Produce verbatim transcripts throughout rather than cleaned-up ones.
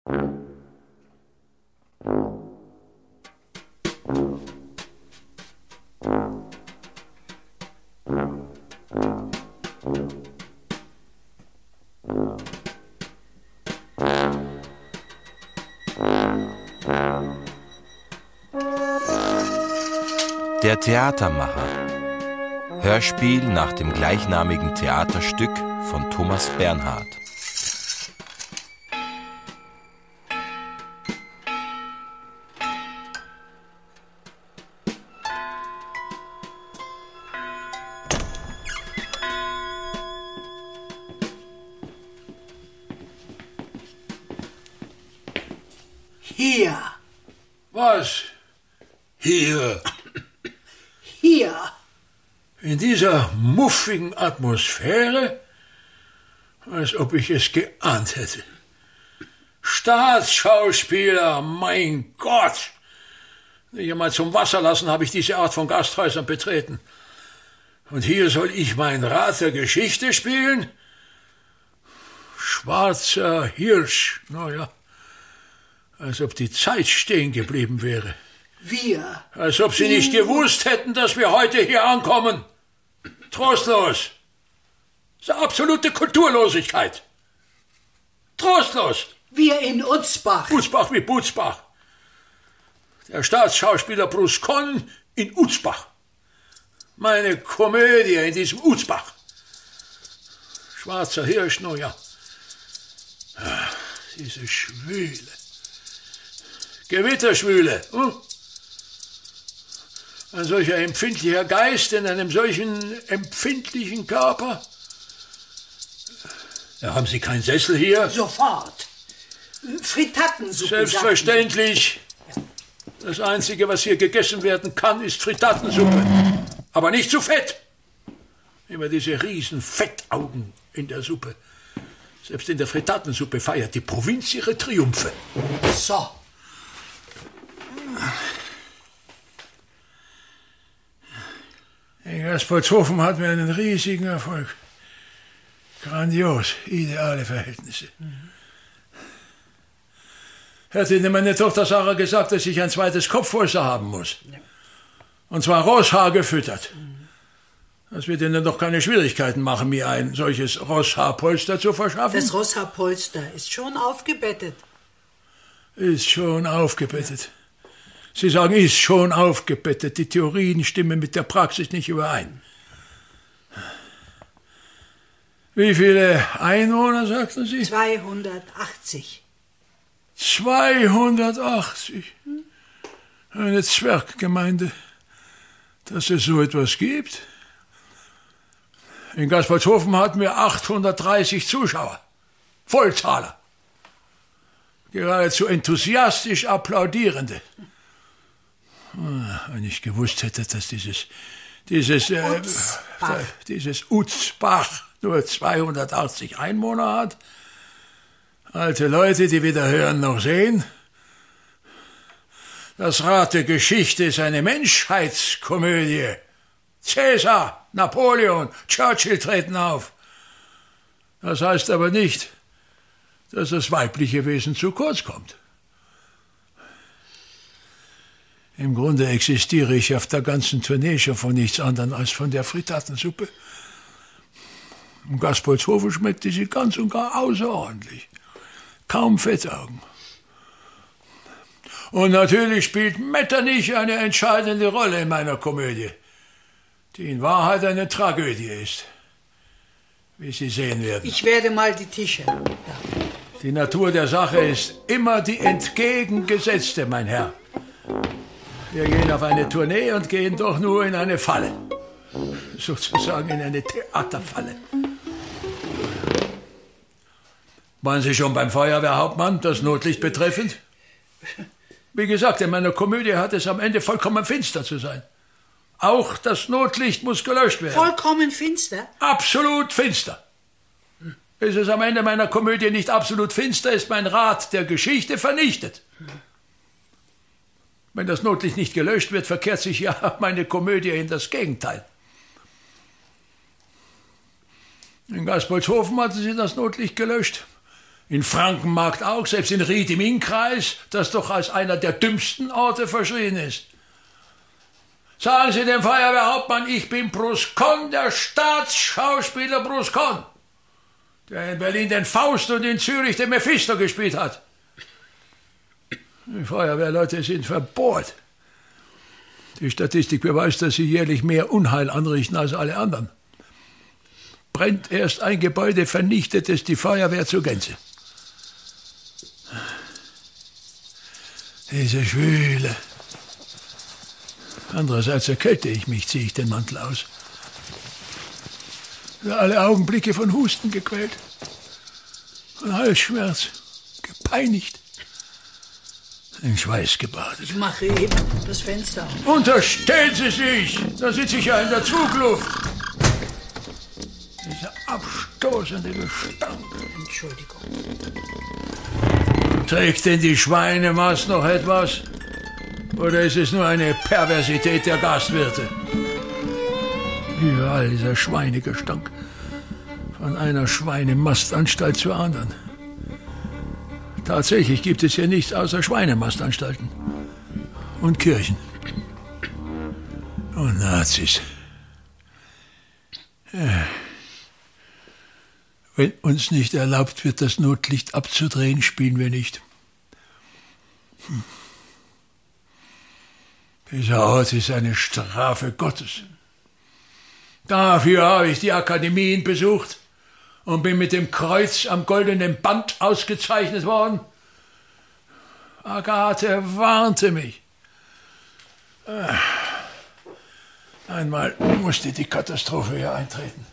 Der Theatermacher. Hörspiel nach dem gleichnamigen Theaterstück von Thomas Bernhard. Hier. Was? Hier. Hier. In dieser muffigen Atmosphäre, als ob ich es geahnt hätte. Staatsschauspieler, mein Gott! Nicht einmal zum Wasserlassen habe ich diese Art von Gasthäusern betreten. Und hier soll ich mein Rat der Geschichte spielen? Schwarzer Hirsch, naja, als ob die Zeit stehen geblieben wäre. Wir. Als ob Sie nicht gewusst hätten, dass wir heute hier ankommen. Trostlos. Das ist eine absolute Kulturlosigkeit. Trostlos. Wir in Utzbach. Utzbach wie Butzbach. Der Staatsschauspieler Bruscon in Utzbach. Meine Komödie in diesem Utzbach. Schwarzer Hirsch, no ja. Ach, diese Schwüle. Gewitterschwüle. Hm? Ein solcher empfindlicher Geist in einem solchen empfindlichen Körper. Ja, haben Sie keinen Sessel hier? Sofort. Frittatensuppe. Selbstverständlich. Das Einzige, was hier gegessen werden kann, ist Frittatensuppe. Aber nicht zu fett. Immer diese riesen Fettaugen in der Suppe. Selbst in der Frittatensuppe feiert die Provinz ihre Triumphe. So. In Gaspolzhofen hatten wir einen riesigen Erfolg. Grandios, ideale Verhältnisse. Mhm. Hat Ihnen meine Tochter Sarah gesagt, dass ich ein zweites Kopfpolster haben muss? Ja. Und zwar Rosshaar gefüttert. Mhm. Das wird Ihnen doch keine Schwierigkeiten machen, mir ein solches Rosshaarpolster zu verschaffen. Das Rosshaarpolster ist schon aufgebettet. Ist schon aufgebettet. Sie sagen, ist schon aufgebettet. Die Theorien stimmen mit der Praxis nicht überein. Wie viele Einwohner, sagten Sie? zweihundertachtzig. zweihundertachtzig? Eine Zwerggemeinde, dass es so etwas gibt. In Gaspolzhofen hatten wir achthundertdreißig Zuschauer. Vollzahler. Geradezu enthusiastisch Applaudierende. Wenn ich gewusst hätte, dass dieses, dieses, äh, Utzbach. dieses Utzbach nur zweihundertachtzig Einwohner hat. Alte Leute, die weder hören noch sehen. Das Rad der Geschichte ist eine Menschheitskomödie. Cäsar, Napoleon, Churchill treten auf. Das heißt aber nicht, dass das weibliche Wesen zu kurz kommt. Im Grunde existiere ich auf der ganzen Tournee schon von nichts anderem als von der Frittatensuppe. In Gaspolzhofen schmeckte sie ganz und gar außerordentlich. Kaum Fettaugen. Und natürlich spielt Metternich eine entscheidende Rolle in meiner Komödie, die in Wahrheit eine Tragödie ist, wie Sie sehen werden. Ich werde mal die Tische. Ja. Die Natur der Sache ist immer die entgegengesetzte, mein Herr. Wir gehen auf eine Tournee und gehen doch nur in eine Falle. Sozusagen in eine Theaterfalle. Waren Sie schon beim Feuerwehrhauptmann, das Notlicht betreffend? Wie gesagt, in meiner Komödie hat es am Ende vollkommen finster zu sein. Auch das Notlicht muss gelöscht werden. Vollkommen finster? Absolut finster. Ist es am Ende meiner Komödie nicht absolut finster, ist mein Rat der Geschichte vernichtet. Wenn das Notlicht nicht gelöscht wird, verkehrt sich ja meine Komödie in das Gegenteil. In Gaspolzhofen hatten sie das Notlicht gelöscht. In Frankenmarkt auch, selbst in Ried im Innkreis, das doch als einer der dümmsten Orte verschrien ist. Sagen Sie dem Feuerwehrhauptmann, ich bin Bruskon, der Staatsschauspieler Bruskon, der in Berlin den Faust und in Zürich den Mephisto gespielt hat. Die Feuerwehrleute sind verbohrt. Die Statistik beweist, dass sie jährlich mehr Unheil anrichten als alle anderen. Brennt erst ein Gebäude, vernichtet es die Feuerwehr zur Gänze. Diese Schwüle. Andererseits erkälte ich mich, ziehe ich den Mantel aus. Alle Augenblicke von Husten gequält, von Halsschmerz, gepeinigt, in Schweiß gebadet. Ich mache eben das Fenster auf. Unterstellen Sie sich, da sitze ich ja in der Zugluft. Dieser abstoßende Gestank. Entschuldigung. Trägt denn die Schweinemast noch etwas? Oder ist es nur eine Perversität der Gastwirte? Überall dieser Schweinegestank. Von einer Schweinemastanstalt zur anderen. Tatsächlich gibt es hier nichts außer Schweinemastanstalten. Und Kirchen. Und Nazis. Ja. Wenn uns nicht erlaubt wird, das Notlicht abzudrehen, spielen wir nicht. Hm. Dieser Ort ist eine Strafe Gottes. Dafür habe ich die Akademien besucht und bin mit dem Kreuz am goldenen Band ausgezeichnet worden. Agathe warnte mich. Einmal musste die Katastrophe hier eintreten.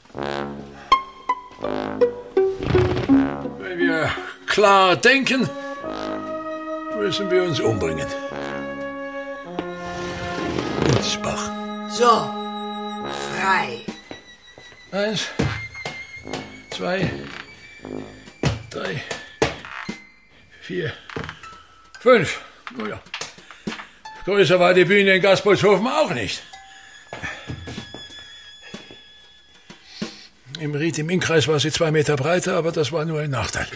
Wenn wir klar denken, müssen wir uns umbringen. Utzbach. So, frei. Eins, zwei, drei, vier, fünf. Oh ja. Größer war die Bühne in Gaspolshofen auch nicht. Im Ried im Innkreis war sie zwei Meter breiter, aber das war nur ein Nachteil.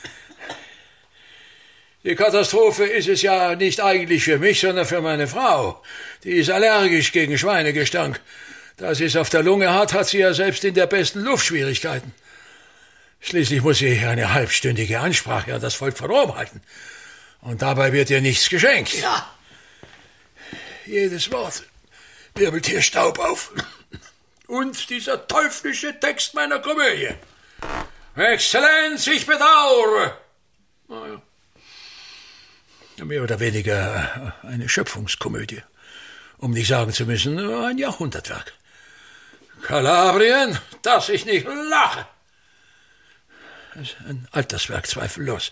Die Katastrophe ist es ja nicht eigentlich für mich, sondern für meine Frau. Die ist allergisch gegen Schweinegestank. Da sie es auf der Lunge hat, hat sie ja selbst in der besten Luft Schwierigkeiten. Schließlich muss sie eine halbstündige Ansprache an das Volk von Rom halten. Und dabei wird ihr nichts geschenkt. Ja. Jedes Wort wirbelt hier Staub auf. Und dieser teuflische Text meiner Komödie. Exzellenz, ich bedauere. Naja. Mehr oder weniger eine Schöpfungskomödie. Um nicht sagen zu müssen, ein Jahrhundertwerk. Kalabrien, dass ich nicht lache. Das ist ein Alterswerk, zweifellos.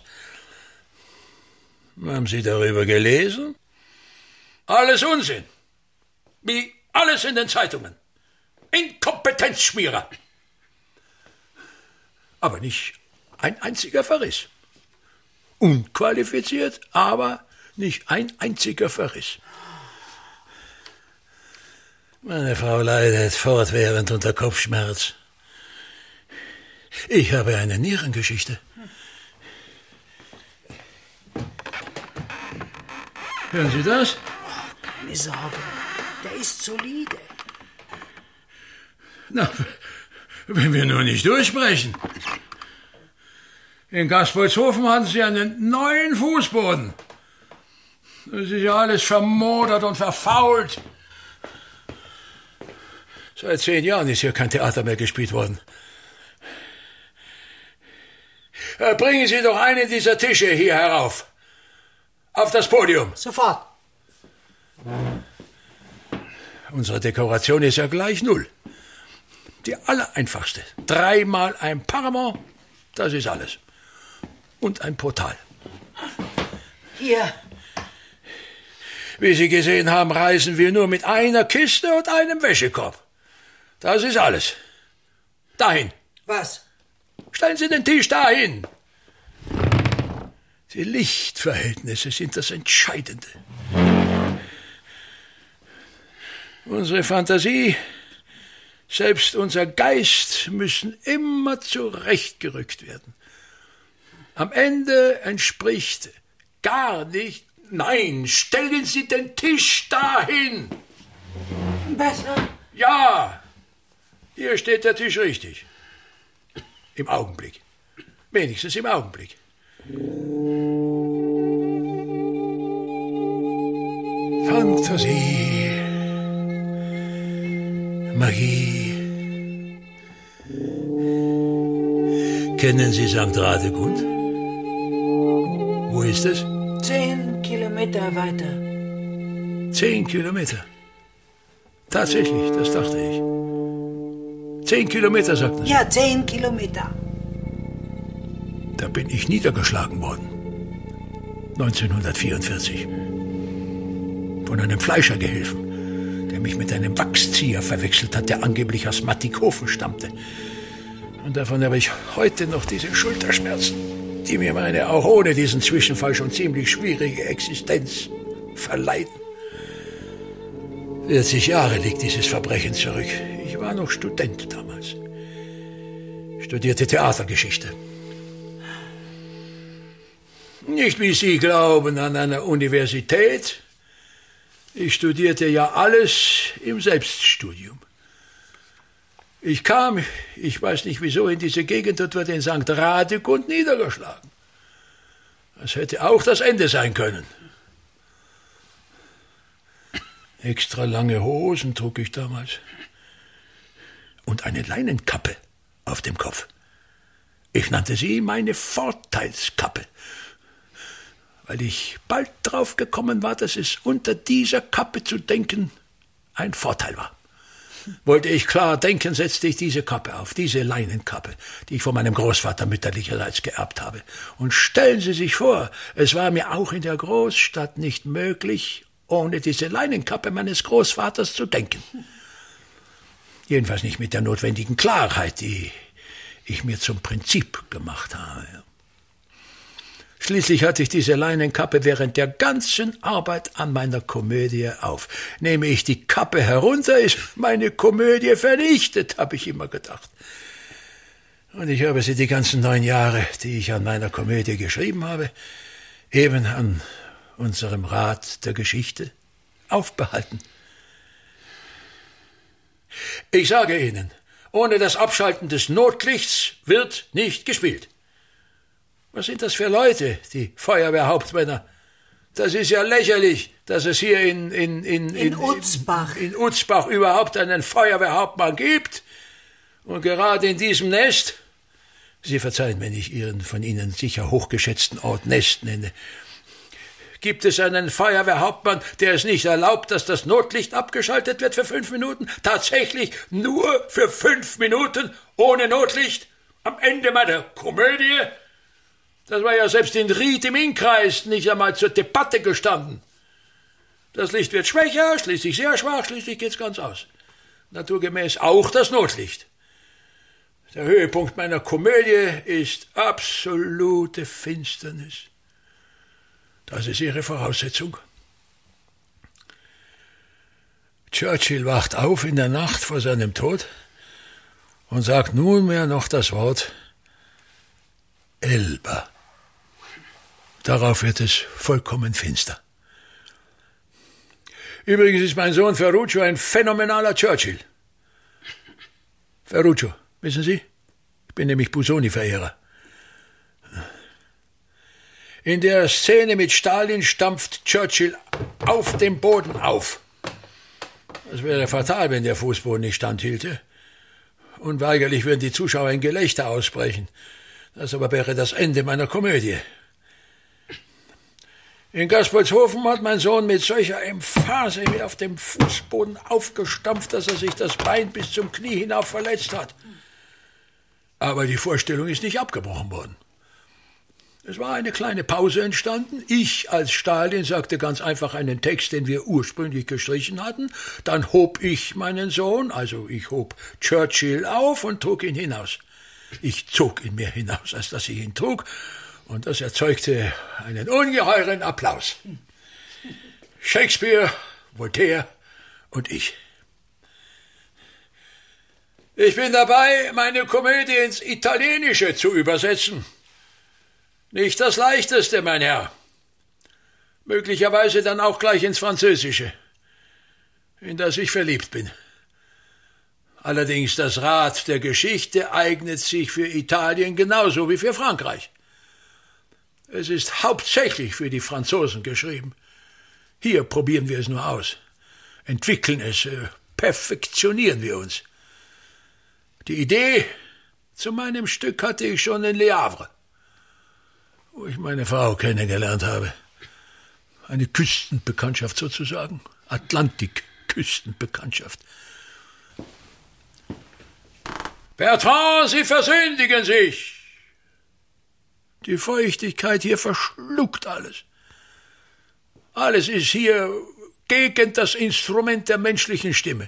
Haben Sie darüber gelesen? Alles Unsinn. Wie alles in den Zeitungen. Inkompetenzschmierer. Aber nicht ein einziger Verriss. Unqualifiziert, aber nicht ein einziger Verriss. Meine Frau leidet fortwährend unter Kopfschmerz. Ich habe eine Nierengeschichte. Hören Sie das? Keine Sorge, der ist solide. Na, wenn wir nur nicht durchbrechen. In Gaspolshofen hatten sie einen neuen Fußboden. Das ist ja alles vermodert und verfault. Seit zehn Jahren ist hier kein Theater mehr gespielt worden. Bringen Sie doch einen dieser Tische hier herauf. Auf das Podium. Sofort. Unsere Dekoration ist ja gleich null. Die allereinfachste. Dreimal ein Paramount, das ist alles. Und ein Portal. Hier. Wie Sie gesehen haben, reisen wir nur mit einer Kiste und einem Wäschekorb. Das ist alles. Dahin. Was? Stellen Sie den Tisch dahin. Die Lichtverhältnisse sind das Entscheidende. Unsere Fantasie, selbst unser Geist müssen immer zurechtgerückt werden. Am Ende entspricht gar nicht. Nein, stellen Sie den Tisch dahin. Besser? Ja, hier steht der Tisch richtig. Im Augenblick. Wenigstens im Augenblick. Fantasie, Magie. Kennen Sie Sankt Radegund? Wo ist es? Zehn Kilometer weiter. Zehn Kilometer. Tatsächlich, das dachte ich. Zehn Kilometer, sagten Sie. Ja, zehn Kilometer. Da bin ich niedergeschlagen worden. neunzehnhundertvierundvierzig. Von einem Fleischergehilfen, der mich mit einem Wachszieher verwechselt hat, der angeblich aus Mattikofen stammte. Und davon habe ich heute noch diese Schulterschmerzen, die mir meine auch ohne diesen Zwischenfall schon ziemlich schwierige Existenz verleiden. vierzig Jahre liegt dieses Verbrechen zurück. Ich war noch Student damals. Studierte Theatergeschichte. Nicht wie Sie glauben an einer Universität. Ich studierte ja alles im Selbststudium. Ich kam, ich weiß nicht wieso, in diese Gegend und wurde in Sankt Radegund niedergeschlagen. Das hätte auch das Ende sein können. Extra lange Hosen trug ich damals. Und eine Leinenkappe auf dem Kopf. Ich nannte sie meine Vorteilskappe, weil ich bald drauf gekommen war, dass es unter dieser Kappe zu denken ein Vorteil war. Wollte ich klar denken, setzte ich diese Kappe auf, diese Leinenkappe, die ich von meinem Großvater mütterlicherseits geerbt habe. Und stellen Sie sich vor, es war mir auch in der Großstadt nicht möglich, ohne diese Leinenkappe meines Großvaters zu denken. Jedenfalls nicht mit der notwendigen Klarheit, die ich mir zum Prinzip gemacht habe. Schließlich hatte ich diese Leinenkappe während der ganzen Arbeit an meiner Komödie auf. Nehme ich die Kappe herunter, ist meine Komödie vernichtet, habe ich immer gedacht. Und ich habe sie die ganzen neun Jahre, die ich an meiner Komödie geschrieben habe, eben an unserem Rat der Geschichte aufbehalten. Ich sage Ihnen, ohne das Abschalten des Notlichts wird nicht gespielt. Was sind das für Leute, die Feuerwehrhauptmänner? Das ist ja lächerlich, dass es hier in, in, in, in, in Utzbach. in, in Utzbach überhaupt einen Feuerwehrhauptmann gibt. Und gerade in diesem Nest, Sie verzeihen, wenn ich Ihren von Ihnen sicher hochgeschätzten Ort Nest nenne, gibt es einen Feuerwehrhauptmann, der es nicht erlaubt, dass das Notlicht abgeschaltet wird für fünf Minuten? Tatsächlich nur für fünf Minuten ohne Notlicht? Am Ende meiner Komödie? Das war ja selbst in Ried im Innkreis nicht einmal zur Debatte gestanden. Das Licht wird schwächer, schließlich sehr schwach, schließlich geht's ganz aus. Naturgemäß auch das Notlicht. Der Höhepunkt meiner Komödie ist absolute Finsternis. Das ist Ihre Voraussetzung. Churchill wacht auf in der Nacht vor seinem Tod und sagt nunmehr noch das Wort Elba. Darauf wird es vollkommen finster. Übrigens ist mein Sohn Ferruccio ein phänomenaler Churchill. Ferruccio, wissen Sie? Ich bin nämlich Busoni-Verehrer. In der Szene mit Stalin stampft Churchill auf dem Boden auf. Das wäre fatal, wenn der Fußboden nicht standhielte. Unweigerlich würden die Zuschauer in Gelächter ausbrechen. Das aber wäre das Ende meiner Komödie. In Gaspolshofen hat mein Sohn mit solcher Emphase mir auf dem Fußboden aufgestampft, dass er sich das Bein bis zum Knie hinauf verletzt hat. Aber die Vorstellung ist nicht abgebrochen worden. Es war eine kleine Pause entstanden. Ich als Stalin sagte ganz einfach einen Text, den wir ursprünglich gestrichen hatten. Dann hob ich meinen Sohn, also ich hob Churchill auf und trug ihn hinaus. Ich zog ihn mehr hinaus, als dass ich ihn trug, und das erzeugte einen ungeheuren Applaus. Shakespeare, Voltaire und ich. Ich bin dabei, meine Komödie ins Italienische zu übersetzen. Nicht das Leichteste, mein Herr. Möglicherweise dann auch gleich ins Französische, in das ich verliebt bin. Allerdings das Rad der Geschichte eignet sich für Italien genauso wie für Frankreich. Es ist hauptsächlich für die Franzosen geschrieben. Hier probieren wir es nur aus, entwickeln es, äh, perfektionieren wir uns. Die Idee zu meinem Stück hatte ich schon in Le Havre, wo ich meine Frau kennengelernt habe. Eine Küstenbekanntschaft sozusagen, Atlantik-Küstenbekanntschaft. Bertrand, Sie versündigen sich! Die Feuchtigkeit hier verschluckt alles. Alles ist hier gegen das Instrument der menschlichen Stimme.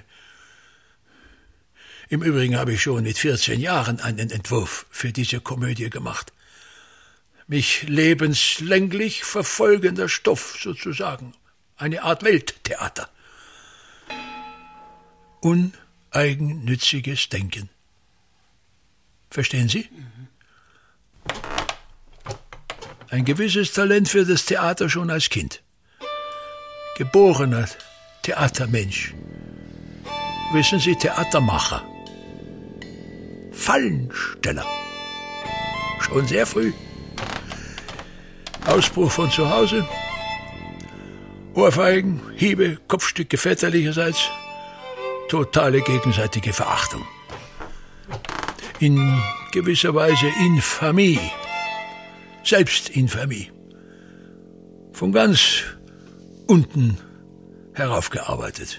Im Übrigen habe ich schon mit vierzehn Jahren einen Entwurf für diese Komödie gemacht. Mich lebenslänglich verfolgender Stoff sozusagen, eine Art Welttheater. Uneigennütziges Denken. Verstehen Sie? Mhm. Ein gewisses Talent für das Theater schon als Kind. Geborener Theatermensch. Wissen Sie, Theatermacher. Fallensteller. Schon sehr früh. Ausbruch von zu Hause. Ohrfeigen, Hiebe, Kopfstücke väterlicherseits. Totale gegenseitige Verachtung. In gewisser Weise Infamie. Selbstinfamie. Von ganz unten heraufgearbeitet.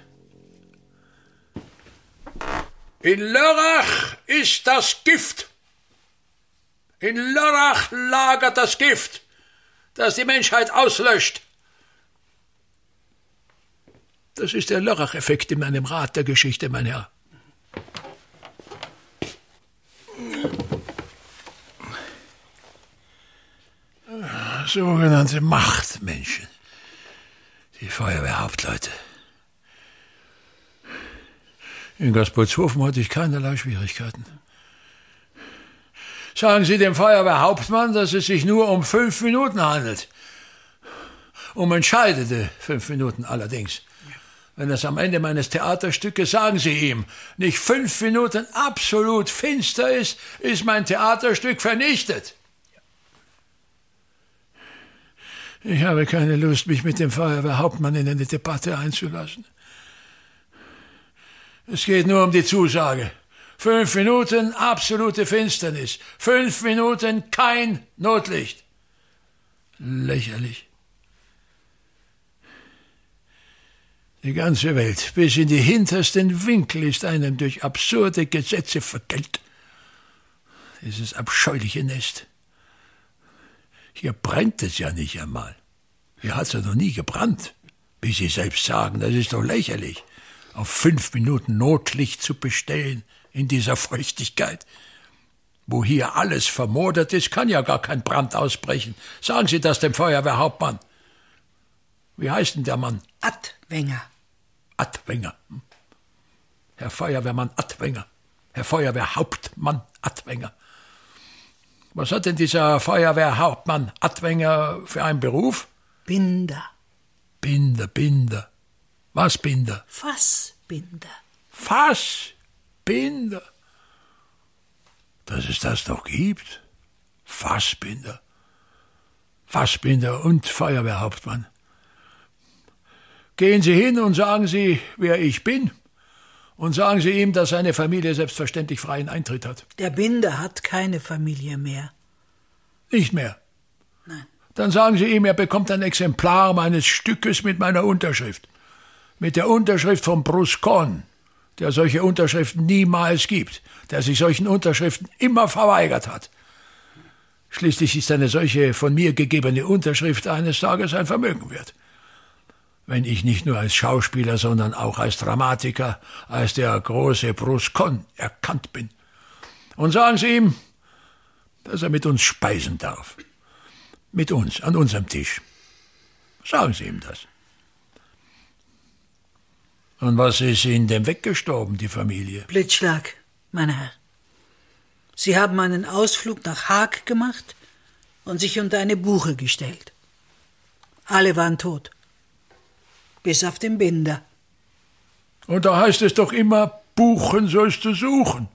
In Lörrach ist das Gift. In Lörrach lagert das Gift, das die Menschheit auslöscht. Das ist der Lörrach-Effekt in meinem Rat der Geschichte, mein Herr. Sogenannte Machtmenschen. Die Feuerwehrhauptleute. In Gaspolzhofen hatte ich keinerlei Schwierigkeiten. Sagen Sie dem Feuerwehrhauptmann, dass es sich nur um fünf Minuten handelt. Um entscheidende fünf Minuten allerdings. Wenn es am Ende meines Theaterstückes, sagen Sie ihm, nicht fünf Minuten absolut finster ist, ist mein Theaterstück vernichtet. Ich habe keine Lust, mich mit dem Feuerwehrhauptmann in eine Debatte einzulassen. Es geht nur um die Zusage. Fünf Minuten absolute Finsternis. Fünf Minuten kein Notlicht. Lächerlich. Die ganze Welt, bis in die hintersten Winkel, ist einem durch absurde Gesetze vergällt. Dieses abscheuliche Nest. Hier brennt es ja nicht einmal. Hier hat es ja noch nie gebrannt. Wie Sie selbst sagen, das ist doch lächerlich, auf fünf Minuten Notlicht zu bestellen in dieser Feuchtigkeit. Wo hier alles vermodert ist, kann ja gar kein Brand ausbrechen. Sagen Sie das dem Feuerwehrhauptmann. Wie heißt denn der Mann? Adwenger. Adwenger. Herr Feuerwehrmann Adwenger. Herr Feuerwehrhauptmann Adwenger. Was hat denn dieser Feuerwehrhauptmann Adwenger für einen Beruf? Binder. Binder, Binder. Was Binder? Fassbinder. Fassbinder? Dass es das noch gibt? Fassbinder. Fassbinder und Feuerwehrhauptmann. Gehen Sie hin und sagen Sie, wer ich bin. Und sagen Sie ihm, dass seine Familie selbstverständlich freien Eintritt hat. Der Binder hat keine Familie mehr. Nicht mehr? Nein. Dann sagen Sie ihm, er bekommt ein Exemplar meines Stückes mit meiner Unterschrift. Mit der Unterschrift von Bruscon, der solche Unterschriften niemals gibt, der sich solchen Unterschriften immer verweigert hat. Schließlich ist eine solche von mir gegebene Unterschrift eines Tages ein Vermögen wert. Wenn ich nicht nur als Schauspieler, sondern auch als Dramatiker, als der große Bruscon erkannt bin. Und sagen Sie ihm, dass er mit uns speisen darf. Mit uns, an unserem Tisch. Sagen Sie ihm das. Und was ist Ihnen denn weggestorben, die Familie? Blitzschlag, mein Herr. Sie haben einen Ausflug nach Haag gemacht und sich unter eine Buche gestellt. Alle waren tot. Bis auf den Binder. Und da heißt es doch immer, Buchen sollst du suchen.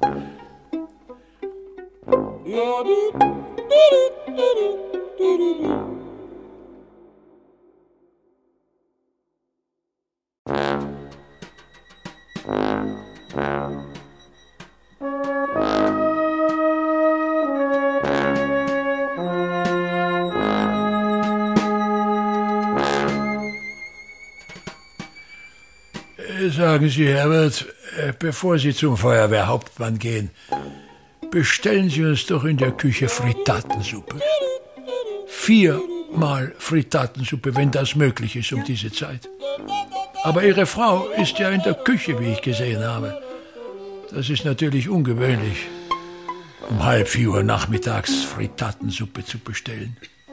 Sagen Sie, Herbert, bevor Sie zum Feuerwehrhauptmann gehen, bestellen Sie uns doch in der Küche Frittatensuppe. Viermal Frittatensuppe, wenn das möglich ist um diese Zeit. Aber Ihre Frau ist ja in der Küche, wie ich gesehen habe. Das ist natürlich ungewöhnlich, um halb vier Uhr nachmittags Frittatensuppe zu bestellen.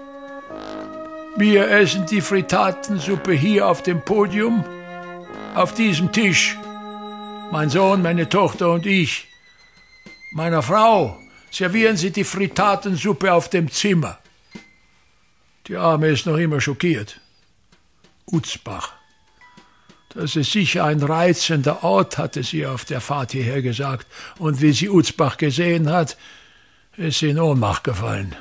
Wir essen die Frittatensuppe hier auf dem Podium, auf diesem Tisch. Mein Sohn, meine Tochter und ich. Meiner Frau servieren Sie die Frittatensuppe auf dem Zimmer. Die Arme ist noch immer schockiert. Utzbach. Das ist sicher ein reizender Ort, hatte sie auf der Fahrt hierher gesagt. Und wie sie Utzbach gesehen hat, ist sie in Ohnmacht gefallen.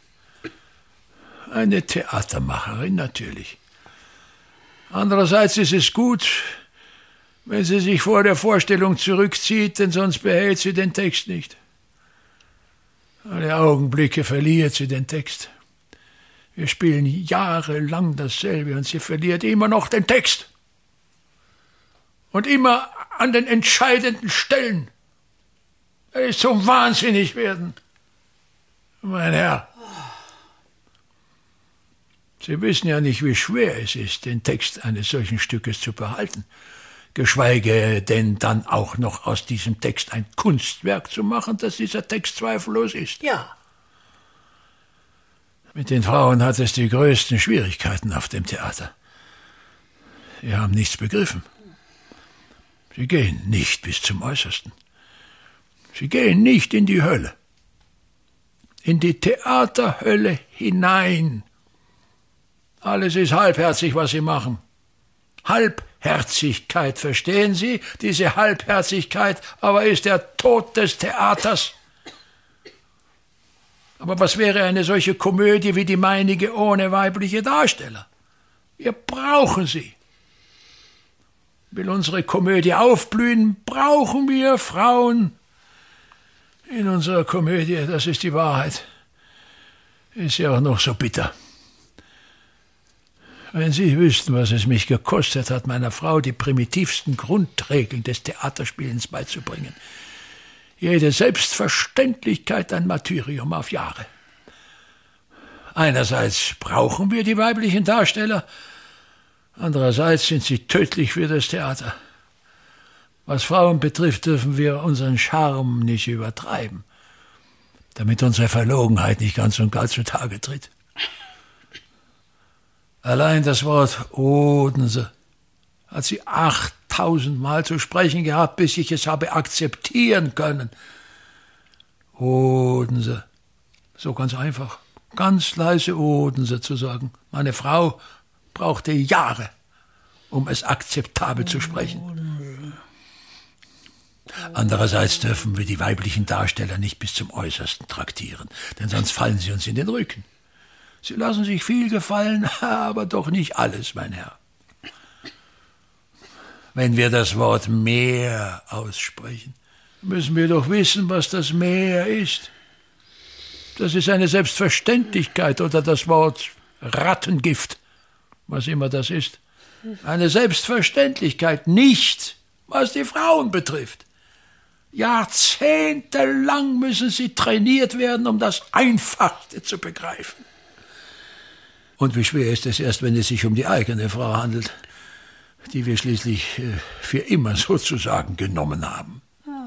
Eine Theatermacherin natürlich. Andererseits ist es gut, wenn sie sich vor der Vorstellung zurückzieht, denn sonst behält sie den Text nicht. Alle Augenblicke verliert sie den Text. Wir spielen jahrelang dasselbe und sie verliert immer noch den Text. Und immer an den entscheidenden Stellen. Er ist zum Wahnsinnig werden. Mein Herr, Sie wissen ja nicht, wie schwer es ist, den Text eines solchen Stückes zu behalten. Geschweige denn dann auch noch aus diesem Text ein Kunstwerk zu machen, dass dieser Text zweifellos ist. Ja. Mit den Frauen hat es die größten Schwierigkeiten auf dem Theater. Sie haben nichts begriffen. Sie gehen nicht bis zum Äußersten. Sie gehen nicht in die Hölle. In die Theaterhölle hinein. Alles ist halbherzig, was sie machen. Halbherzigkeit, verstehen Sie? Diese Halbherzigkeit aber ist der Tod des Theaters. Aber was wäre eine solche Komödie wie die meinige ohne weibliche Darsteller? Wir brauchen sie. Will unsere Komödie aufblühen, brauchen wir Frauen. In unserer Komödie, das ist die Wahrheit, ist ja auch noch so bitter. Wenn Sie wüssten, was es mich gekostet hat, meiner Frau die primitivsten Grundregeln des Theaterspielens beizubringen. Jede Selbstverständlichkeit ein Martyrium auf Jahre. Einerseits brauchen wir die weiblichen Darsteller, andererseits sind sie tödlich für das Theater. Was Frauen betrifft, dürfen wir unseren Charme nicht übertreiben, damit unsere Verlogenheit nicht ganz und gar zutage tritt. Allein das Wort Odense hat sie achttausendmal zu sprechen gehabt, bis ich es habe akzeptieren können. Odense. So ganz einfach. Ganz leise Odense zu sagen. Meine Frau brauchte Jahre, um es akzeptabel zu sprechen. Andererseits dürfen wir die weiblichen Darsteller nicht bis zum Äußersten traktieren, denn sonst fallen sie uns in den Rücken. Sie lassen sich viel gefallen, aber doch nicht alles, mein Herr. Wenn wir das Wort Meer aussprechen, müssen wir doch wissen, was das Meer ist. Das ist eine Selbstverständlichkeit, oder das Wort Rattengift, was immer das ist. Eine Selbstverständlichkeit, nicht was die Frauen betrifft. Jahrzehntelang müssen sie trainiert werden, um das Einfachste zu begreifen. Und wie schwer ist es erst, wenn es sich um die eigene Frau handelt, die wir schließlich äh, für immer sozusagen genommen haben.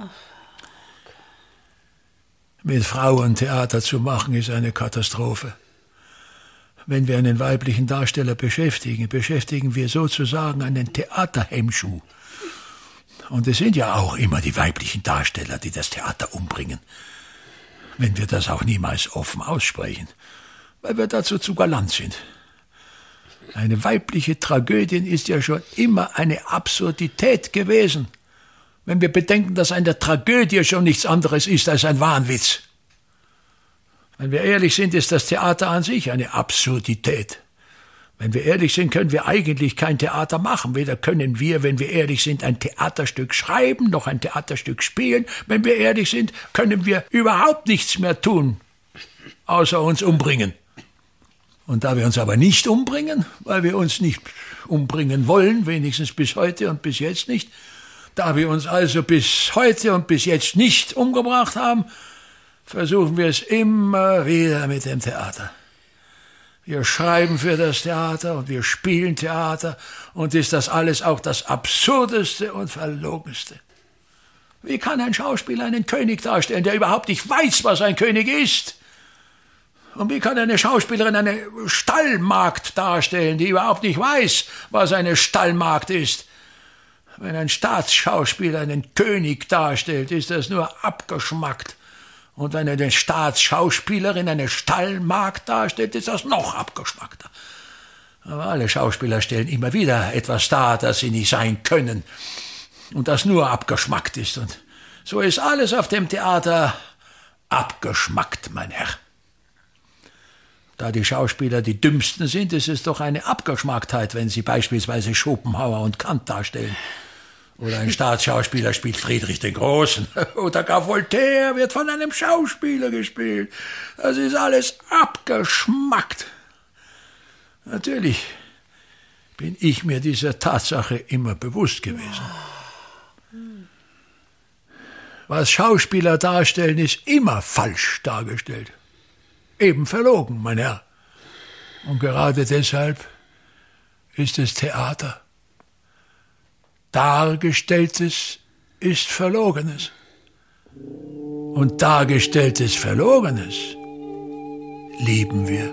Mit Frauentheater zu machen, ist eine Katastrophe. Wenn wir einen weiblichen Darsteller beschäftigen, beschäftigen wir sozusagen einen Theaterhemmschuh. Und es sind ja auch immer die weiblichen Darsteller, die das Theater umbringen. wenn wir das auch niemals offen aussprechen, weil wir dazu zu galant sind. Eine weibliche Tragödie ist ja schon immer eine Absurdität gewesen, wenn wir bedenken, dass eine Tragödie schon nichts anderes ist als ein Wahnwitz. Wenn wir ehrlich sind, ist das Theater an sich eine Absurdität. Wenn wir ehrlich sind, können wir eigentlich kein Theater machen. Weder können wir, wenn wir ehrlich sind, ein Theaterstück schreiben, noch ein Theaterstück spielen. Wenn wir ehrlich sind, können wir überhaupt nichts mehr tun, außer uns umbringen. Und da wir uns aber nicht umbringen, weil wir uns nicht umbringen wollen, wenigstens bis heute und bis jetzt nicht, da wir uns also bis heute und bis jetzt nicht umgebracht haben, versuchen wir es immer wieder mit dem Theater. Wir schreiben für das Theater und wir spielen Theater und ist das alles auch das Absurdeste und Verlogenste. Wie kann ein Schauspieler einen König darstellen, der überhaupt nicht weiß, was ein König ist? Und wie kann eine Schauspielerin eine Stallmagd darstellen, die überhaupt nicht weiß, was eine Stallmagd ist? Wenn ein Staatsschauspieler einen König darstellt, ist das nur abgeschmackt. Und wenn eine Staatsschauspielerin eine Stallmagd darstellt, ist das noch abgeschmackter. Aber alle Schauspieler stellen immer wieder etwas dar, das sie nicht sein können und das nur abgeschmackt ist. Und so ist alles auf dem Theater abgeschmackt, mein Herr. Da die Schauspieler die Dümmsten sind, ist es doch eine Abgeschmacktheit, wenn sie beispielsweise Schopenhauer und Kant darstellen. Oder ein Staatsschauspieler spielt Friedrich den Großen. Oder gar Voltaire wird von einem Schauspieler gespielt. Das ist alles abgeschmackt. Natürlich bin ich mir dieser Tatsache immer bewusst gewesen. Was Schauspieler darstellen, ist immer falsch dargestellt. Eben verlogen, mein Herr. Und gerade deshalb ist es Theater. Dargestelltes ist Verlogenes. Und dargestelltes Verlogenes lieben wir.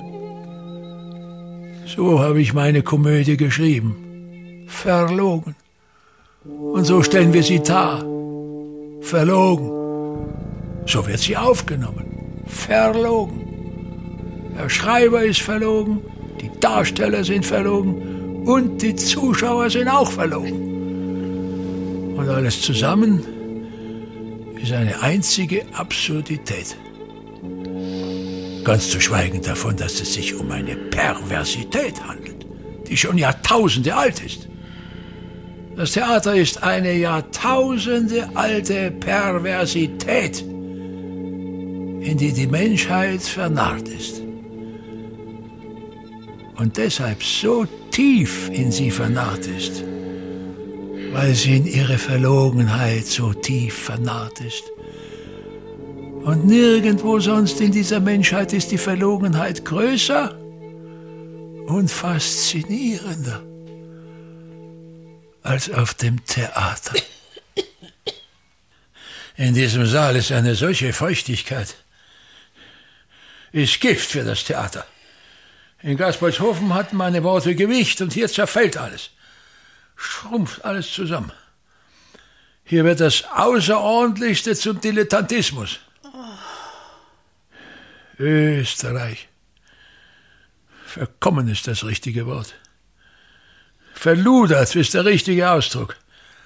So habe ich meine Komödie geschrieben. Verlogen. Und so stellen wir sie dar. Verlogen. So wird sie aufgenommen. Verlogen. Der Schreiber ist verlogen, die Darsteller sind verlogen und die Zuschauer sind auch verlogen. Und alles zusammen ist eine einzige Absurdität. Ganz zu schweigen davon, dass es sich um eine Perversität handelt, die schon Jahrtausende alt ist. Das Theater ist eine Jahrtausende alte Perversität, in die die Menschheit vernarrt ist. Und deshalb so tief in sie vernarrt ist, weil sie in ihre Verlogenheit so tief vernarrt ist. Und nirgendwo sonst in dieser Menschheit ist die Verlogenheit größer und faszinierender als auf dem Theater. In diesem Saal ist eine solche Feuchtigkeit, ist Gift für das Theater. In Gaspoldshofen hatten meine Worte Gewicht und hier zerfällt alles. Schrumpft alles zusammen. Hier wird das Außerordentlichste zum Dilettantismus. Österreich. Verkommen ist das richtige Wort. Verludert ist der richtige Ausdruck.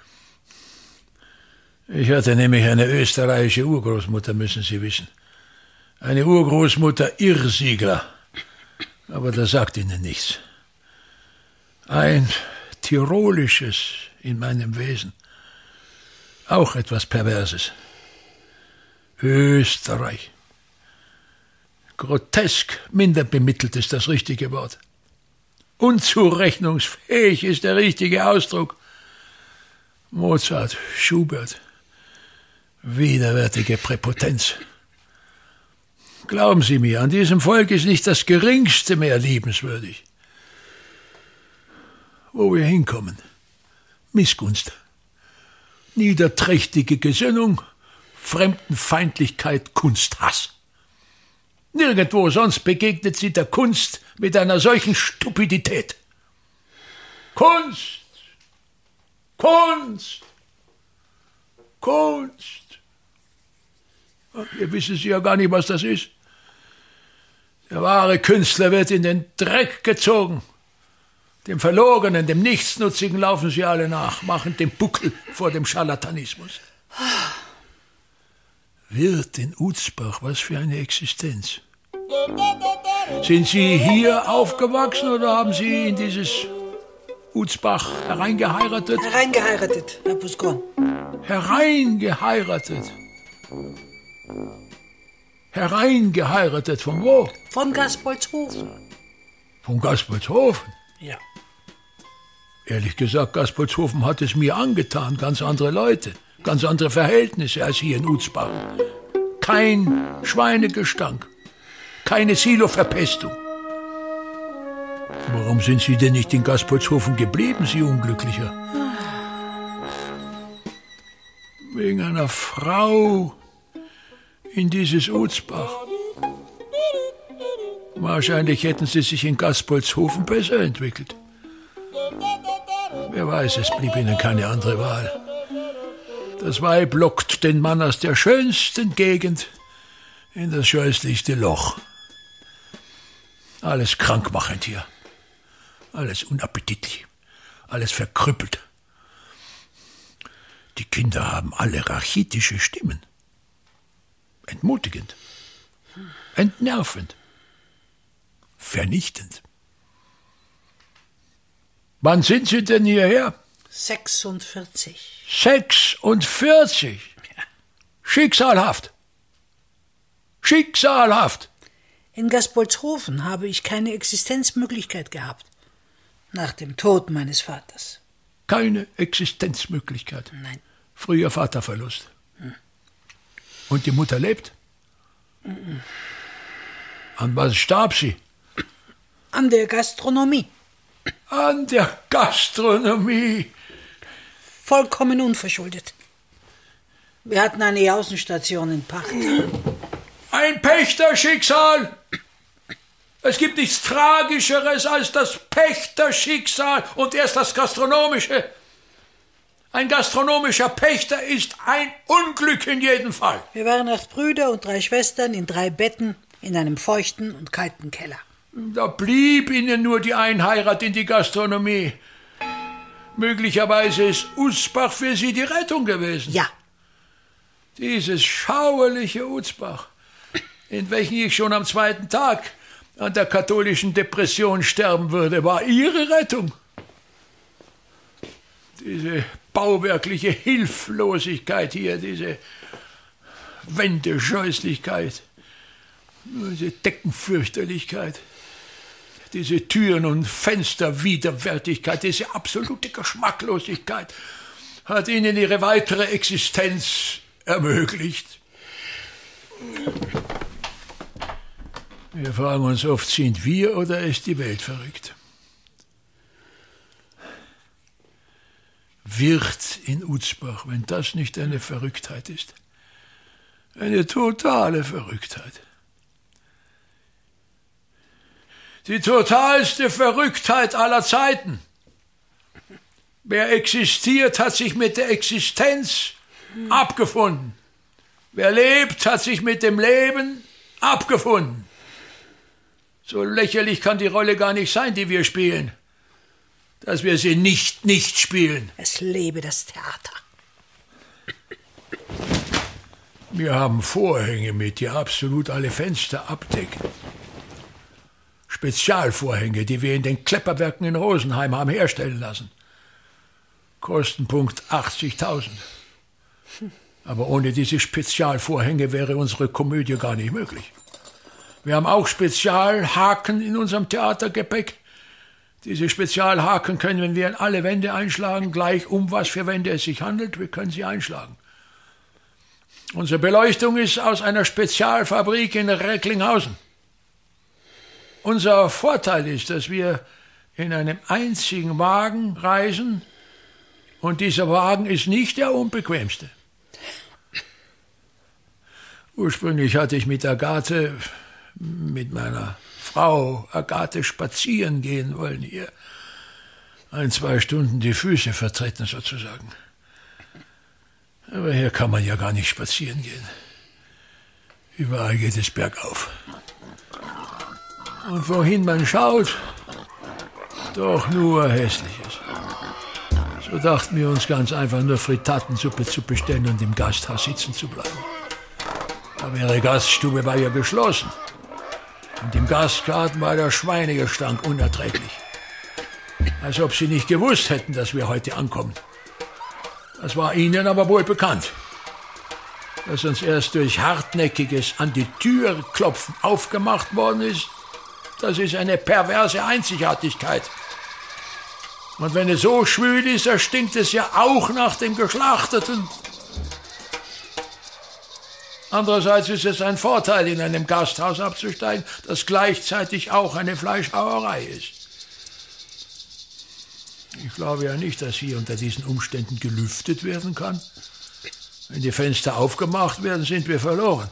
Ich hatte nämlich eine österreichische Urgroßmutter, müssen Sie wissen. Eine Urgroßmutter Irrsiegler. Aber das sagt Ihnen nichts. Ein Tirolisches in meinem Wesen. Auch etwas Perverses. Österreich. Grotesk, minder bemittelt ist das richtige Wort. Unzurechnungsfähig ist der richtige Ausdruck. Mozart, Schubert, widerwärtige Präpotenz. Glauben Sie mir, an diesem Volk ist nicht das Geringste mehr liebenswürdig. Wo wir hinkommen, Missgunst, niederträchtige Gesinnung, Fremdenfeindlichkeit, Kunsthass. Nirgendwo sonst begegnet sie der Kunst mit einer solchen Stupidität. Kunst, Kunst, Kunst. Ihr wissen Sie ja gar nicht, was das ist. Der wahre Künstler wird in den Dreck gezogen. Dem Verlogenen, dem Nichtsnutzigen laufen sie alle nach, machen den Buckel vor dem Scharlatanismus. Wirt in Uzbach, was für eine Existenz. Sind Sie hier aufgewachsen oder haben Sie in dieses Uzbach hereingeheiratet? Hereingeheiratet, Herr Puskon. Hereingeheiratet? Hereingeheiratet, von wo? Von Gaspoldshofen. Von Gaspoldshofen? Ja. Ehrlich gesagt, Gaspoldshofen hat es mir angetan. Ganz andere Leute, ganz andere Verhältnisse als hier in Uzbach. Kein Schweinegestank, keine Siloverpestung. Warum sind Sie denn nicht in Gaspoldshofen geblieben, Sie Unglücklicher? Wegen einer Frau in dieses Uzbach. Wahrscheinlich hätten Sie sich in Gaspoldshofen besser entwickelt. Wer weiß, es blieb Ihnen keine andere Wahl. Das Weib lockt den Mann aus der schönsten Gegend in das scheußlichste Loch. Alles krankmachend hier. Alles unappetitlich. Alles verkrüppelt. Die Kinder haben alle rachitische Stimmen. Entmutigend. Entnervend. Vernichtend. Wann sind Sie denn hierher? sechsundvierzig. sechsundvierzig? Ja. Schicksalhaft. Schicksalhaft. In Gaspoldshofen habe ich keine Existenzmöglichkeit gehabt. Nach dem Tod meines Vaters. Keine Existenzmöglichkeit. Nein. Früher Vaterverlust. Hm. Und die Mutter lebt? Mhm. An was starb sie? An der Gastronomie. An der Gastronomie. Vollkommen unverschuldet. Wir hatten eine Außenstation in Pacht. Ein Pächterschicksal. Es gibt nichts Tragischeres als das Pächterschicksal und erst das Gastronomische. Ein gastronomischer Pächter ist ein Unglück in jedem Fall. Wir waren acht Brüder und drei Schwestern in drei Betten in einem feuchten und kalten Keller. Da blieb ihnen nur die Einheirat in die Gastronomie. Möglicherweise ist Uzbach für sie die Rettung gewesen. Ja. Dieses schauerliche Uzbach, in welchem ich schon am zweiten Tag an der katholischen Depression sterben würde, war ihre Rettung. Diese bauwerkliche Hilflosigkeit hier, diese Wendescheußlichkeit, diese Deckenfürchterlichkeit, diese Türen- und Fensterwiderwärtigkeit, diese absolute Geschmacklosigkeit hat ihnen ihre weitere Existenz ermöglicht. Wir fragen uns oft, sind wir oder ist die Welt verrückt? Wirt in Uzbach, wenn das nicht eine Verrücktheit ist. Eine totale Verrücktheit. Die totalste Verrücktheit aller Zeiten. Wer existiert, hat sich mit der Existenz abgefunden. Wer lebt, hat sich mit dem Leben abgefunden. So lächerlich kann die Rolle gar nicht sein, die wir spielen, dass wir sie nicht nicht spielen. Es lebe das Theater. Wir haben Vorhänge mit, die absolut alle Fenster abdecken. Spezialvorhänge, die wir in den Klepperwerken in Rosenheim haben herstellen lassen. Kostenpunkt achtzigtausend. Aber ohne diese Spezialvorhänge wäre unsere Komödie gar nicht möglich. Wir haben auch Spezialhaken in unserem Theatergepäck. Diese Spezialhaken können, wenn wir in alle Wände einschlagen, gleich um was für Wände es sich handelt, wir können sie einschlagen. Unsere Beleuchtung ist aus einer Spezialfabrik in Recklinghausen. Unser Vorteil ist, dass wir in einem einzigen Wagen reisen und dieser Wagen ist nicht der unbequemste. Ursprünglich hatte ich mit Agathe, mit meiner Frau Agathe spazieren gehen wollen hier. Ein, zwei Stunden die Füße vertreten sozusagen. Aber hier kann man ja gar nicht spazieren gehen. Überall geht es bergauf. Und wohin man schaut, doch nur Hässliches. So dachten wir uns ganz einfach nur Frittatensuppe zu bestellen und im Gasthaus sitzen zu bleiben. Aber ihre Gaststube war ja geschlossen. Und im Gastgarten war der Schweinegestank unerträglich. Als ob sie nicht gewusst hätten, dass wir heute ankommen. Das war ihnen aber wohl bekannt. Dass uns erst durch hartnäckiges an die Tür klopfen aufgemacht worden ist, das ist eine perverse Einzigartigkeit. Und wenn es so schwül ist, dann stinkt es ja auch nach dem Geschlachteten. Andererseits ist es ein Vorteil, in einem Gasthaus abzusteigen, das gleichzeitig auch eine Fleischhauerei ist. Ich glaube ja nicht, dass hier unter diesen Umständen gelüftet werden kann. Wenn die Fenster aufgemacht werden, sind wir verloren.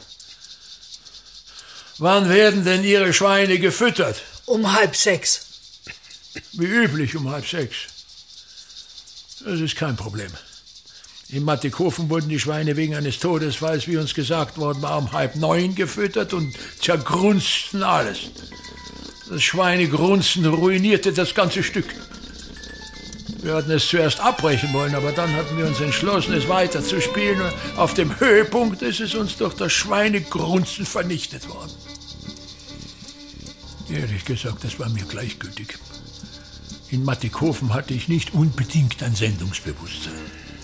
Wann werden denn Ihre Schweine gefüttert? Um halb sechs. Wie üblich um halb sechs. Das ist kein Problem. In Mattighofen wurden die Schweine wegen eines Todesfalls, wie uns gesagt worden war, um halb neun gefüttert und zergrunzten alles. Das Schweinegrunzen ruinierte das ganze Stück. Wir hatten es zuerst abbrechen wollen, aber dann hatten wir uns entschlossen, es weiter zu spielen. Und auf dem Höhepunkt ist es uns durch das Schweinegrunzen vernichtet worden. Ehrlich gesagt, das war mir gleichgültig. In Mattighofen hatte ich nicht unbedingt ein Sendungsbewusstsein.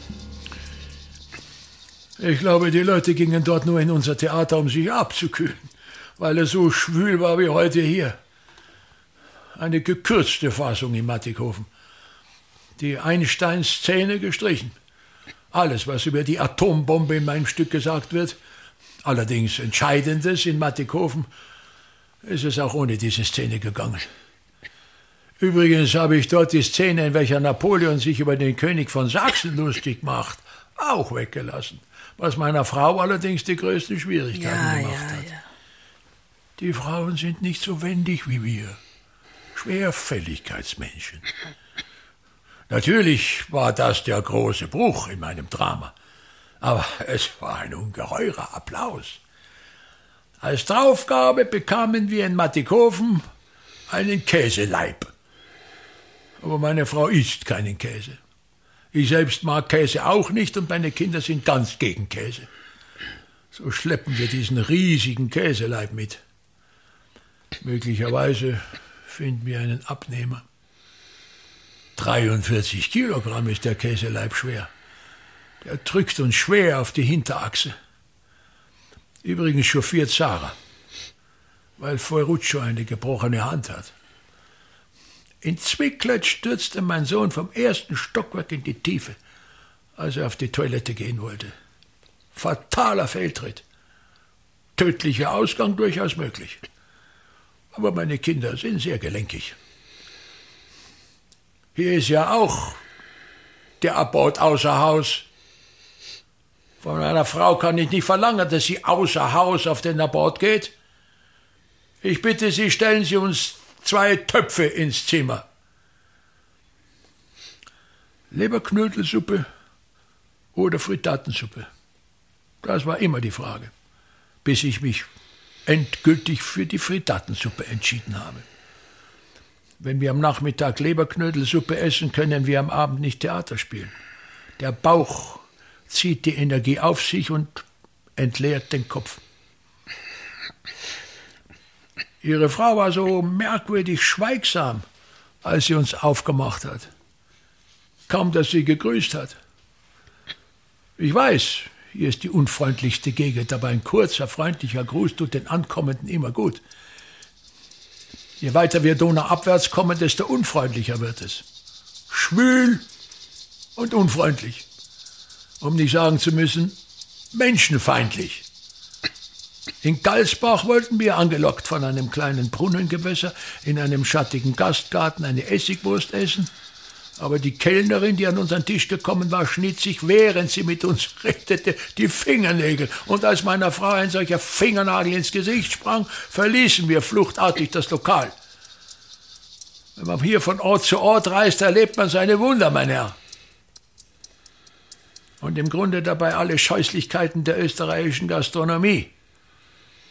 Ich glaube, die Leute gingen dort nur in unser Theater, um sich abzukühlen, weil es so schwül war wie heute hier. Eine gekürzte Fassung in Mattighofen. Die Einstein-Szene gestrichen. Alles, was über die Atombombe in meinem Stück gesagt wird, allerdings Entscheidendes in Mattighofen, ist es auch ohne diese Szene gegangen. Übrigens habe ich dort die Szene, in welcher Napoleon sich über den König von Sachsen lustig macht, auch weggelassen, was meiner Frau allerdings die größten Schwierigkeiten ja, gemacht ja, hat. Ja. Die Frauen sind nicht so wendig wie wir. Schwerfälligkeitsmenschen. Natürlich war das der große Bruch in meinem Drama, aber es war ein ungeheurer Applaus. Als Draufgabe bekamen wir in Mattighofen einen Käseleib. Aber meine Frau isst keinen Käse. Ich selbst mag Käse auch nicht und meine Kinder sind ganz gegen Käse. So schleppen wir diesen riesigen Käseleib mit. Möglicherweise finden wir einen Abnehmer. dreiundvierzig Kilogramm ist der Käseleib schwer. Der drückt uns schwer auf die Hinterachse. Übrigens chauffiert Sarah, weil Feuruccio eine gebrochene Hand hat. In Zwicklet stürzte mein Sohn vom ersten Stockwerk in die Tiefe, als er auf die Toilette gehen wollte. Fataler Fehltritt. Tödlicher Ausgang durchaus möglich. Aber meine Kinder sind sehr gelenkig. Hier ist ja auch der Abort außer Haus. Von einer Frau kann ich nicht verlangen, dass sie außer Haus auf den Abort geht. Ich bitte Sie, stellen Sie uns zwei Töpfe ins Zimmer. Leberknödelsuppe oder Frittatensuppe? Das war immer die Frage, bis ich mich endgültig für die Frittatensuppe entschieden habe. Wenn wir am Nachmittag Leberknödelsuppe essen, können wir am Abend nicht Theater spielen. Der Bauch zieht die Energie auf sich und entleert den Kopf. Ihre Frau war so merkwürdig schweigsam, als sie uns aufgemacht hat. Kaum, dass sie gegrüßt hat. Ich weiß, hier ist die unfreundlichste Gegend, aber ein kurzer, freundlicher Gruß tut den Ankommenden immer gut. Je weiter wir donauabwärts kommen, desto unfreundlicher wird es. Schwül und unfreundlich. Um nicht sagen zu müssen, menschenfeindlich. In Galsbach wollten wir, angelockt von einem kleinen Brunnengewässer, in einem schattigen Gastgarten eine Essigwurst essen. Aber die Kellnerin, die an unseren Tisch gekommen war, schnitt sich, während sie mit uns redete, die Fingernägel. Und als meiner Frau ein solcher Fingernagel ins Gesicht sprang, verließen wir fluchtartig das Lokal. Wenn man hier von Ort zu Ort reist, erlebt man seine Wunder, mein Herr. Und im Grunde dabei alle Scheußlichkeiten der österreichischen Gastronomie.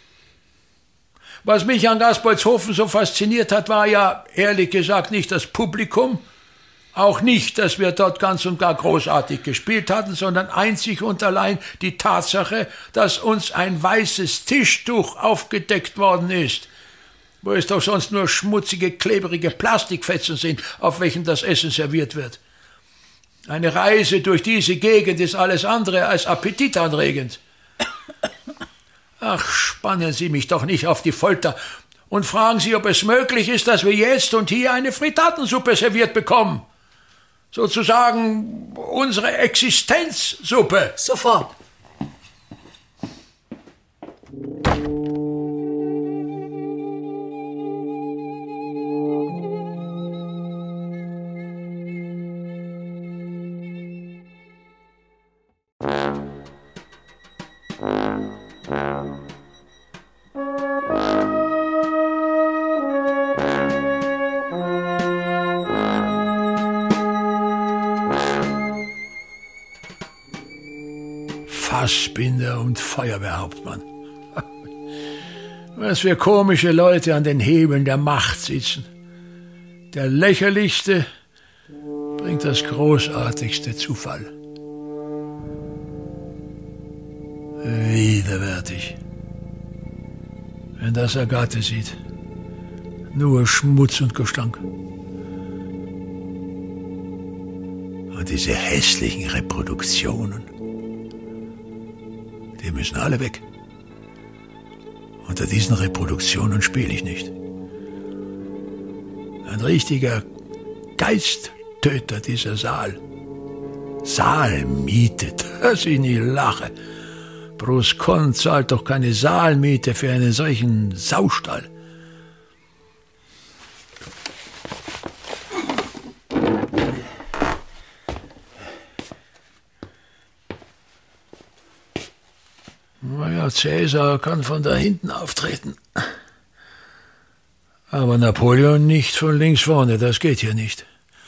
Was mich an Gaspoldshofen so fasziniert hat, war ja ehrlich gesagt nicht das Publikum, auch nicht, dass wir dort ganz und gar großartig gespielt hatten, sondern einzig und allein die Tatsache, dass uns ein weißes Tischtuch aufgedeckt worden ist, wo es doch sonst nur schmutzige, klebrige Plastikfetzen sind, auf welchen das Essen serviert wird. Eine Reise durch diese Gegend ist alles andere als appetitanregend. Ach, spannen Sie mich doch nicht auf die Folter und fragen Sie, ob es möglich ist, dass wir jetzt und hier eine Frittatensuppe serviert bekommen. Sozusagen unsere Existenzsuppe. Sofort. Fassbinder und Feuerwehrhauptmann. Was für komische Leute an den Hebeln der Macht sitzen. Der lächerlichste bringt das großartigste zu Fall. Widerwärtig. Wenn das Agathe sieht, nur Schmutz und Gestank. Und diese hässlichen Reproduktionen, die müssen alle weg. Unter diesen Reproduktionen spiele ich nicht. Ein richtiger Geisttöter, dieser Saal. Saalmiete, dass ich nicht lache. Bruskon zahlt doch keine Saalmiete für einen solchen Saustall. Naja, Cäsar kann von da hinten auftreten. Aber Napoleon nicht von links vorne, das geht hier nicht.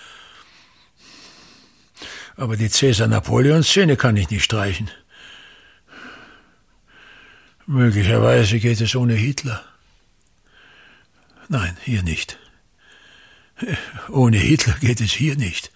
Aber die Cäsar-Napoleon-Szene kann ich nicht streichen. Möglicherweise geht es ohne Hitler. Nein, hier nicht. Ohne Hitler geht es hier nicht.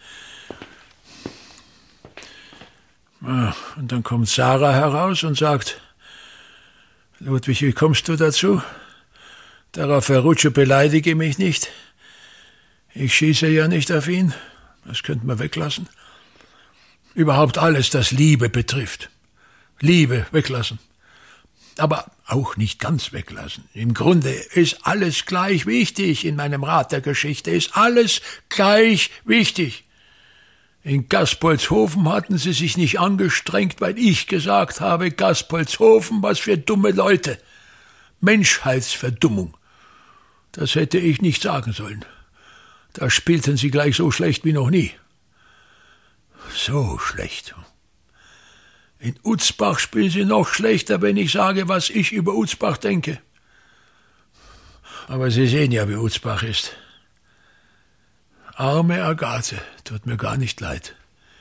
Und dann kommt Sarah heraus und sagt: Ludwig, wie kommst du dazu? Darauf, Ferruccio, beleidige mich nicht. Ich schieße ja nicht auf ihn. Das könnte man weglassen. Überhaupt alles, das Liebe betrifft. Liebe weglassen. Aber auch nicht ganz weglassen. Im Grunde ist alles gleich wichtig in meinem Rat der Geschichte. Ist alles gleich wichtig. In Gaspoldshofen hatten sie sich nicht angestrengt, weil ich gesagt habe, Gaspoldshofen, was für dumme Leute. Menschheitsverdummung. Das hätte ich nicht sagen sollen. Da spielten sie gleich so schlecht wie noch nie. So schlecht. In Utzbach spielen sie noch schlechter, wenn ich sage, was ich über Utzbach denke. Aber Sie sehen ja, wie Utzbach ist. Arme Agathe, tut mir gar nicht leid.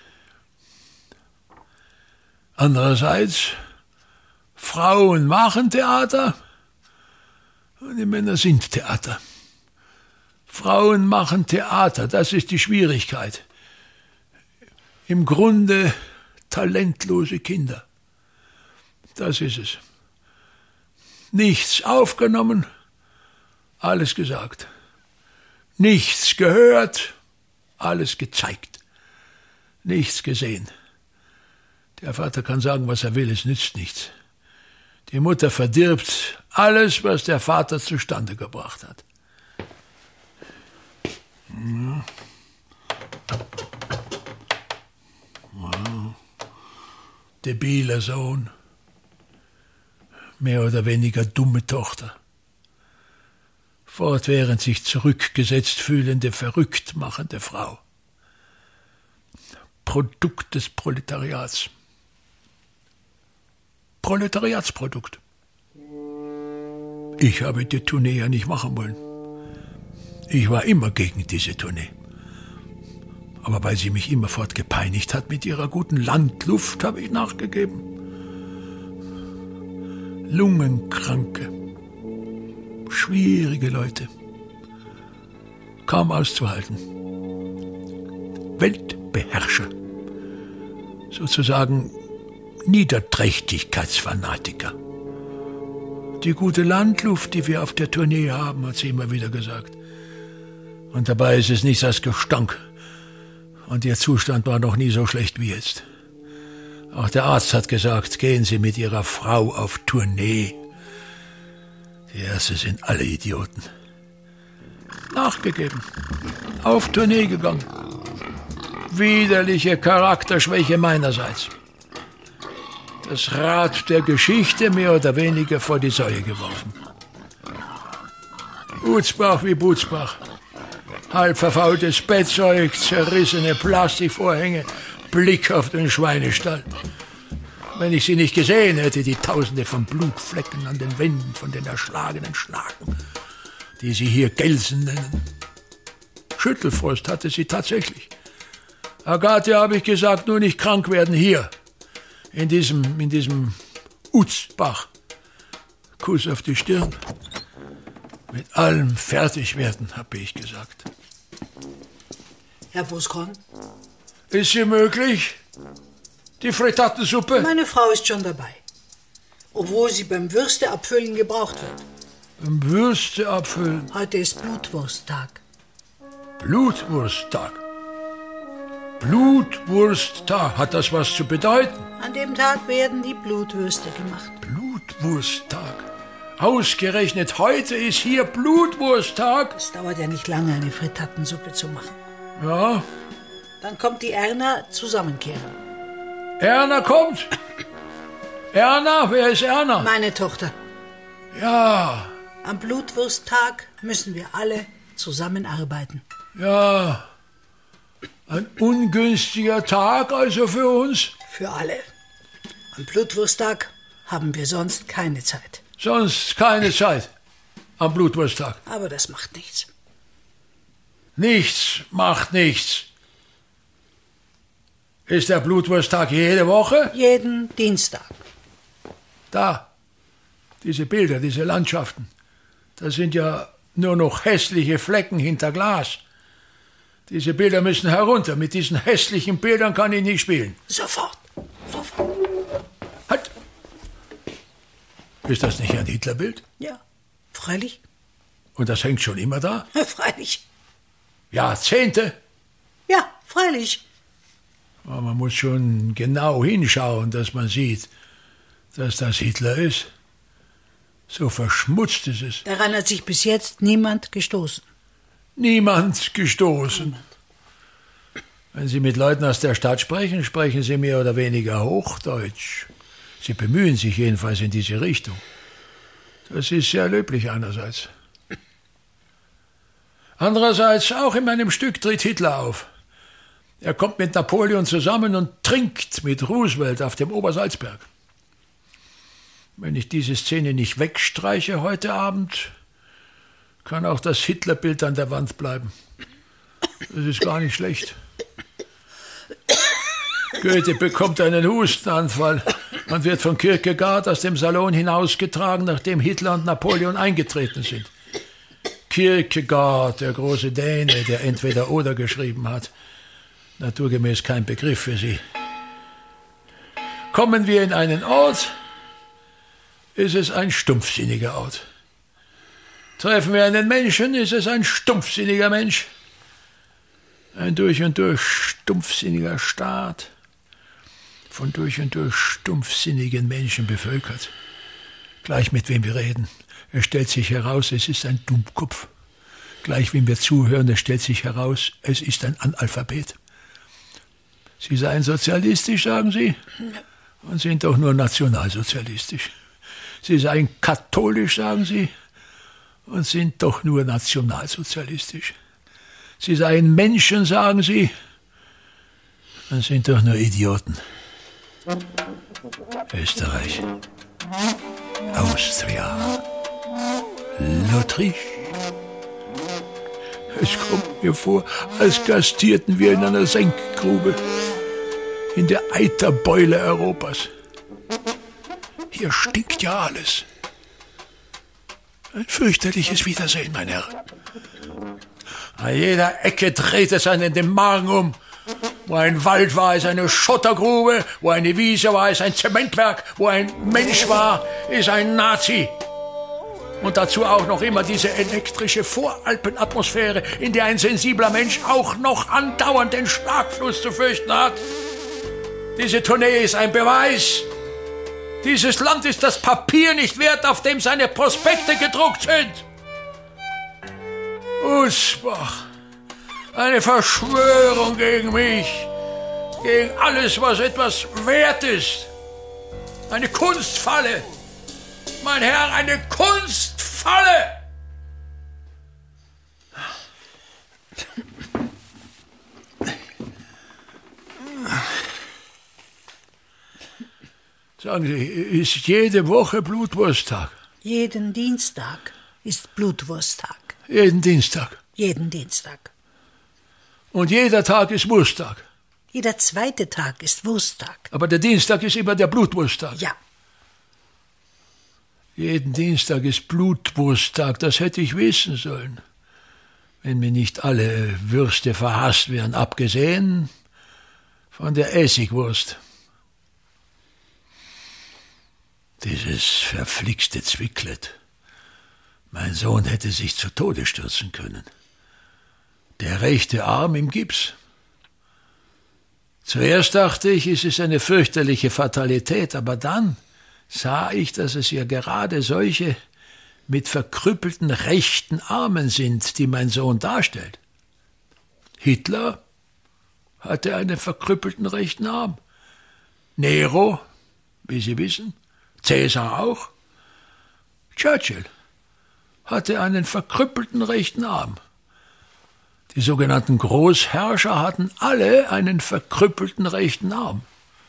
Andererseits, Frauen machen Theater und die Männer sind Theater. Frauen machen Theater, das ist die Schwierigkeit. Im Grunde talentlose Kinder. Das ist es. Nichts aufgenommen, alles gesagt. Nichts gehört, alles gezeigt. Nichts gesehen. Der Vater kann sagen, was er will, es nützt nichts. Die Mutter verdirbt alles, was der Vater zustande gebracht hat. Ja. Ja. Debiler Sohn. Mehr oder weniger dumme Tochter. Fortwährend sich zurückgesetzt fühlende, verrückt machende Frau. Produkt des Proletariats. Proletariatsprodukt. Ich habe die Tournee ja nicht machen wollen. Ich war immer gegen diese Tournee. Aber weil sie mich immerfort gepeinigt hat mit ihrer guten Landluft, habe ich nachgegeben. Lungenkranke, Schwierige Leute. Kaum auszuhalten. Weltbeherrscher. Sozusagen Niederträchtigkeitsfanatiker. Die gute Landluft, die wir auf der Tournee haben, hat sie immer wieder gesagt. Und dabei ist es nichts als Gestank. Und ihr Zustand war noch nie so schlecht wie jetzt. Auch der Arzt hat gesagt, gehen Sie mit Ihrer Frau auf Tournee. Die Ärzte sind alle Idioten. Nachgegeben. Auf Tournee gegangen. Widerliche Charakterschwäche meinerseits. Das Rad der Geschichte mehr oder weniger vor die Säue geworfen. Butzbach wie Butzbach. Halb verfaultes Bettzeug, zerrissene Plastikvorhänge, Blick auf den Schweinestall. Wenn ich sie nicht gesehen hätte, die Tausende von Blutflecken an den Wänden von den erschlagenen Schnaken, die sie hier Gelsen nennen. Schüttelfrost hatte sie tatsächlich. Agathe, habe ich gesagt, nur nicht krank werden hier. In diesem, in diesem Utzbach. Kuss auf die Stirn. Mit allem fertig werden, habe ich gesagt. Herr Buskron? Ist sie möglich? Die Frittatensuppe? Meine Frau ist schon dabei. Obwohl sie beim Würste abfüllen gebraucht wird. Beim Würste abfüllen? Heute ist Blutwursttag. Blutwursttag? Blutwursttag, hat das was zu bedeuten? An dem Tag werden die Blutwürste gemacht. Blutwursttag? Ausgerechnet heute ist hier Blutwursttag? Es dauert ja nicht lange, eine Frittatensuppe zu machen. Ja. Dann kommt die Erna zusammenkehren. Erna kommt? Erna? Wer ist Erna? Meine Tochter. Ja. Am Blutwursttag müssen wir alle zusammenarbeiten. Ja. Ein ungünstiger Tag also für uns? Für alle. Am Blutwursttag haben wir sonst keine Zeit. Sonst keine Zeit am Blutwursttag. Aber das macht nichts. Nichts macht nichts. Ist der Blutwursttag jede Woche? Jeden Dienstag. Da, diese Bilder, diese Landschaften, das sind ja nur noch hässliche Flecken hinter Glas. Diese Bilder müssen herunter. Mit diesen hässlichen Bildern kann ich nicht spielen. Sofort, sofort. Halt! Ist das nicht ein Hitlerbild? Ja, freilich. Und das hängt schon immer da? Freilich. Jahrzehnte? Ja, freilich. Aber man muss schon genau hinschauen, dass man sieht, dass das Hitler ist. So verschmutzt ist es. Daran hat sich bis jetzt niemand gestoßen. Niemand gestoßen. Niemand. Wenn Sie mit Leuten aus der Stadt sprechen, sprechen Sie mehr oder weniger Hochdeutsch. Sie bemühen sich jedenfalls in diese Richtung. Das ist sehr löblich einerseits. Andererseits, auch in meinem Stück tritt Hitler auf. Er kommt mit Napoleon zusammen und trinkt mit Roosevelt auf dem Obersalzberg. Wenn ich diese Szene nicht wegstreiche heute Abend, kann auch das Hitlerbild an der Wand bleiben. Das ist gar nicht schlecht. Goethe bekommt einen Hustenanfall und wird von Kierkegaard aus dem Salon hinausgetragen, nachdem Hitler und Napoleon eingetreten sind. Kierkegaard, der große Däne, der entweder oder geschrieben hat. Naturgemäß kein Begriff für Sie. Kommen wir in einen Ort, ist es ein stumpfsinniger Ort. Treffen wir einen Menschen, ist es ein stumpfsinniger Mensch. Ein durch und durch stumpfsinniger Staat, von durch und durch stumpfsinnigen Menschen bevölkert. Gleich mit wem wir reden. Es stellt sich heraus, es ist ein Dummkopf. Gleich wem wir zuhören, es stellt sich heraus, es ist ein Analphabet. Sie seien sozialistisch, sagen Sie, und sind doch nur nationalsozialistisch. Sie seien katholisch, sagen Sie, und sind doch nur nationalsozialistisch. Sie seien Menschen, sagen Sie, und sind doch nur Idioten. Österreich, Austria, L'Autriche. Es kommt mir vor, als gastierten wir in einer Senkgrube, in der Eiterbeule Europas. Hier stinkt ja alles. Ein fürchterliches Wiedersehen, mein Herr. An jeder Ecke dreht es einen den Magen um. Wo ein Wald war, ist eine Schottergrube. Wo eine Wiese war, ist ein Zementwerk. Wo ein Mensch war, ist ein Nazi. Und dazu auch noch immer diese elektrische Voralpenatmosphäre, in der ein sensibler Mensch auch noch andauernd den Schlagfluss zu fürchten hat. Diese Tournee ist ein Beweis. Dieses Land ist das Papier nicht wert, auf dem seine Prospekte gedruckt sind. Usbach, eine Verschwörung gegen mich, gegen alles, was etwas wert ist. Eine Kunstfalle. Mein Herr, eine Kunstfalle! Sagen Sie, ist jede Woche Blutwursttag? Jeden Dienstag ist Blutwursttag. Jeden Dienstag? Jeden Dienstag. Und jeder Tag ist Wursttag? Jeder zweite Tag ist Wursttag. Aber der Dienstag ist immer der Blutwursttag? Ja. Jeden Dienstag ist Blutwursttag, das hätte ich wissen sollen. Wenn mir nicht alle Würste verhasst wären, abgesehen von der Essigwurst. Dieses verflixte Zwicklet. Mein Sohn hätte sich zu Tode stürzen können. Der rechte Arm im Gips. Zuerst dachte ich, es ist eine fürchterliche Fatalität, aber dann sah ich, dass es ja gerade solche mit verkrüppelten rechten Armen sind, die mein Sohn darstellt. Hitler hatte einen verkrüppelten rechten Arm. Nero, wie Sie wissen, Cäsar auch. Churchill hatte einen verkrüppelten rechten Arm. Die sogenannten Großherrscher hatten alle einen verkrüppelten rechten Arm.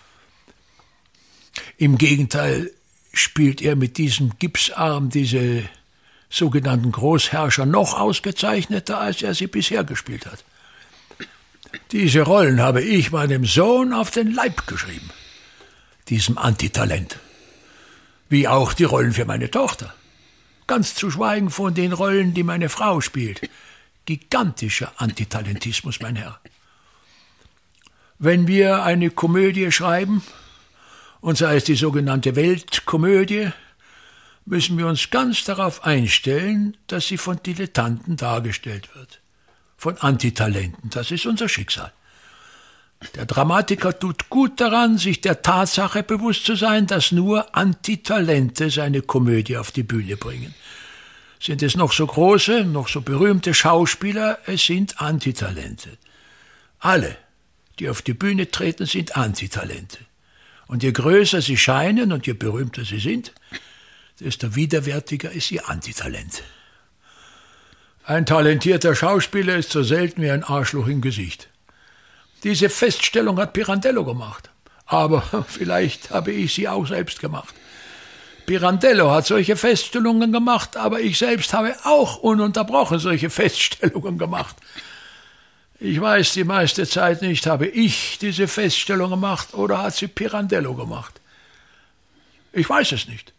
Im Gegenteil spielt er mit diesem Gipsarm diese sogenannten Großherrscher noch ausgezeichneter, als er sie bisher gespielt hat. Diese Rollen habe ich meinem Sohn auf den Leib geschrieben, diesem Antitalent. Wie auch die Rollen für meine Tochter. Ganz zu schweigen von den Rollen, die meine Frau spielt. Gigantischer Antitalentismus, mein Herr. Wenn wir eine Komödie schreiben, und sei es die sogenannte Weltkomödie, müssen wir uns ganz darauf einstellen, dass sie von Dilettanten dargestellt wird. Von Antitalenten, das ist unser Schicksal. Der Dramatiker tut gut daran, sich der Tatsache bewusst zu sein, dass nur Antitalente seine Komödie auf die Bühne bringen. Sind es noch so große, noch so berühmte Schauspieler, es sind Antitalente. Alle, die auf die Bühne treten, sind Antitalente. Und je größer sie scheinen und je berühmter sie sind, desto widerwärtiger ist ihr Antitalent. Ein talentierter Schauspieler ist so selten wie ein Arschloch im Gesicht. Diese Feststellung hat Pirandello gemacht. Aber vielleicht habe ich sie auch selbst gemacht. Pirandello hat solche Feststellungen gemacht, aber ich selbst habe auch ununterbrochen solche Feststellungen gemacht. Ich weiß die meiste Zeit nicht, habe ich diese Feststellung gemacht oder hat sie Pirandello gemacht? Ich weiß es nicht.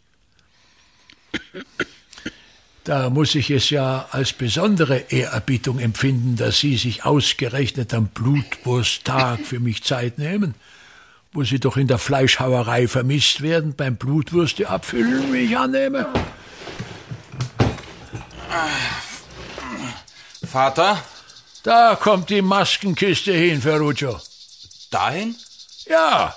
Da muss ich es ja als besondere Ehrerbietung empfinden, dass Sie sich ausgerechnet am Blutwursttag für mich Zeit nehmen, wo Sie doch in der Fleischhauerei vermisst werden, beim Blutwürste abfüllen, wie ich annehme. Vater? Da kommt die Maskenkiste hin, Ferruccio. Dahin? Ja.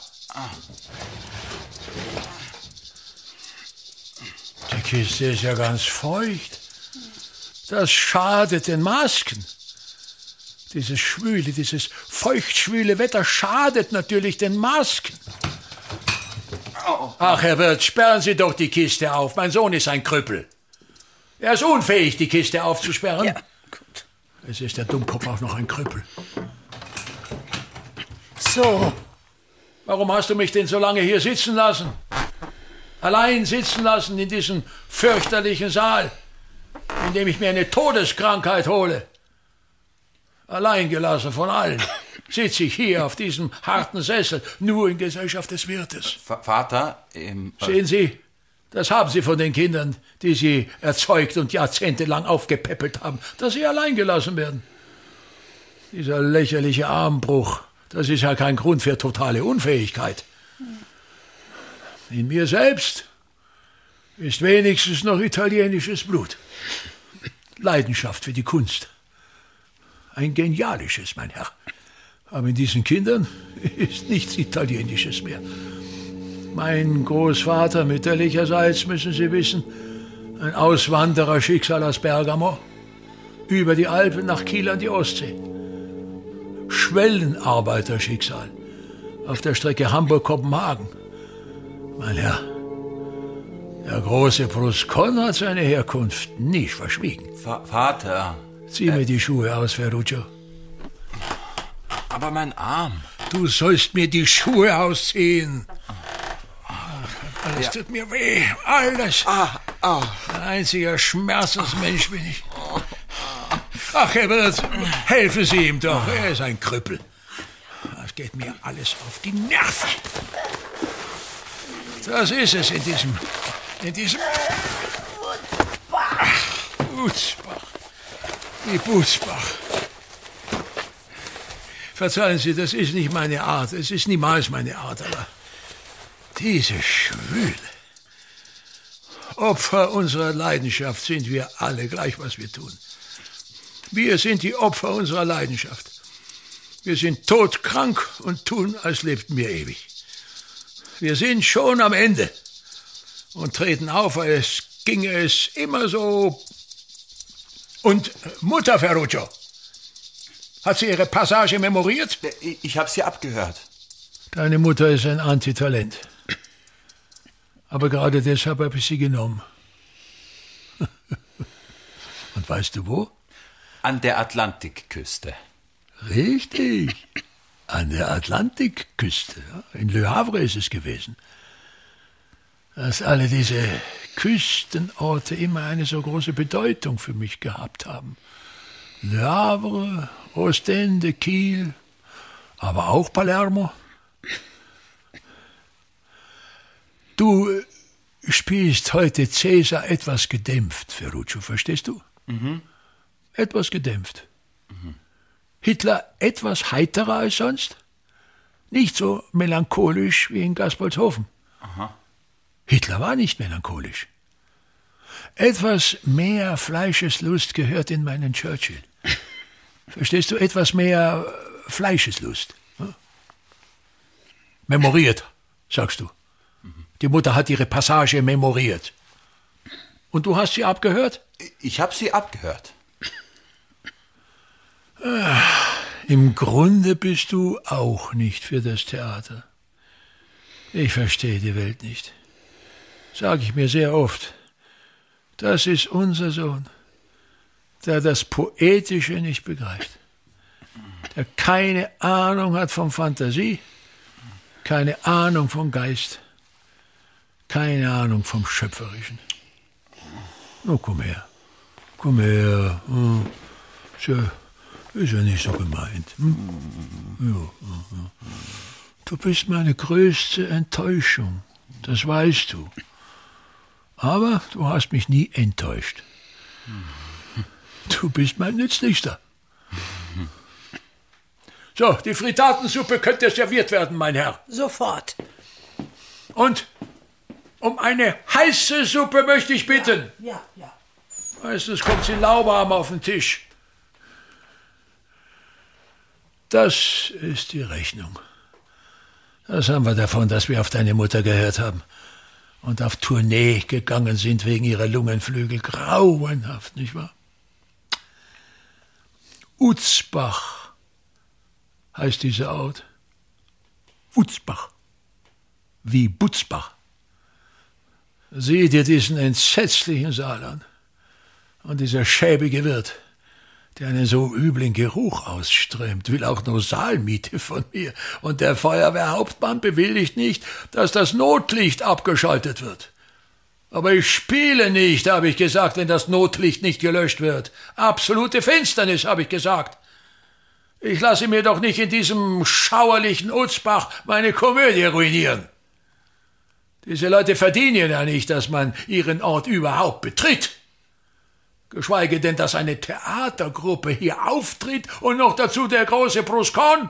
Die Kiste ist ja ganz feucht. Das schadet den Masken. Dieses schwüle, dieses feuchtschwüle Wetter schadet natürlich den Masken. Ach, Herr Wirt, sperren Sie doch die Kiste auf. Mein Sohn ist ein Krüppel. Er ist unfähig, die Kiste aufzusperren. Ja, gut. Es ist der Dummkopf auch noch ein Krüppel. So. Warum hast du mich denn so lange hier sitzen lassen? Allein sitzen lassen in diesem fürchterlichen Saal, in dem ich mir eine Todeskrankheit hole. Allein gelassen von allen, sitze ich hier auf diesem harten Sessel, nur in Gesellschaft des Wirtes. V- Vater, ähm, Sehen Sie, Das haben Sie von den Kindern, die Sie erzeugt und jahrzehntelang aufgepäppelt haben, dass sie allein gelassen werden. Dieser lächerliche Armbruch, das ist ja kein Grund für totale Unfähigkeit. In mir selbst ist wenigstens noch italienisches Blut. Leidenschaft für die Kunst. Ein genialisches, mein Herr. Aber in diesen Kindern ist nichts Italienisches mehr. Mein Großvater mütterlicherseits, müssen Sie wissen, ein Auswandererschicksal aus Bergamo, über die Alpen nach Kiel an die Ostsee. Schwellenarbeiterschicksal auf der Strecke Hamburg-Kopenhagen. Mein Herr, der große Bruscon hat seine Herkunft nicht verschwiegen. Va- Vater. Zieh äh, mir die Schuhe aus, Ferruccio. Aber mein Arm. Du sollst mir die Schuhe ausziehen. Ach, alles ja. tut mir weh. Alles. Ah, ah. Ein einziger Schmerzensmensch bin ich. Ach, Herr Wirt, helfen Sie ihm doch. Er ist ein Krüppel. Das geht mir alles auf die Nerven. Das ist es in diesem... in diesem... Butzbach. Die Butzbach. Verzeihen Sie, das ist nicht meine Art. Es ist niemals meine Art, aber diese Schwüle. Opfer unserer Leidenschaft sind wir alle, gleich was wir tun. Wir sind die Opfer unserer Leidenschaft. Wir sind todkrank und tun, als lebten wir ewig. Wir sind schon am Ende und treten auf, als ginge es immer so. Und Mutter Ferruccio, hat sie ihre Passage memoriert? Ich habe sie abgehört. Deine Mutter ist ein Antitalent. Aber gerade deshalb habe ich sie genommen. Und weißt du wo? An der Atlantikküste. Richtig. An der Atlantikküste. In Le Havre ist es gewesen. Dass alle diese Küstenorte immer eine so große Bedeutung für mich gehabt haben. Le Havre, Ostende, Kiel, aber auch Palermo. Du spielst heute Cäsar etwas gedämpft, Ferruccio, verstehst du? Mhm. Etwas gedämpft. Mhm. Hitler etwas heiterer als sonst? Nicht so melancholisch wie in Gaspoldshofen. Aha. Hitler war nicht melancholisch. Etwas mehr Fleischeslust gehört in meinen Churchill. Verstehst du? Etwas mehr Fleischeslust. Hm? Memoriert, sagst du. Mhm. Die Mutter hat ihre Passage memoriert. Und du hast sie abgehört? Ich habe sie abgehört. Im Grunde bist du auch nicht für das Theater. Ich verstehe die Welt nicht. Sag ich mir sehr oft. Das ist unser Sohn, der das Poetische nicht begreift, der keine Ahnung hat von Fantasie, keine Ahnung vom Geist, keine Ahnung vom Schöpferischen. Oh, komm her, komm her. Hm. Ist, ja, ist ja nicht so gemeint. Hm? Ja, ja. Du bist meine größte Enttäuschung, das weißt du. Aber du hast mich nie enttäuscht. Du bist mein Nützlichster. So, die Fritatensuppe könnte serviert werden, mein Herr. Sofort. Und um eine heiße Suppe möchte ich bitten. Ja, ja. ja. Meistens kommt sie lauwarm auf den Tisch. Das ist die Rechnung. Das haben wir davon, dass wir auf deine Mutter gehört haben. Und auf Tournee gegangen sind wegen ihrer Lungenflügel. Grauenhaft, nicht wahr? Utzbach heißt dieser Ort. Utzbach. Wie Butzbach. Sieh dir diesen entsetzlichen Saal an. Und dieser schäbige Wirt, der einen so üblen Geruch ausströmt, will auch nur Saalmiete von mir. Und der Feuerwehrhauptmann bewilligt nicht, dass das Notlicht abgeschaltet wird. Aber ich spiele nicht, habe ich gesagt, wenn das Notlicht nicht gelöscht wird. Absolute Finsternis, habe ich gesagt. Ich lasse mir doch nicht in diesem schauerlichen Utzbach meine Komödie ruinieren. Diese Leute verdienen ja nicht, dass man ihren Ort überhaupt betritt. Geschweige denn, dass eine Theatergruppe hier auftritt und noch dazu der große Bruscon.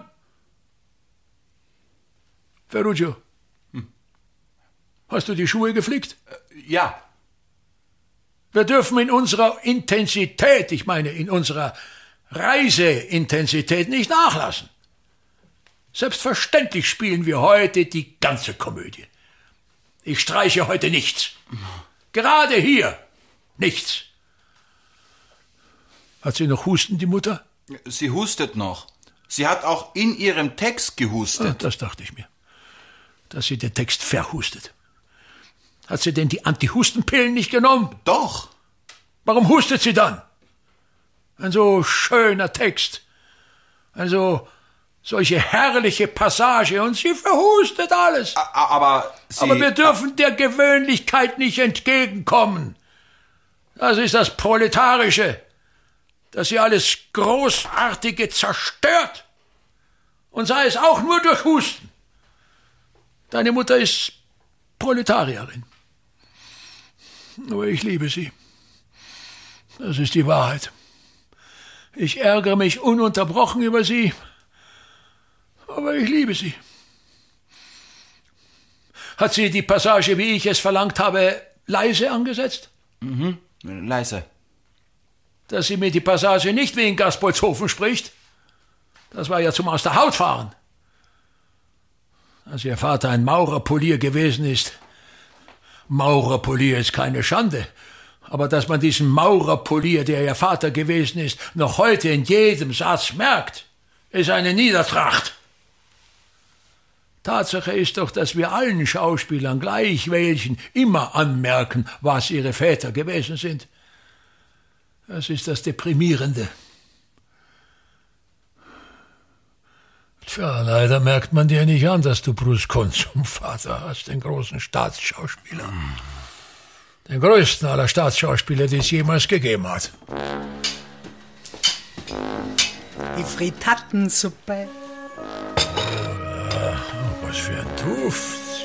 Ferruccio, hm. hast du die Schuhe geflickt? Äh, ja. Wir dürfen in unserer Intensität, ich meine in unserer Reiseintensität nicht nachlassen. Selbstverständlich spielen wir heute die ganze Komödie. Ich streiche heute nichts. Gerade hier nichts. Hat sie noch Husten, die Mutter? Sie hustet noch. Sie hat auch in ihrem Text gehustet. Ah, das dachte ich mir. Dass sie den Text verhustet. Hat sie denn die Antihustenpillen nicht genommen? Doch. Warum hustet sie dann? Ein so schöner Text. Ein so, solche herrliche Passage und sie verhustet alles. A aber sie... Aber wir dürfen der Gewöhnlichkeit nicht entgegenkommen. Das ist das Proletarische, dass sie alles Großartige zerstört. Und sei es auch nur durch Husten. Deine Mutter ist Proletarierin. Aber ich liebe sie. Das ist die Wahrheit. Ich ärgere mich ununterbrochen über sie, aber ich liebe sie. Hat sie die Passage, wie ich es verlangt habe, leise angesetzt? Mhm, leise. Dass sie mir die Passage nicht wie in Gaspoldshofen spricht? Das war ja zum Aus der Haut fahren. Als ihr Vater ein Maurerpolier gewesen ist. Maurerpolier ist keine Schande. Aber dass man diesen Maurerpolier, der ihr Vater gewesen ist, noch heute in jedem Satz merkt, ist eine Niedertracht. Tatsache ist doch, dass wir allen Schauspielern gleich welchen immer anmerken, was ihre Väter gewesen sind. Das ist das Deprimierende. Tja, leider merkt man dir nicht an, dass du Bruscon zum Vater hast, den großen Staatsschauspieler. Den größten aller Staatsschauspieler, die es jemals gegeben hat. Die Frittatensuppe. Oh, was für ein Duft.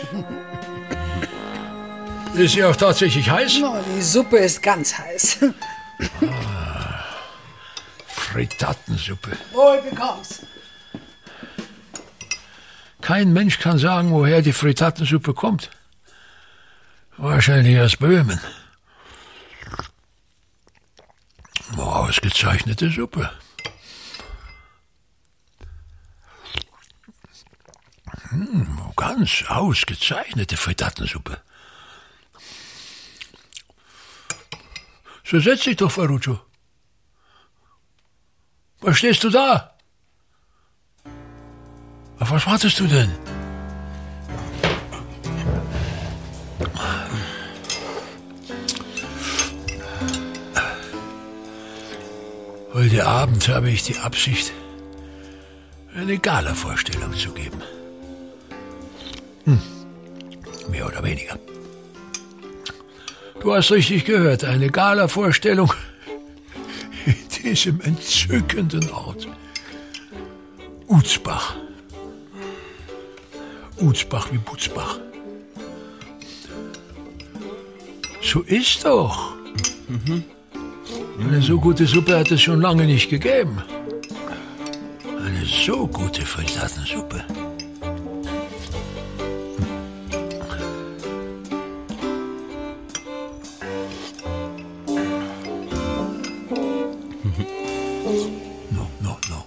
Ist sie auch tatsächlich heiß? No, die Suppe ist ganz heiß. Ah, Frittatensuppe. Wohl bekomm's. Kein Mensch kann sagen, woher die Frittatensuppe kommt. Wahrscheinlich aus Böhmen. Oh, ausgezeichnete Suppe. Hm, ganz ausgezeichnete Frittatensuppe. So setz dich doch, Ferruccio. Was stehst du da? Auf was wartest du denn? Heute Abend habe ich die Absicht, eine Gala-Vorstellung zu geben. Hm. Mehr oder weniger. Du hast richtig gehört, eine Gala-Vorstellung in diesem entzückenden Ort. Utzbach. Utzbach wie Butzbach. So ist doch. Mhm. Eine so gute Suppe hat es schon lange nicht gegeben. Eine so gute Frittatensuppe. No, no, no.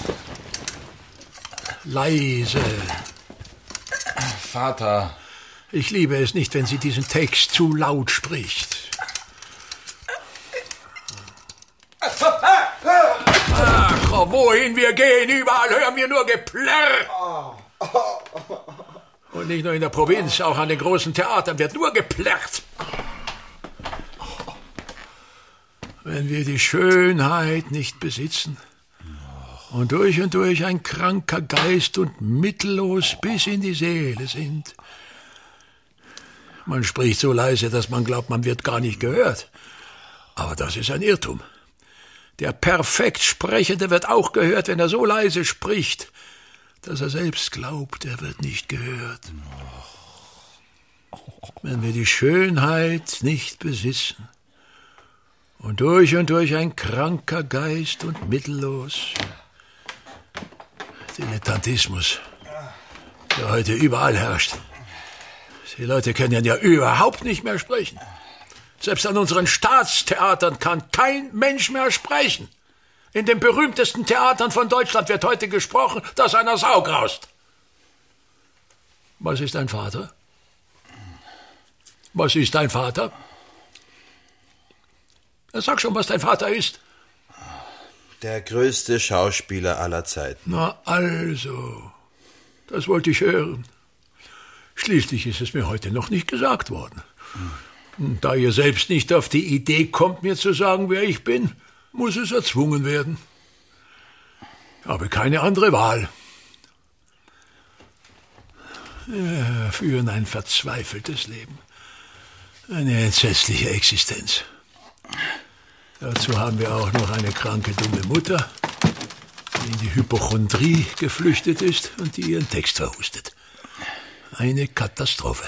Leise. Vater. Ich liebe es nicht, wenn sie diesen Text zu laut spricht. Ach, wohin wir gehen, überall hören wir nur Geplärr. Und nicht nur in der Provinz, auch an den großen Theatern wird nur geplärrt. Wenn wir die Schönheit nicht besitzen und durch und durch ein kranker Geist und mittellos bis in die Seele sind. Man spricht so leise, dass man glaubt, man wird gar nicht gehört. Aber das ist ein Irrtum. Der perfekt Sprechende wird auch gehört, wenn er so leise spricht, dass er selbst glaubt, er wird nicht gehört. Wenn wir die Schönheit nicht besitzen und durch und durch ein kranker Geist und mittellos. Dilettantismus, der heute überall herrscht. Die Leute können ja überhaupt nicht mehr sprechen. Selbst an unseren Staatstheatern kann kein Mensch mehr sprechen. In den berühmtesten Theatern von Deutschland wird heute gesprochen, dass einer Sau graust. Was ist dein Vater? Was ist dein Vater? Sag schon, was dein Vater ist. Der größte Schauspieler aller Zeiten. Na also, das wollte ich hören. Schließlich ist es mir heute noch nicht gesagt worden. Und da ihr selbst nicht auf die Idee kommt, mir zu sagen, wer ich bin, muss es erzwungen werden. Ich habe keine andere Wahl. Wir führen ein verzweifeltes Leben. Eine entsetzliche Existenz. Dazu haben wir auch noch eine kranke, dumme Mutter, die in die Hypochondrie geflüchtet ist und die ihren Text verhustet. Eine Katastrophe.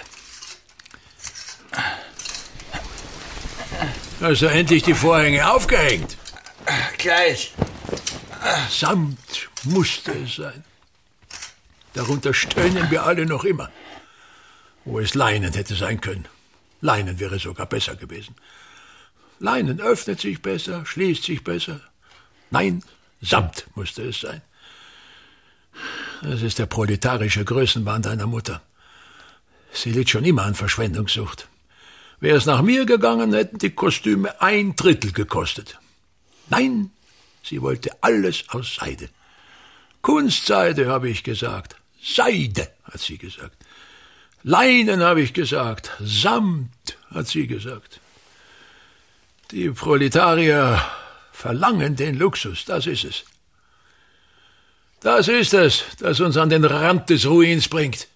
Hast du endlich die Vorhänge aufgehängt? Gleich. Samt musste es sein. Darunter stöhnen wir alle noch immer. Wo es Leinen hätte sein können. Leinen wäre sogar besser gewesen. Leinen öffnet sich besser, schließt sich besser. Nein, Samt musste es sein. Das ist der proletarische Größenwahn deiner Mutter. Sie litt schon immer an Verschwendungssucht. Wäre es nach mir gegangen, hätten die Kostüme ein Drittel gekostet. Nein, sie wollte alles aus Seide. Kunstseide, habe ich gesagt. Seide, hat sie gesagt. Leinen, habe ich gesagt. Samt, hat sie gesagt. Die Proletarier verlangen den Luxus, das ist es. Das ist es, das uns an den Rand des Ruins bringt.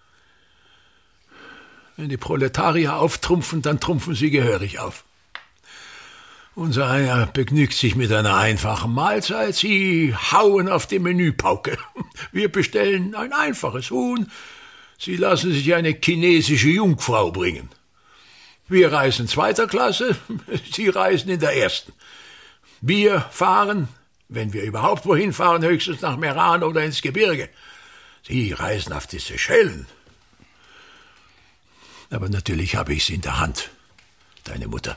Wenn die Proletarier auftrumpfen, dann trumpfen sie gehörig auf. Unser einer begnügt sich mit einer einfachen Mahlzeit, sie hauen auf die Menüpauke. Wir bestellen ein einfaches Huhn, sie lassen sich eine chinesische Jungfrau bringen. Wir reisen zweiter Klasse, sie reisen in der ersten. Wir fahren, wenn wir überhaupt wohin fahren, höchstens nach Meran oder ins Gebirge. Sie reisen auf die Seychellen. Aber natürlich habe ich sie in der Hand, deine Mutter.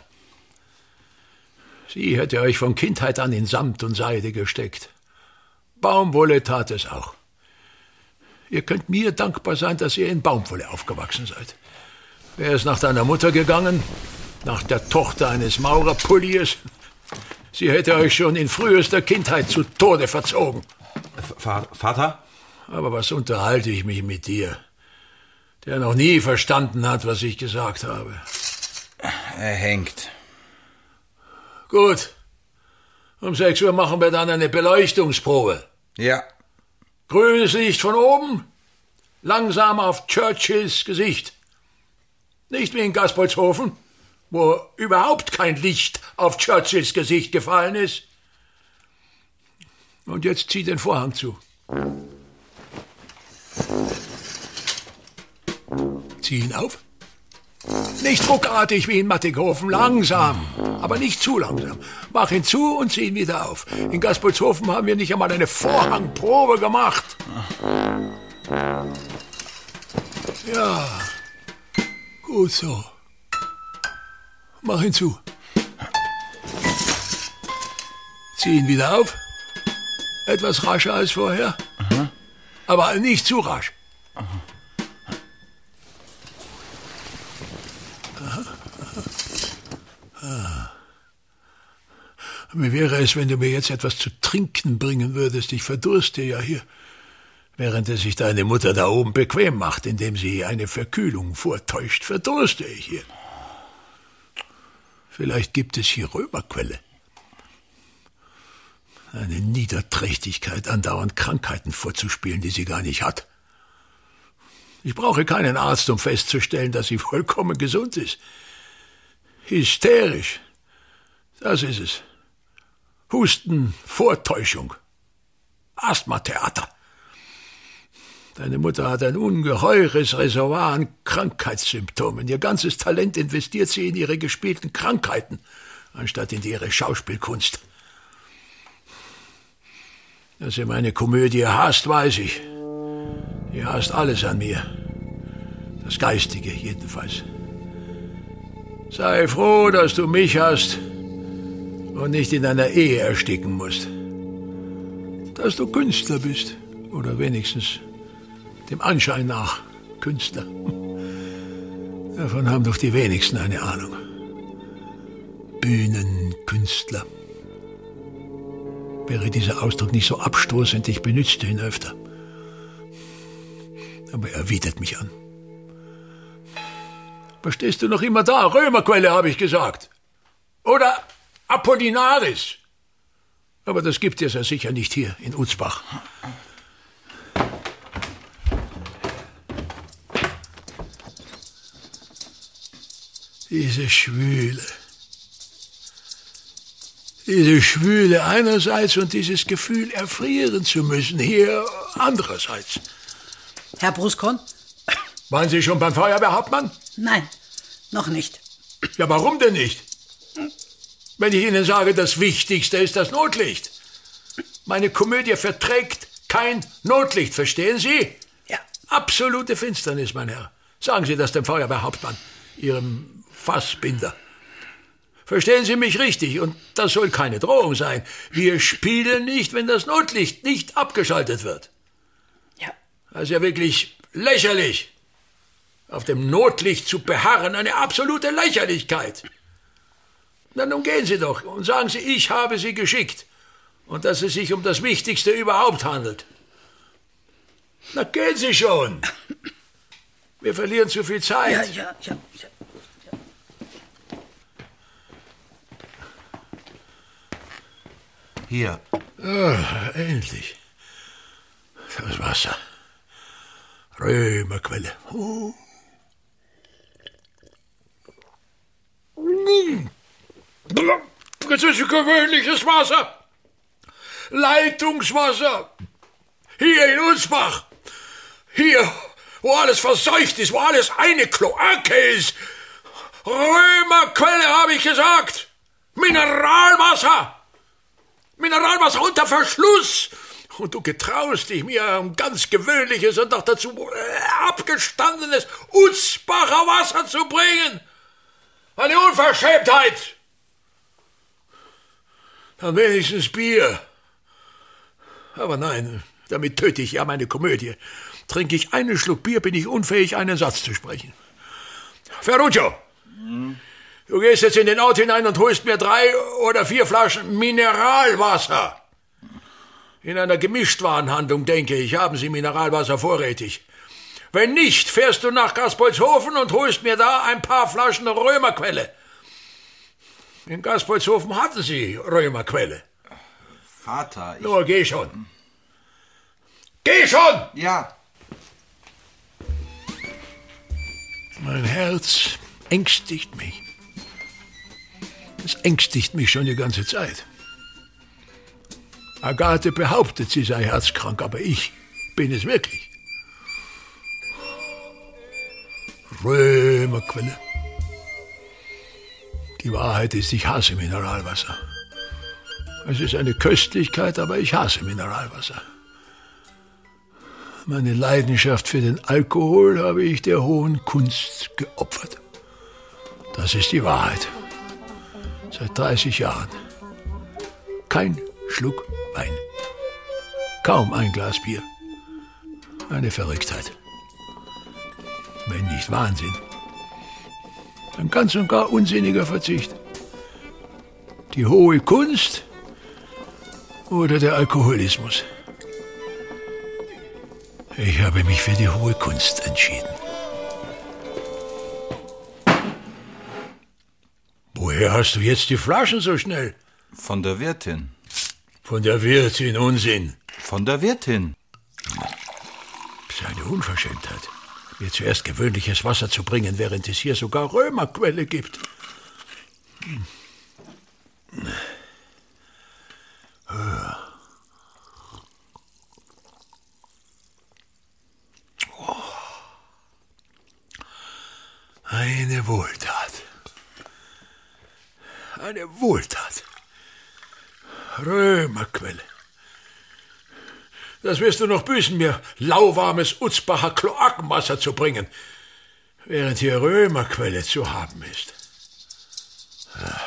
Sie hätte euch von Kindheit an in Samt und Seide gesteckt. Baumwolle tat es auch. Ihr könnt mir dankbar sein, dass ihr in Baumwolle aufgewachsen seid. Wäre es nach deiner Mutter gegangen, nach der Tochter eines Maurerpulliers, sie hätte euch schon in frühester Kindheit zu Tode verzogen. V- Vater? Aber was unterhalte ich mich mit dir, der noch nie verstanden hat, was ich gesagt habe? Er hängt. Gut. Um sechs Uhr machen wir dann eine Beleuchtungsprobe. Ja. Grünes Licht von oben, langsam auf Churchills Gesicht. Nicht wie in Gaspoldshofen, wo überhaupt kein Licht auf Churchills Gesicht gefallen ist. Und jetzt zieh den Vorhang zu. Zieh ihn auf. Nicht ruckartig wie in Mattighofen, langsam, aber nicht zu langsam. Mach ihn zu und zieh ihn wieder auf. In Gaspoldshofen haben wir nicht einmal eine Vorhangprobe gemacht. Ja, gut so. Mach ihn zu. Zieh ihn wieder auf. Etwas rascher als vorher. Aha. Aber nicht zu rasch. Aha. Ah. Wie wäre es, wenn du mir jetzt etwas zu trinken bringen würdest? Ich verdurste ja hier. Während es sich deine Mutter da oben bequem macht, indem sie eine Verkühlung vortäuscht, verdurste ich hier. Vielleicht gibt es hier Römerquelle. Eine Niederträchtigkeit, andauernd Krankheiten vorzuspielen, die sie gar nicht hat. Ich brauche keinen Arzt, um festzustellen, dass sie vollkommen gesund ist. Hysterisch. Das ist es. Husten, Vortäuschung. Asthmatheater. Deine Mutter hat ein ungeheures Reservoir an Krankheitssymptomen. Ihr ganzes Talent investiert sie in ihre gespielten Krankheiten, anstatt in ihre Schauspielkunst. Dass sie meine Komödie hasst, weiß ich. Sie hasst alles an mir. Das Geistige jedenfalls. Sei froh, dass du mich hast und nicht in einer Ehe ersticken musst. Dass du Künstler bist, oder wenigstens dem Anschein nach Künstler. Davon haben doch die wenigsten eine Ahnung. Bühnenkünstler. Wäre dieser Ausdruck nicht so abstoßend, ich benützte ihn öfter. Aber er widert mich an. Was stehst du noch immer da? Römerquelle, habe ich gesagt. Oder Apollinaris. Aber das gibt es ja sicher nicht hier in Utzbach. Diese Schwüle. Diese Schwüle einerseits und dieses Gefühl, erfrieren zu müssen, hier andererseits. Herr Bruskorn? Waren Sie schon beim Feuerwehrhauptmann? Nein, noch nicht. Ja, warum denn nicht? Wenn ich Ihnen sage, das Wichtigste ist das Notlicht. Meine Komödie verträgt kein Notlicht, verstehen Sie? Ja. Absolute Finsternis, mein Herr. Sagen Sie das dem Feuerwehrhauptmann, Ihrem Fassbinder. Verstehen Sie mich richtig, und das soll keine Drohung sein. Wir spielen nicht, wenn das Notlicht nicht abgeschaltet wird. Ja. Das ist ja wirklich lächerlich. Auf dem Notlicht zu beharren, eine absolute Lächerlichkeit. Na, nun gehen Sie doch und sagen Sie, ich habe Sie geschickt und dass es sich um das Wichtigste überhaupt handelt. Na, gehen Sie schon. Wir verlieren zu viel Zeit. Ja, ja, ja. ja. Hier. Ah, endlich. Das Wasser. Römerquelle. Oh. Das ist gewöhnliches Wasser. Leitungswasser. Hier in Utzbach. Hier, wo alles verseucht ist, wo alles eine Kloake ist. Römerquelle, habe ich gesagt. Mineralwasser. Mineralwasser unter Verschluss. Und du getraust dich, mir ein ganz gewöhnliches und noch dazu abgestandenes Utzbacher Wasser zu bringen. Eine Unverschämtheit. Dann wenigstens Bier. Aber nein, damit töte ich ja meine Komödie. Trinke ich einen Schluck Bier, bin ich unfähig, einen Satz zu sprechen. Ferruccio, hm. Du gehst jetzt in den Ort hinein und holst mir drei oder vier Flaschen Mineralwasser. In einer Gemischtwarenhandlung, denke ich, haben sie Mineralwasser vorrätig. Wenn nicht, fährst du nach Gaspolzhofen und holst mir da ein paar Flaschen Römerquelle. In Gaspolzhofen hatten sie Römerquelle. Vater, ich... Nur, geh schon. Geh schon! Ja. Mein Herz ängstigt mich. Es ängstigt mich schon die ganze Zeit. Agathe behauptet, sie sei herzkrank, aber ich bin es wirklich. Römerquelle. Die Wahrheit ist, ich hasse Mineralwasser. Es ist eine Köstlichkeit, aber ich hasse Mineralwasser. Meine Leidenschaft für den Alkohol habe ich der hohen Kunst geopfert. Das ist die Wahrheit. Seit dreißig Jahren. Kein Schluck Wein. Kaum ein Glas Bier. Eine Verrücktheit. Wenn nicht Wahnsinn. Ein ganz und gar unsinniger Verzicht. Die hohe Kunst oder der Alkoholismus? Ich habe mich für die hohe Kunst entschieden. Woher hast du jetzt die Flaschen so schnell? Von der Wirtin. Von der Wirtin, Unsinn. Von der Wirtin. Das ist eine Unverschämtheit, mir zuerst gewöhnliches Wasser zu bringen, während es hier sogar Römerquelle gibt. Hm. Oh. Eine Wohltat. Eine Wohltat. Römerquelle. Das wirst du noch büßen, mir lauwarmes Utzbacher Kloakenwasser zu bringen, während hier Römerquelle zu haben ist. Ja.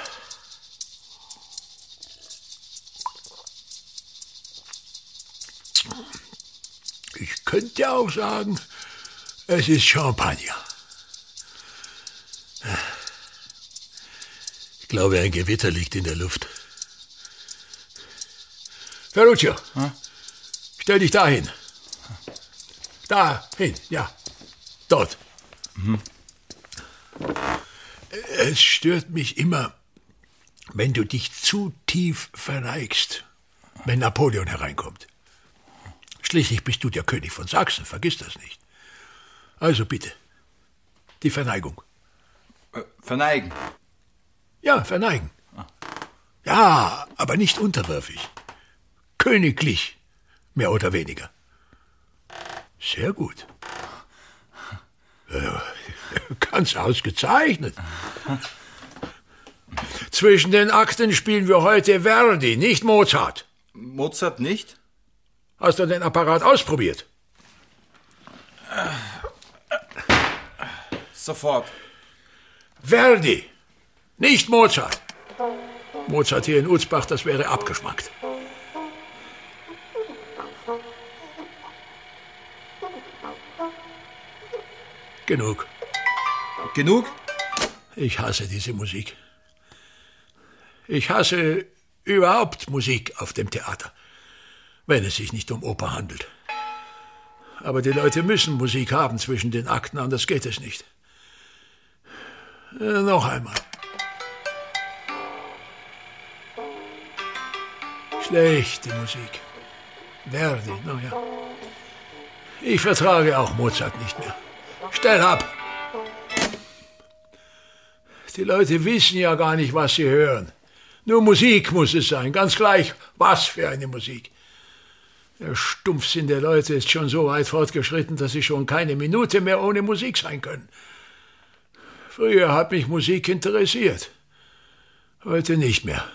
Ich könnte auch sagen, es ist Champagner. Ich glaube, ein Gewitter liegt in der Luft. Ferruccio, hm? Stell dich dahin. Dahin, ja. Dort. Mhm. Es stört mich immer, wenn du dich zu tief verneigst, wenn Napoleon hereinkommt. Schließlich bist du der König von Sachsen, vergiss das nicht. Also bitte, die Verneigung. Äh, verneigen? Ja, verneigen. Ah. Ja, aber nicht unterwürfig. Königlich, mehr oder weniger. Sehr gut. Äh, ganz ausgezeichnet. Zwischen den Akten spielen wir heute Verdi, nicht Mozart. Mozart nicht? Hast du den Apparat ausprobiert? Sofort. Verdi, nicht Mozart. Mozart hier in Utzbach, das wäre abgeschmackt. Genug. Genug? Ich hasse diese Musik. Ich hasse überhaupt Musik auf dem Theater, wenn es sich nicht um Oper handelt. Aber die Leute müssen Musik haben zwischen den Akten, anders geht es nicht. Äh, noch einmal. Schlechte Musik. Verdi, na ja. Ich vertrage auch Mozart nicht mehr. Stell ab! Die Leute wissen ja gar nicht, was sie hören. Nur Musik muss es sein, ganz gleich, was für eine Musik. Der Stumpfsinn der Leute ist schon so weit fortgeschritten, dass sie schon keine Minute mehr ohne Musik sein können. Früher hat mich Musik interessiert, heute nicht mehr.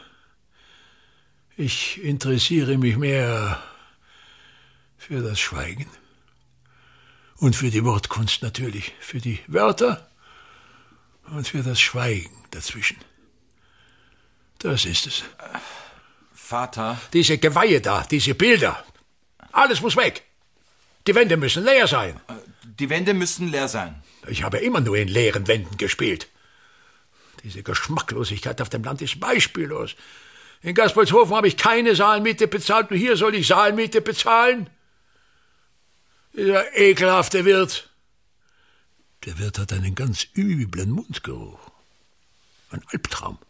Ich interessiere mich mehr für das Schweigen. Und für die Wortkunst natürlich, für die Wörter und für das Schweigen dazwischen. Das ist es. Vater? Diese Geweihe da, diese Bilder, alles muss weg. Die Wände müssen leer sein. Die Wände müssen leer sein. Ich habe immer nur in leeren Wänden gespielt. Diese Geschmacklosigkeit auf dem Land ist beispiellos. In Gaspolshofen habe ich keine Saalmiete bezahlt, und hier soll ich Saalmiete bezahlen? Dieser ekelhafte Wirt. Der Wirt hat einen ganz üblen Mundgeruch. Ein Albtraum.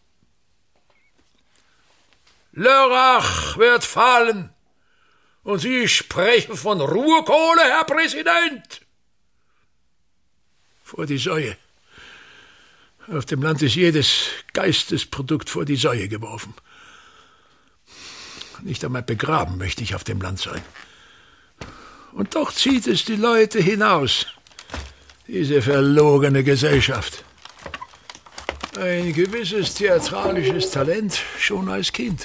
Lörrach wird fallen. Und Sie sprechen von Ruhrkohle, Herr Präsident. Vor die Säue. Auf dem Land ist jedes Geistesprodukt vor die Säue geworfen. Nicht einmal begraben möchte ich auf dem Land sein. Und doch zieht es die Leute hinaus, diese verlogene Gesellschaft. Ein gewisses theatralisches Talent schon als Kind.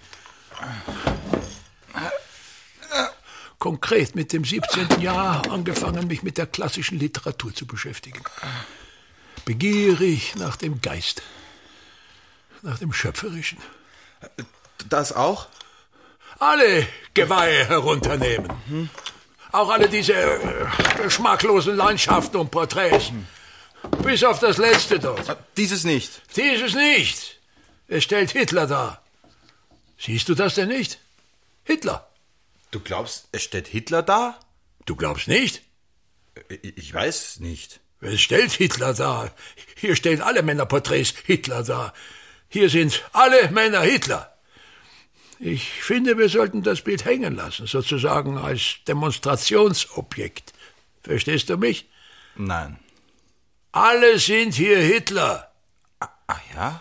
Konkret mit dem siebzehnten Jahr angefangen, mich mit der klassischen Literatur zu beschäftigen. Begierig nach dem Geist, nach dem Schöpferischen. Das auch? Alle Geweihe herunternehmen. Mhm. Auch alle diese äh, geschmacklosen Landschaften und Porträts. Mhm. Bis auf das letzte dort. Dieses nicht. Dieses nicht. Es stellt Hitler dar. Siehst du das denn nicht? Hitler. Du glaubst, es steht Hitler da? Du glaubst nicht? Ich weiß nicht. Es stellt Hitler dar. Hier stellen alle Männerporträts Hitler dar. Hier sind alle Männer Hitler. Ich finde, wir sollten das Bild hängen lassen, sozusagen als Demonstrationsobjekt. Verstehst du mich? Nein. Alle sind hier Hitler. Ah, ah ja?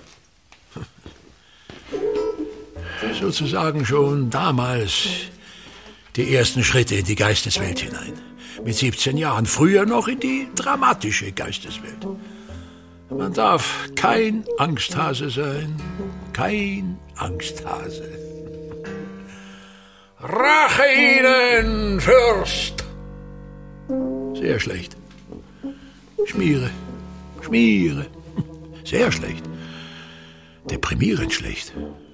Sozusagen schon damals die ersten Schritte in die Geisteswelt hinein. Mit siebzehn Jahren, früher noch in die dramatische Geisteswelt. Man darf kein Angsthase sein, kein Angsthase. Rache ihnen, Fürst! Sehr schlecht. Schmiere, Schmiere. Sehr schlecht. Deprimierend schlecht.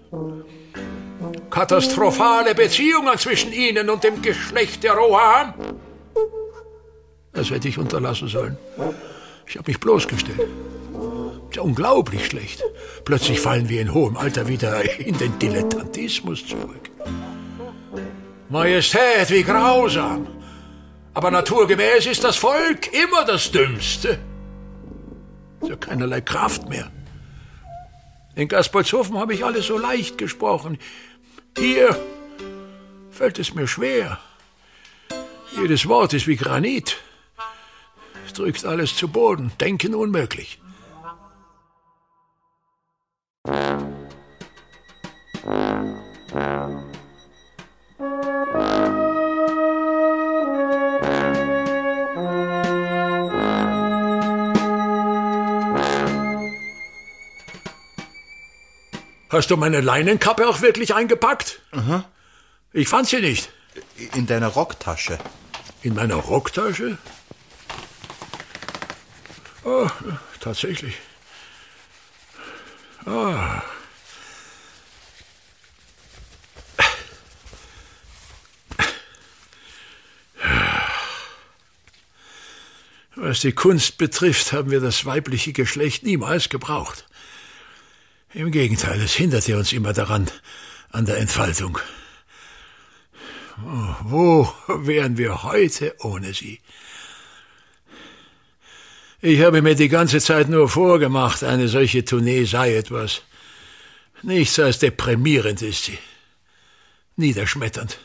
Katastrophale Beziehungen zwischen ihnen und dem Geschlecht der Rohan. Das hätte ich unterlassen sollen. Ich habe mich bloßgestellt. Ja, unglaublich schlecht. Plötzlich fallen wir in hohem Alter wieder in den Dilettantismus zurück. Majestät, wie grausam. Aber naturgemäß ist das Volk immer das Dümmste. So keinerlei Kraft mehr. In Gaspolzhofen habe ich alles so leicht gesprochen. Hier fällt es mir schwer. Jedes Wort ist wie Granit. Es drückt alles zu Boden. Denken unmöglich. Hast du meine Leinenkappe auch wirklich eingepackt? Aha. Ich fand sie nicht. In deiner Rocktasche. In meiner Rocktasche? Oh, tatsächlich. Oh. Was die Kunst betrifft, haben wir das weibliche Geschlecht niemals gebraucht. Im Gegenteil, es hinderte uns immer daran, an der Entfaltung. Oh, wo wären wir heute ohne sie? Ich habe mir die ganze Zeit nur vorgemacht, eine solche Tournee sei etwas. Nichts als deprimierend ist sie. Niederschmetternd.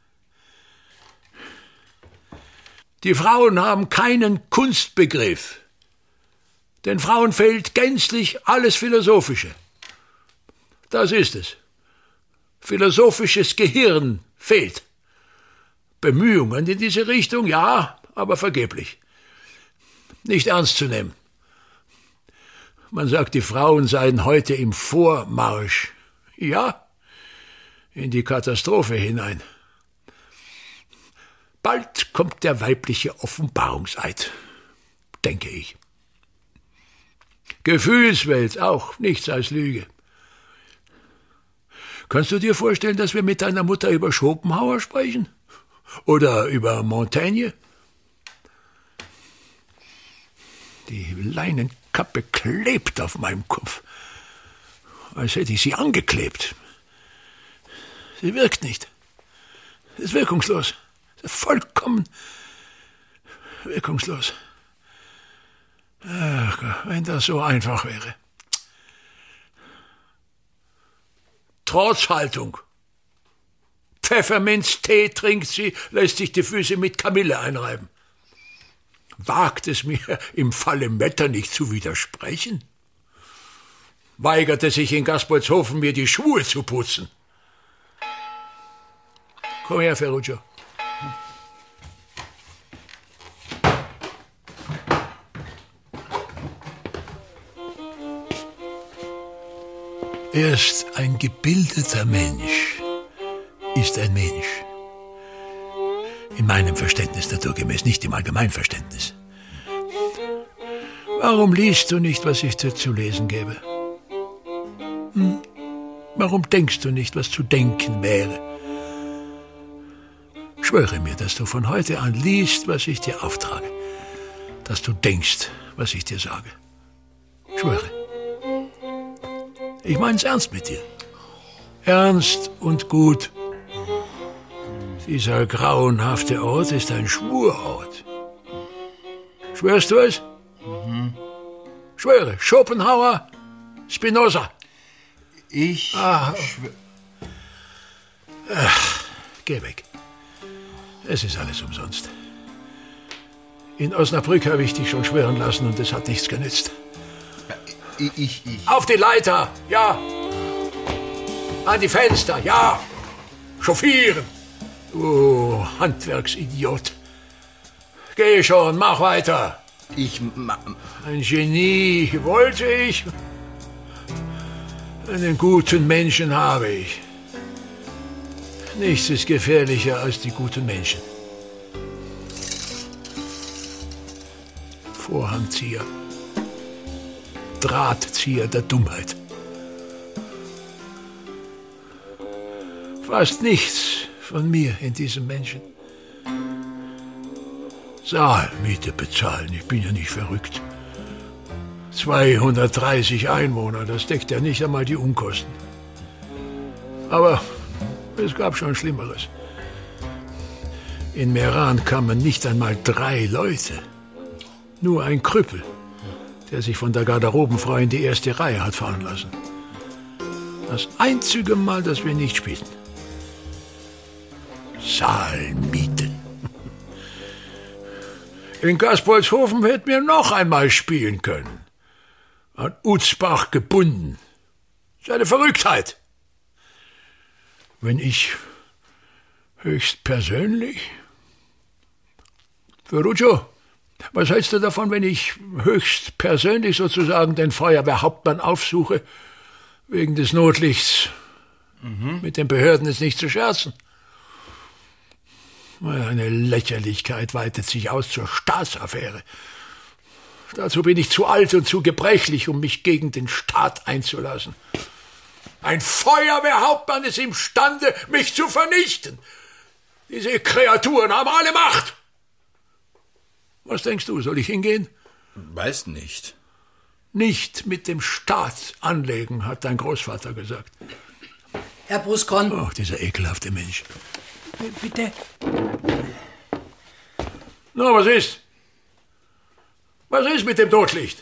Die Frauen haben keinen Kunstbegriff. Den Frauen fehlt gänzlich alles Philosophische. Das ist es. Philosophisches Gehirn fehlt. Bemühungen in diese Richtung, ja, aber vergeblich. Nicht ernst zu nehmen. Man sagt, die Frauen seien heute im Vormarsch. Ja, in die Katastrophe hinein. Bald kommt der weibliche Offenbarungseid, denke ich. Gefühlswelt auch, nichts als Lüge. Kannst du dir vorstellen, dass wir mit deiner Mutter über Schopenhauer sprechen? Oder über Montaigne? Die Leinenkappe klebt auf meinem Kopf, als hätte ich sie angeklebt. Sie wirkt nicht. Sie ist wirkungslos. Sie ist vollkommen wirkungslos. Ach, wenn das so einfach wäre. Trotzhaltung. Pfefferminztee trinkt sie, lässt sich die Füße mit Kamille einreiben. Wagt es mir, im Falle Metternich zu widersprechen? Weigerte sich in Gaspolzhofen, mir die Schuhe zu putzen. Komm her, Ferruccio. Erst ein gebildeter Mensch ist ein Mensch. In meinem Verständnis naturgemäß, nicht im Allgemeinverständnis. Warum liest du nicht, was ich dir zu lesen gebe? Hm? Warum denkst du nicht, was zu denken wäre? Schwöre mir, dass du von heute an liest, was ich dir auftrage. Dass du denkst, was ich dir sage. Schwöre. Ich mein's ernst mit dir. Ernst und gut. Dieser grauenhafte Ort ist ein Schwurort. Schwörst du es? Mhm. Schwöre. Schopenhauer, Spinoza. Ich Ah. schwöre. Ach, geh weg. Es ist alles umsonst. In Osnabrück habe ich dich schon schwören lassen und es hat nichts genützt. Ich, ich, ich. Auf die Leiter, ja. An die Fenster, ja. Chauffieren. Du Handwerksidiot. Geh schon, mach weiter. Ich. Ma Ein Genie wollte ich. Einen guten Menschen habe ich. Nichts ist gefährlicher als die guten Menschen. Vorhangzieher. Drahtzieher der Dummheit. Fast nichts von mir in diesem Menschen. Saalmiete bezahlen, ich bin ja nicht verrückt. zweihundertdreißig Einwohner, das deckt ja nicht einmal die Unkosten. Aber es gab schon Schlimmeres. In Meran kamen nicht einmal drei Leute. Nur ein Krüppel, der sich von der Garderobenfrau in die erste Reihe hat fahren lassen. Das einzige Mal, dass wir nicht spielten. Saalmieten. In Gaspoldshofen hätten wir noch einmal spielen können. An Utzbach gebunden. Das ist eine Verrücktheit. Wenn ich höchst persönlich... Ferruccio, was hältst du davon, wenn ich höchst persönlich sozusagen den Feuerwehrhauptmann aufsuche, wegen des Notlichts? Mhm. Mit den Behörden ist nicht zu scherzen. Eine Lächerlichkeit weitet sich aus zur Staatsaffäre. Dazu bin ich zu alt und zu gebrechlich, um mich gegen den Staat einzulassen. Ein Feuerwehrhauptmann ist imstande, mich zu vernichten. Diese Kreaturen haben alle Macht. Was denkst du, soll ich hingehen? Weiß nicht. Nicht mit dem Staat anlegen, hat dein Großvater gesagt. Herr Bruskon. Oh, dieser ekelhafte Mensch. Bitte. Na, was ist? Was ist mit dem Totlicht?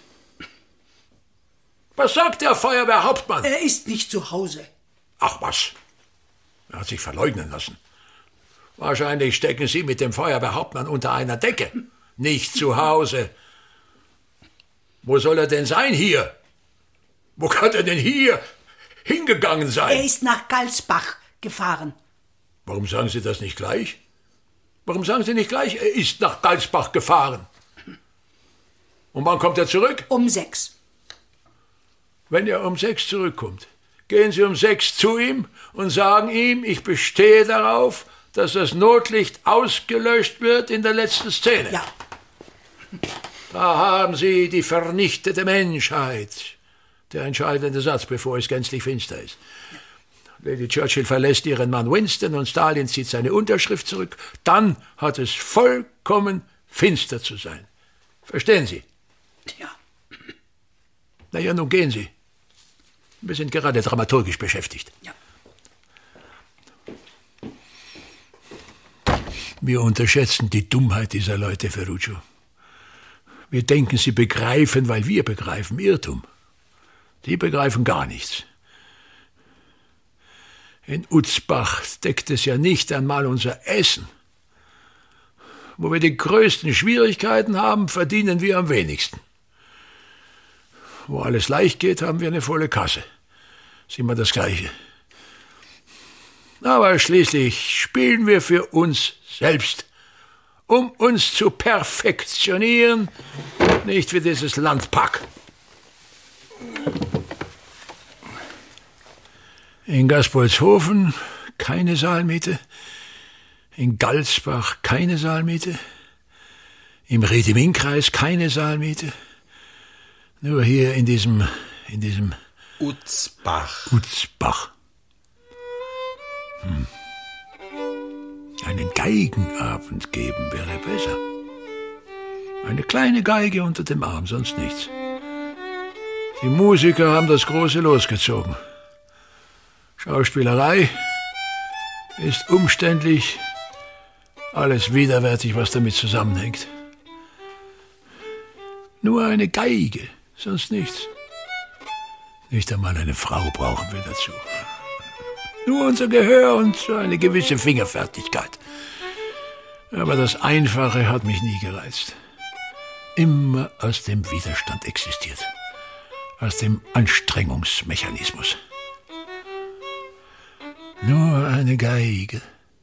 Was sagt der Feuerwehrhauptmann? Er ist nicht zu Hause. Ach was. Er hat sich verleugnen lassen. Wahrscheinlich stecken Sie mit dem Feuerwehrhauptmann unter einer Decke. Nicht zu Hause. Wo soll er denn sein hier? Wo kann er denn hier hingegangen sein? Er ist nach Galsbach gefahren. Warum sagen Sie das nicht gleich? Warum sagen Sie nicht gleich, er ist nach Galsbach gefahren? Und wann kommt er zurück? Um sechs. Wenn er um sechs zurückkommt, gehen Sie um sechs zu ihm und sagen ihm, ich bestehe darauf, dass das Notlicht ausgelöscht wird in der letzten Szene. Ja. Da haben Sie die vernichtete Menschheit. Der entscheidende Satz, bevor es gänzlich finster ist. Lady Churchill verlässt ihren Mann Winston und Stalin zieht seine Unterschrift zurück. Dann hat es vollkommen finster zu sein. Verstehen Sie? Ja. Na ja, nun gehen Sie. Wir sind gerade dramaturgisch beschäftigt. Ja. Wir unterschätzen die Dummheit dieser Leute, Ferruccio. Wir denken, sie begreifen, weil wir begreifen. Irrtum. Die begreifen gar nichts. In Utzbach deckt es ja nicht einmal unser Essen. Wo wir die größten Schwierigkeiten haben, verdienen wir am wenigsten. Wo alles leicht geht, haben wir eine volle Kasse. Ist immer das Gleiche. Aber schließlich spielen wir für uns selbst, um uns zu perfektionieren, nicht für dieses Landpack. In Gaspoldshofen keine Saalmiete, in Galsbach keine Saalmiete, im Ried-im-Innkreis keine Saalmiete, nur hier in diesem, in diesem Utzbach. Utzbach. Hm. Einen Geigenabend geben wäre besser. Eine kleine Geige unter dem Arm, sonst nichts. Die Musiker haben das Große losgezogen. Schauspielerei ist umständlich, alles widerwärtig, was damit zusammenhängt. Nur eine Geige, sonst nichts. Nicht einmal eine Frau brauchen wir dazu. Nur unser Gehör und so eine gewisse Fingerfertigkeit. Aber das Einfache hat mich nie gereizt. Immer aus dem Widerstand existiert. Aus dem Anstrengungsmechanismus. Nur eine Geige.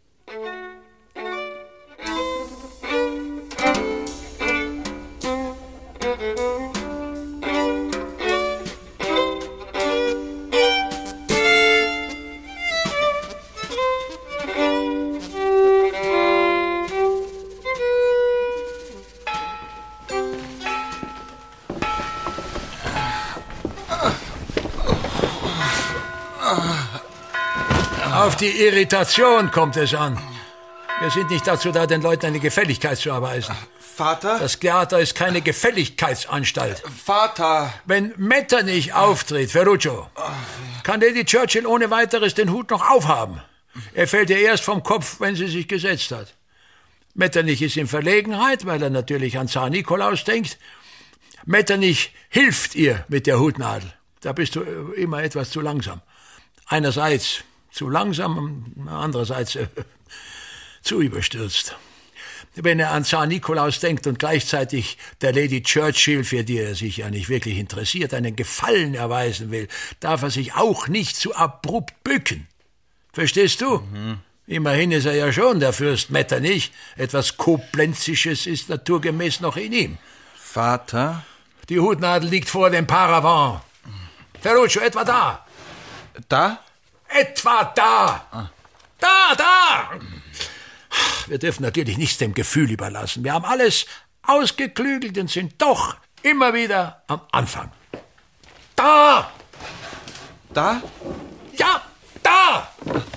Auf die Irritation kommt es an. Wir sind nicht dazu da, den Leuten eine Gefälligkeit zu erweisen. Vater? Das Theater ist keine Gefälligkeitsanstalt. Vater! Wenn Metternich auftritt, Ferruccio, kann Lady Churchill ohne weiteres den Hut noch aufhaben. Er fällt ihr erst vom Kopf, wenn sie sich gesetzt hat. Metternich ist in Verlegenheit, weil er natürlich an Zar Nikolaus denkt. Metternich hilft ihr mit der Hutnadel. Da bist du immer etwas zu langsam. Einerseits zu langsam, andererseits äh, zu überstürzt. Wenn er an Zar Nikolaus denkt und gleichzeitig der Lady Churchill, für die er sich ja nicht wirklich interessiert, einen Gefallen erweisen will, darf er sich auch nicht zu abrupt bücken. Verstehst du? Mhm. Immerhin ist er ja schon der Fürst Metternich. Etwas Koblenzisches ist naturgemäß noch in ihm. Vater? Die Hutnadel liegt vor dem Paravent. Ferruccio, etwa da. Da? Etwa da! Ah. Da, da! Wir dürfen natürlich nichts dem Gefühl überlassen. Wir haben alles ausgeklügelt und sind doch immer wieder am Anfang. Da! Da? Ja, da!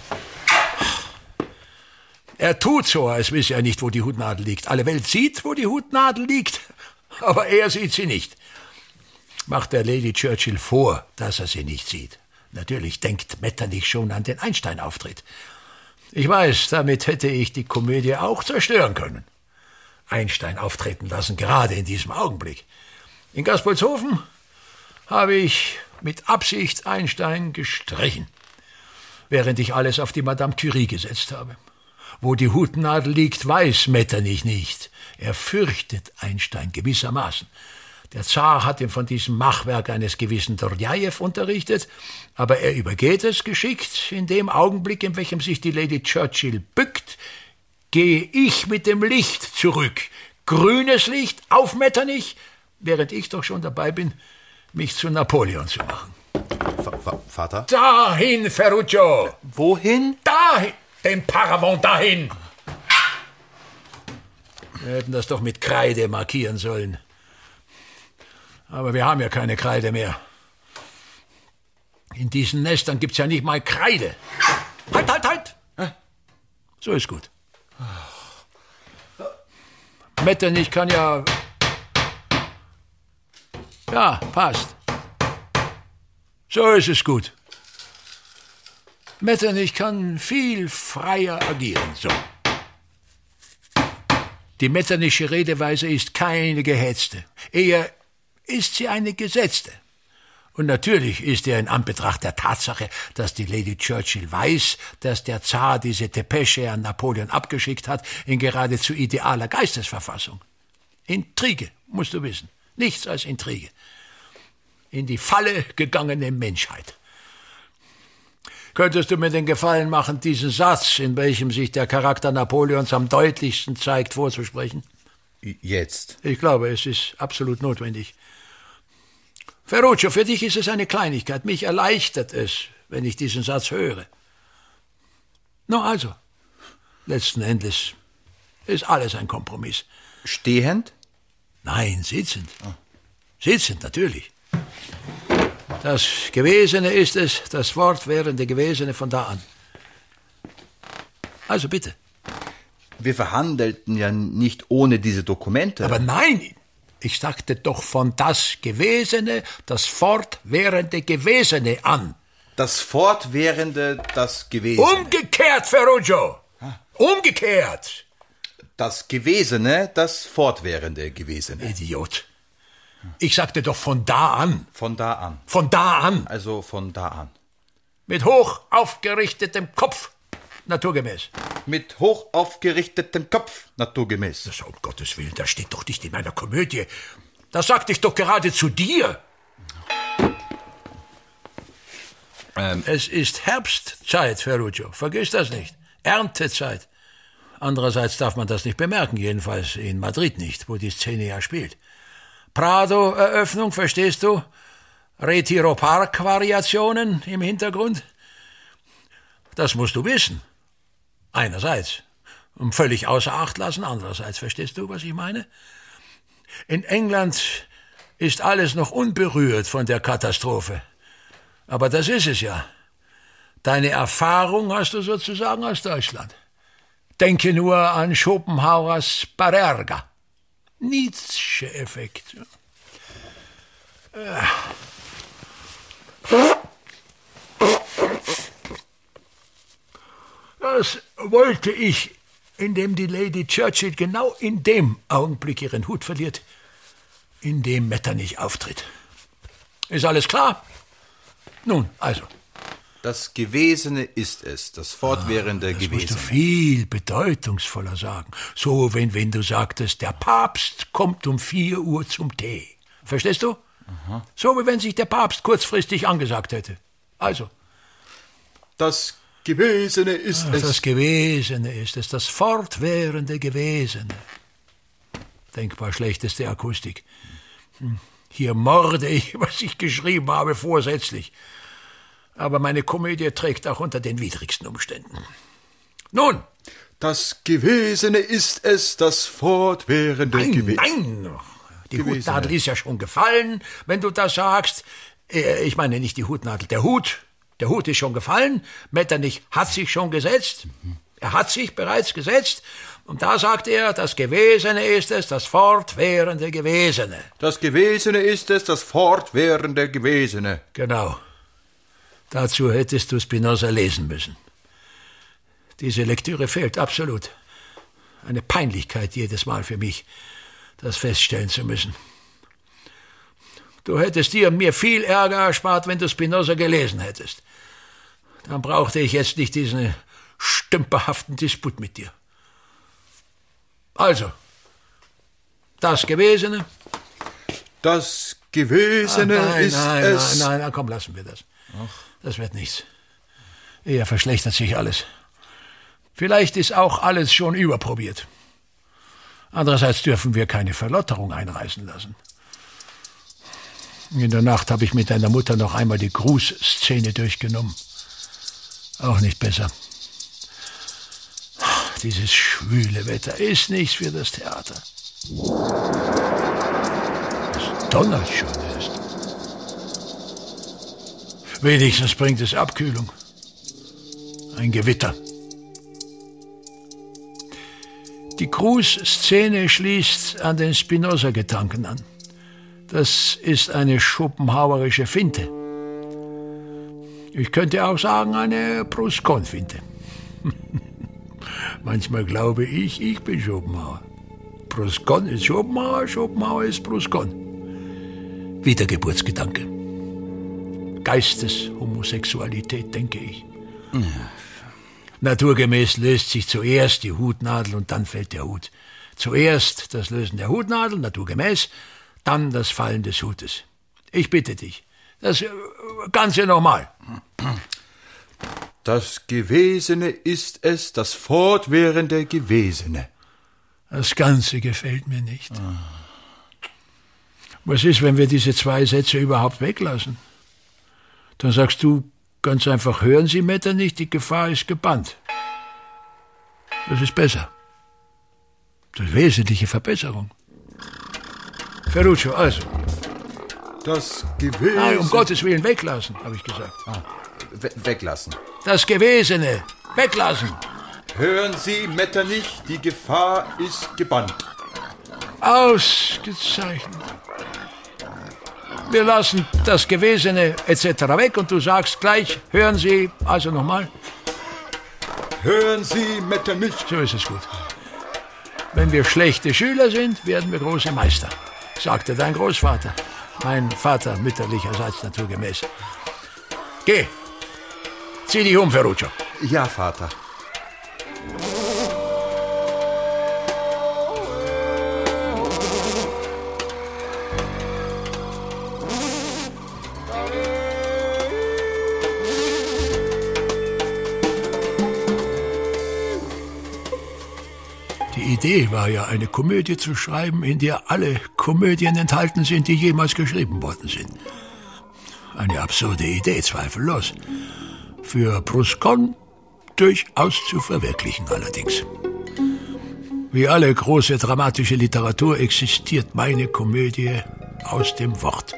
Er tut so, als wisse er nicht, wo die Hutnadel liegt. Alle Welt sieht, wo die Hutnadel liegt, aber er sieht sie nicht. Macht der Lady Churchill vor, dass er sie nicht sieht. Natürlich denkt Metternich schon an den Einstein-Auftritt. Ich weiß, damit hätte ich die Komödie auch zerstören können. Einstein auftreten lassen, gerade in diesem Augenblick. In Gaspolshofen habe ich mit Absicht Einstein gestrichen, während ich alles auf die Madame Curie gesetzt habe. Wo die Hutnadel liegt, weiß Metternich nicht. Er fürchtet Einstein gewissermaßen. Der Zar hat ihm von diesem Machwerk eines gewissen Dorjajew unterrichtet, aber er übergeht es geschickt. In dem Augenblick, in welchem sich die Lady Churchill bückt, gehe ich mit dem Licht zurück. Grünes Licht auf Metternich, während ich doch schon dabei bin, mich zu Napoleon zu machen. V- Vater? Dahin, Ferruccio! Wohin? Dahin! Den Paravent dahin! Wir hätten das doch mit Kreide markieren sollen. Aber wir haben ja keine Kreide mehr. In diesen Nestern gibt's ja nicht mal Kreide. Halt, halt, halt! So ist gut. Metternich kann ja... Ja, passt. So ist es gut. Metternich kann viel freier agieren, so. Die metterniche Redeweise ist keine gehetzte. Eher ist sie eine gesetzte. Und natürlich ist er in Anbetracht der Tatsache, dass die Lady Churchill weiß, dass der Zar diese Depesche an Napoleon abgeschickt hat, in geradezu idealer Geistesverfassung. Intrige, musst du wissen. Nichts als Intrige. In die Falle gegangene Menschheit. Könntest du mir den Gefallen machen, diesen Satz, in welchem sich der Charakter Napoleons am deutlichsten zeigt, vorzusprechen? Jetzt? Ich glaube, es ist absolut notwendig. Ferruccio, für dich ist es eine Kleinigkeit. Mich erleichtert es, wenn ich diesen Satz höre. No, also, letzten Endes ist alles ein Kompromiss. Stehend? Nein, sitzend. Oh. Sitzend, natürlich. Das Gewesene ist es, das fortwährende Gewesene von da an. Also bitte. Wir verhandelten ja nicht ohne diese Dokumente. Aber nein, Ich sagte doch von das Gewesene, das fortwährende Gewesene an. Das fortwährende, das Gewesene. Umgekehrt, Ferruccio! Umgekehrt! Das Gewesene, das fortwährende Gewesene. Idiot. Ich sagte doch von da an. Von da an. Von da an. Also von da an. Mit hoch aufgerichtetem Kopf. Naturgemäß. Mit hoch aufgerichtetem Kopf. Naturgemäß. Das, um Gottes Willen, das steht doch nicht in meiner Komödie. Das sagte ich doch gerade zu dir. Ähm. Es ist Herbstzeit, Ferruccio. Vergiss das nicht. Erntezeit. Andererseits darf man das nicht bemerken, jedenfalls in Madrid nicht, wo die Szene ja spielt. Prado-Eröffnung, verstehst du? Retiro-Park-Variationen im Hintergrund? Das musst du wissen. Einerseits. Und völlig außer Acht lassen, andererseits. Verstehst du, was ich meine? In England ist alles noch unberührt von der Katastrophe. Aber das ist es ja. Deine Erfahrung hast du sozusagen aus Deutschland. Denke nur an Schopenhauers Parerga. Nietzsche-Effekt. Das wollte ich, indem die Lady Churchill genau in dem Augenblick ihren Hut verliert, in dem Metternich auftritt. Ist alles klar? Nun, also. Das Gewesene ist es, das fortwährende ah, das Gewesene. Das musst du viel bedeutungsvoller sagen. So, wenn, wenn du sagtest, der Papst kommt um vier Uhr zum Tee. Verstehst du? Aha. So, wie wenn sich der Papst kurzfristig angesagt hätte. Also. Das Gewesene ist Ach, es. Das Gewesene ist es, das fortwährende Gewesene. Denkbar schlechteste Akustik. Hier morde ich, was ich geschrieben habe, vorsätzlich. Aber meine Komödie trägt auch unter den widrigsten Umständen. Nun! Das Gewesene ist es, das fortwährende Gewesene. Nein, nein! Die Gewesene. Hutnadel ist ja schon gefallen, wenn du das sagst. Ich meine nicht die Hutnadel, der Hut. Der Hut ist schon gefallen. Metternich hat sich schon gesetzt. Mhm. Er hat sich bereits gesetzt. Und da sagt er, das Gewesene ist es, das fortwährende Gewesene. Das Gewesene ist es, das fortwährende Gewesene. Genau. Dazu hättest du Spinoza lesen müssen. Diese Lektüre fehlt absolut. Eine Peinlichkeit jedes Mal für mich, das feststellen zu müssen. Du hättest dir und mir viel Ärger erspart, wenn du Spinoza gelesen hättest. Dann brauchte ich jetzt nicht diesen stümperhaften Disput mit dir. Also, das Gewesene? Das Gewesene ah, nein, ist nein, es... Nein, nein, nein, komm, lassen wir das. Ach. Das wird nichts. Eher verschlechtert sich alles. Vielleicht ist auch alles schon überprobiert. Andererseits dürfen wir keine Verlotterung einreißen lassen. In der Nacht habe ich mit deiner Mutter noch einmal die Grußszene durchgenommen. Auch nicht besser. Dieses schwüle Wetter ist nichts für das Theater. Es donnert schon erst. Wenigstens bringt es Abkühlung. Ein Gewitter. Die Grußszene schließt an den Spinoza-Gedanken an. Das ist eine schopenhauerische Finte. Ich könnte auch sagen, eine Proust-Kohn-Finte. Manchmal glaube ich, ich bin Schopenhauer. Proust-Kohn ist Schopenhauer, Schopenhauer ist Proust-Kohn. Wiedergeburtsgedanke. Geisteshomosexualität, denke ich. Ja. Naturgemäß löst sich zuerst die Hutnadel und dann fällt der Hut. Zuerst das Lösen der Hutnadel, naturgemäß, dann das Fallen des Hutes. Ich bitte dich, das Ganze nochmal. Das Gewesene ist es, das fortwährende Gewesene. Das Ganze gefällt mir nicht. Ah. Was ist, wenn wir diese zwei Sätze überhaupt weglassen? Dann sagst du ganz einfach, hören Sie, Metternich, die Gefahr ist gebannt. Das ist besser. Das ist wesentliche Verbesserung. Ferruccio, also. Das Gewesene... Nein, um Gottes Willen weglassen, habe ich gesagt. Ah, we- weglassen. Das Gewesene, weglassen. Hören Sie, Metternich, die Gefahr ist gebannt. Ausgezeichnet. Wir lassen das Gewesene et cetera weg und du sagst gleich, hören Sie, also nochmal. Hören Sie, Metternich. So ist es gut. Wenn wir schlechte Schüler sind, werden wir große Meister, sagte dein Großvater. Mein Vater mütterlicherseits naturgemäß. Geh, zieh dich um, Ferruccio. Ja, Vater. Die Idee war ja, eine Komödie zu schreiben, in der alle Komödien enthalten sind, die jemals geschrieben worden sind. Eine absurde Idee, zweifellos. Für Proskon durchaus zu verwirklichen allerdings. Wie alle große dramatische Literatur existiert meine Komödie aus dem Wort.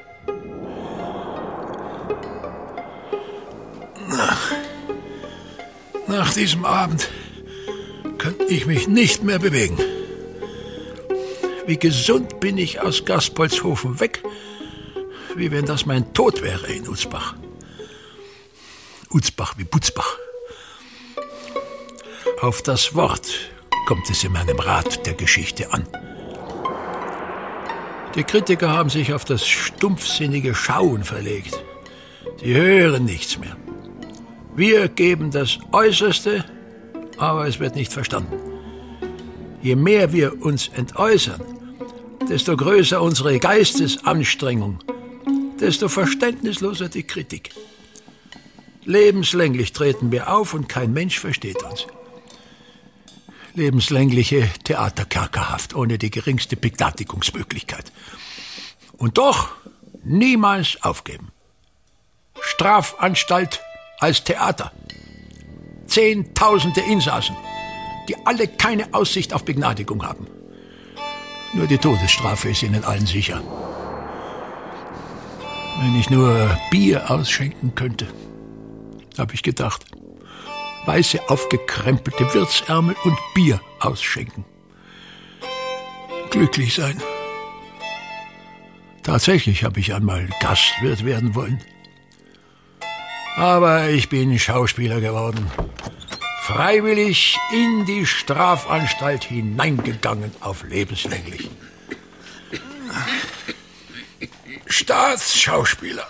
Nach, nach diesem Abend kann ich mich nicht mehr bewegen. Wie gesund bin ich aus Gaspoldshofen weg, wie wenn das mein Tod wäre in Utzbach. Utzbach wie Butzbach. Auf das Wort kommt es in meinem Rat der Geschichte an. Die Kritiker haben sich auf das stumpfsinnige Schauen verlegt. Sie hören nichts mehr. Wir geben das Äußerste, aber es wird nicht verstanden. Je mehr wir uns entäußern, desto größer unsere Geistesanstrengung, desto verständnisloser die Kritik. Lebenslänglich treten wir auf und kein Mensch versteht uns. Lebenslängliche Theaterkerkerhaft, ohne die geringste Begnadigungsmöglichkeit. Und doch niemals aufgeben. Strafanstalt als Theater. Zehntausende Insassen, die alle keine Aussicht auf Begnadigung haben. Nur die Todesstrafe ist ihnen allen sicher. Wenn ich nur Bier ausschenken könnte, habe ich gedacht. Weiße, aufgekrempelte Wirtsärmel und Bier ausschenken. Glücklich sein. Tatsächlich habe ich einmal Gastwirt werden wollen. Aber ich bin Schauspieler geworden. Freiwillig in die Strafanstalt hineingegangen auf lebenslänglich. Staatsschauspieler.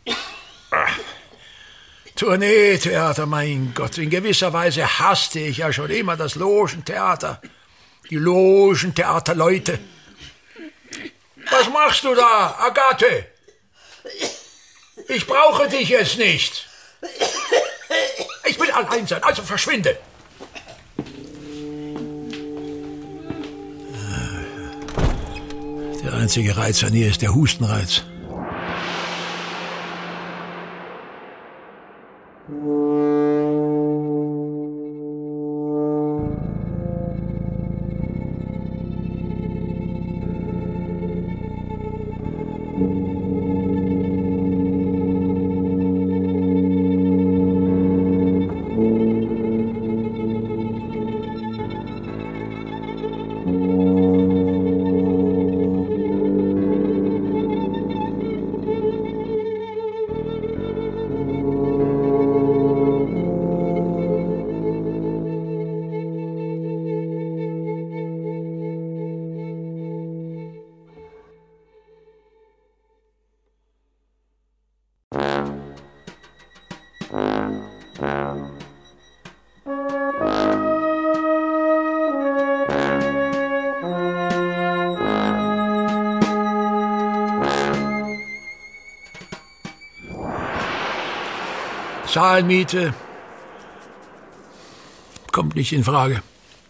Tourneetheater, mein Gott. In gewisser Weise hasste ich ja schon immer das Logentheater. Die Logentheaterleute. Was machst du da, Agathe? Ich brauche dich jetzt nicht. Ich will allein sein, also verschwinde. Der einzige Reiz an ihr ist der Hustenreiz. Saalmiete kommt nicht in Frage.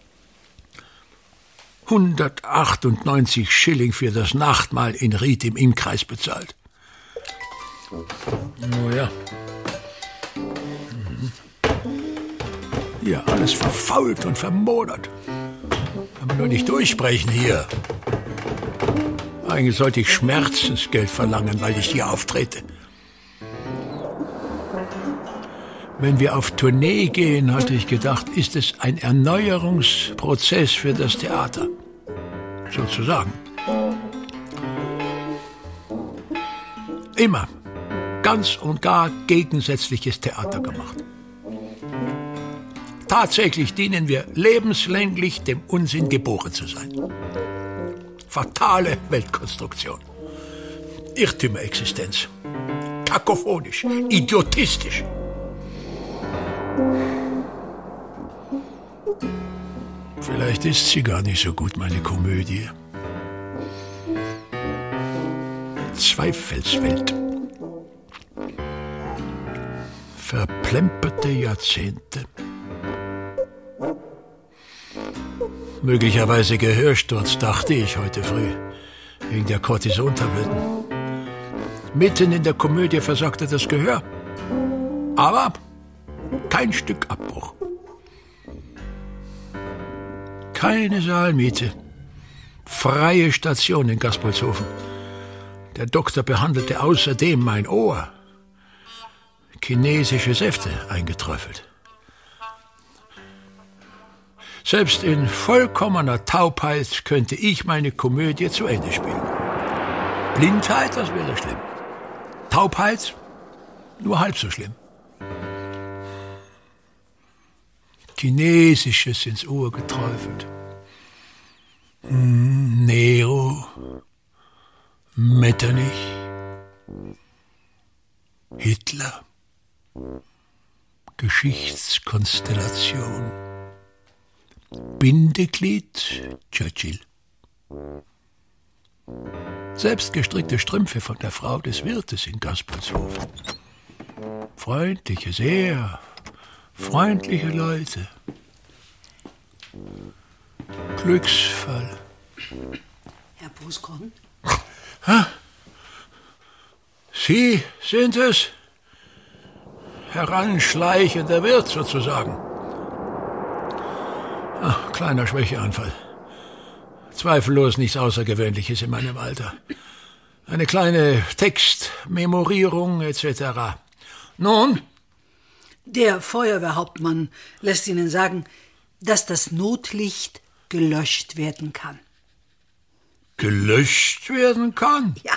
hundertachtundneunzig Schilling für das Nachtmahl in Ried im Innkreis bezahlt. Oh ja. Mhm. Ja, alles verfault und vermodert. Aber nur nicht durchbrechen hier. Eigentlich sollte ich Schmerzensgeld verlangen, weil ich hier auftrete. Wenn wir auf Tournee gehen, hatte ich gedacht, ist es ein Erneuerungsprozess für das Theater. Sozusagen. immer ganz und gar gegensätzliches Theater gemacht. Tatsächlich dienen wir lebenslänglich dem Unsinn, geboren zu sein. Fatale Weltkonstruktion. Irrtümerexistenz. Kakophonisch. Idiotistisch. Vielleicht ist sie gar nicht so gut, meine Komödie. Zweifelswelt. Verplemperte Jahrzehnte. Möglicherweise Gehörsturz, dachte ich heute früh, wegen der Cortisontabletten. Mitten in der Komödie versagte das Gehör. Aber kein Stück Abbruch. Keine Saalmiete. Freie Station in Gaspolshofen. Der Doktor behandelte außerdem mein Ohr. Chinesische Säfte eingeträufelt. Selbst in vollkommener Taubheit könnte ich meine Komödie zu Ende spielen. Blindheit, das wäre schlimm. Taubheit, nur halb so schlimm. Chinesisches ins Ohr geträufelt. Hm, Nero, Metternich, Hitler, Geschichtskonstellation, Bindeglied, Churchill. Selbstgestrickte Strümpfe von der Frau des Wirtes in Gaspolshofen. Freundliche, sehr freundliche Leute. Glücksfall. Herr Buskron? Sie sind es? Heranschleichender Wirt sozusagen. Ach, kleiner Schwächeanfall. Zweifellos nichts Außergewöhnliches in meinem Alter. Eine kleine Textmemorierung et cetera. Nun? Der Feuerwehrhauptmann lässt Ihnen sagen, dass das Notlicht gelöscht werden kann. Gelöscht werden kann? Ja.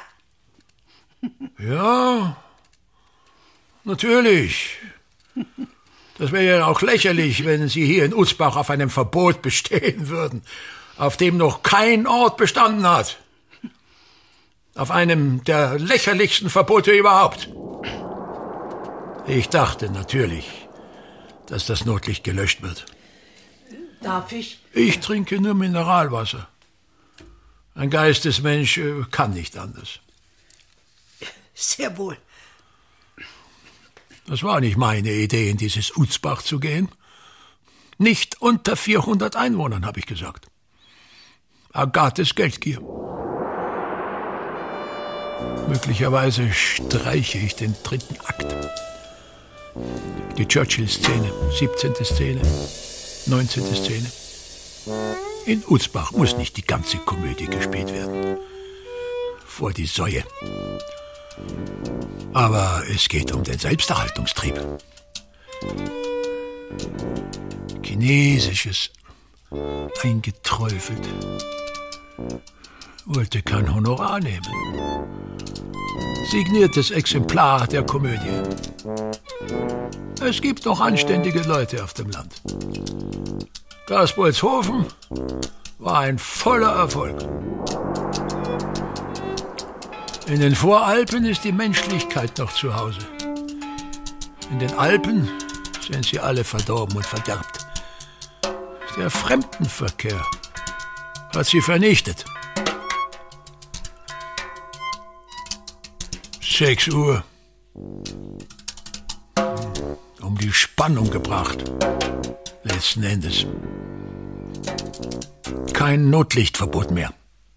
Ja, natürlich. Das wäre ja auch lächerlich, wenn Sie hier in Utzbach auf einem Verbot bestehen würden, auf dem noch kein Ort bestanden hat. Auf einem der lächerlichsten Verbote überhaupt. Ich dachte natürlich, dass das Notlicht gelöscht wird. Darf ich? Ich trinke nur Mineralwasser. Ein Geistesmensch kann nicht anders. Sehr wohl. Das war nicht meine Idee, in dieses Utzbach zu gehen. Nicht unter vierhundert Einwohnern, habe ich gesagt. Agathes Geldgier. Möglicherweise streiche ich den dritten Akt. Die Churchill-Szene, siebzehnte Szene, neunzehnte Szene. In Utzbach muss nicht die ganze Komödie gespielt werden. Vor die Säue. Aber es geht um den Selbsterhaltungstrieb. Chinesisches, eingeträufelt. Wollte kein Honorar nehmen. Signiertes Exemplar der Komödie. Es gibt noch anständige Leute auf dem Land. Gaspolshofen war ein voller Erfolg. In den Voralpen ist die Menschlichkeit noch zu Hause. In den Alpen sind sie alle verdorben und verderbt. Der Fremdenverkehr hat sie vernichtet. Sechs Uhr. Um die Spannung gebracht. Letzten Endes. Kein Notlichtverbot mehr.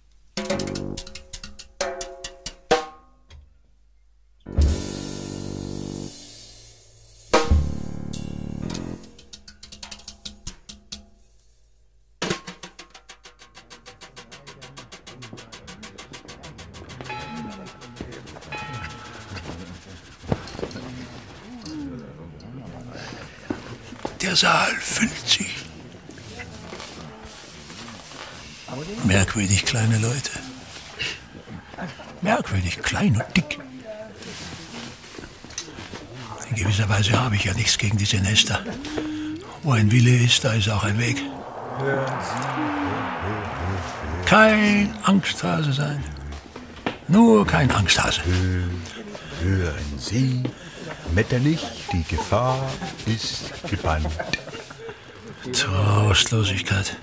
Der Saal füllt sich. Merkwürdig kleine Leute. Merkwürdig klein und dick. In gewisser Weise habe ich ja nichts gegen diese Nester. Wo ein Wille ist, da ist auch ein Weg. Kein Angsthase sein. Nur kein Angsthase. Hören Sie, Metterlich, die Gefahr ist gebannt. Trostlosigkeit.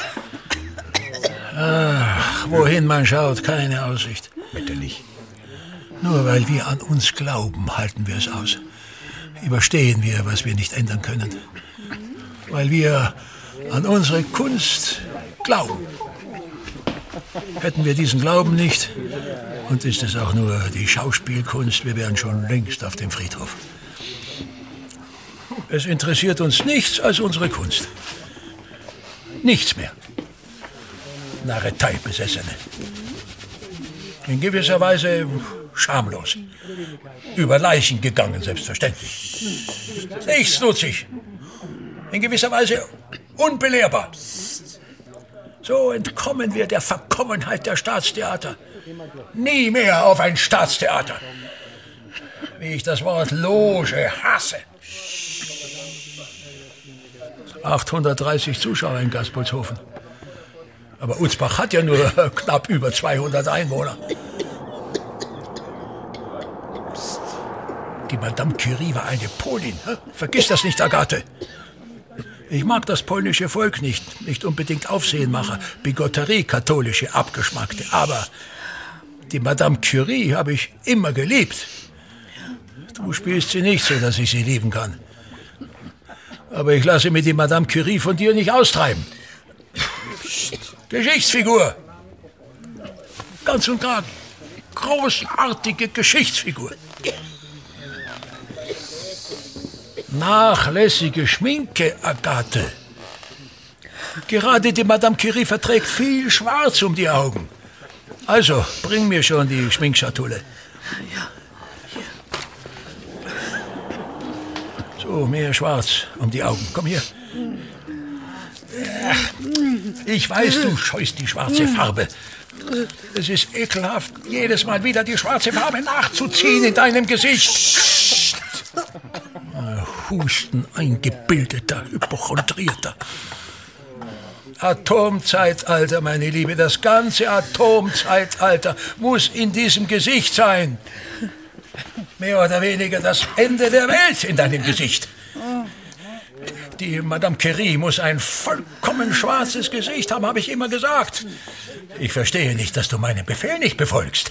Ach, wohin man schaut, keine Aussicht. Metterlich. Nur weil wir an uns glauben, halten wir es aus. Überstehen wir, was wir nicht ändern können. Weil wir an unsere Kunst glauben. Hätten wir diesen Glauben nicht, und ist es auch nur die Schauspielkunst, wir wären schon längst auf dem Friedhof. Es interessiert uns nichts als unsere Kunst. Nichts mehr. Narretei-Besessene. In gewisser Weise schamlos. Über Leichen gegangen, selbstverständlich. Nichts nutzig. In gewisser Weise unbelehrbar. So entkommen wir der Verkommenheit der Staatstheater. Nie mehr auf ein Staatstheater. Wie ich das Wort Loge hasse. achthundertdreißig Zuschauer in Gaspolshofen. Aber Utzbach hat ja nur knapp über zweihundert Einwohner. Psst. Die Madame Curie war eine Polin. Vergiss das nicht, Agathe. Ich mag das polnische Volk nicht, nicht unbedingt Aufsehenmacher, Bigotterie, katholische, abgeschmackte. Aber die Madame Curie habe ich immer geliebt. Du spielst sie nicht so, dass ich sie lieben kann. Aber ich lasse mir die Madame Curie von dir nicht austreiben. Geschichtsfigur. Ganz und gar großartige Geschichtsfigur. Nachlässige Schminke, Agathe. Gerade die Madame Curie verträgt viel Schwarz um die Augen. Also, bring mir schon die Schminkschatulle. Ja. So, mehr Schwarz um die Augen. Komm hier. Ich weiß, du scheust die schwarze Farbe. Es ist ekelhaft, jedes Mal wieder die schwarze Farbe nachzuziehen in deinem Gesicht. Husten, eingebildeter, hypochondrierter. Atomzeitalter, meine Liebe, das ganze Atomzeitalter muss in diesem Gesicht sein. Mehr oder weniger das Ende der Welt in deinem Gesicht. Die Madame Curie muss ein vollkommen schwarzes Gesicht haben, habe ich immer gesagt. Ich verstehe nicht, dass du meinen Befehl nicht befolgst.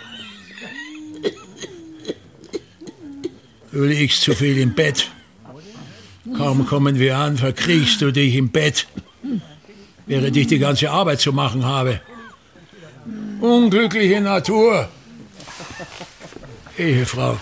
Du liegst zu viel im Bett. Kaum kommen wir an, verkriechst du dich im Bett, während ich die ganze Arbeit zu machen habe. Unglückliche Natur. Ehefrau.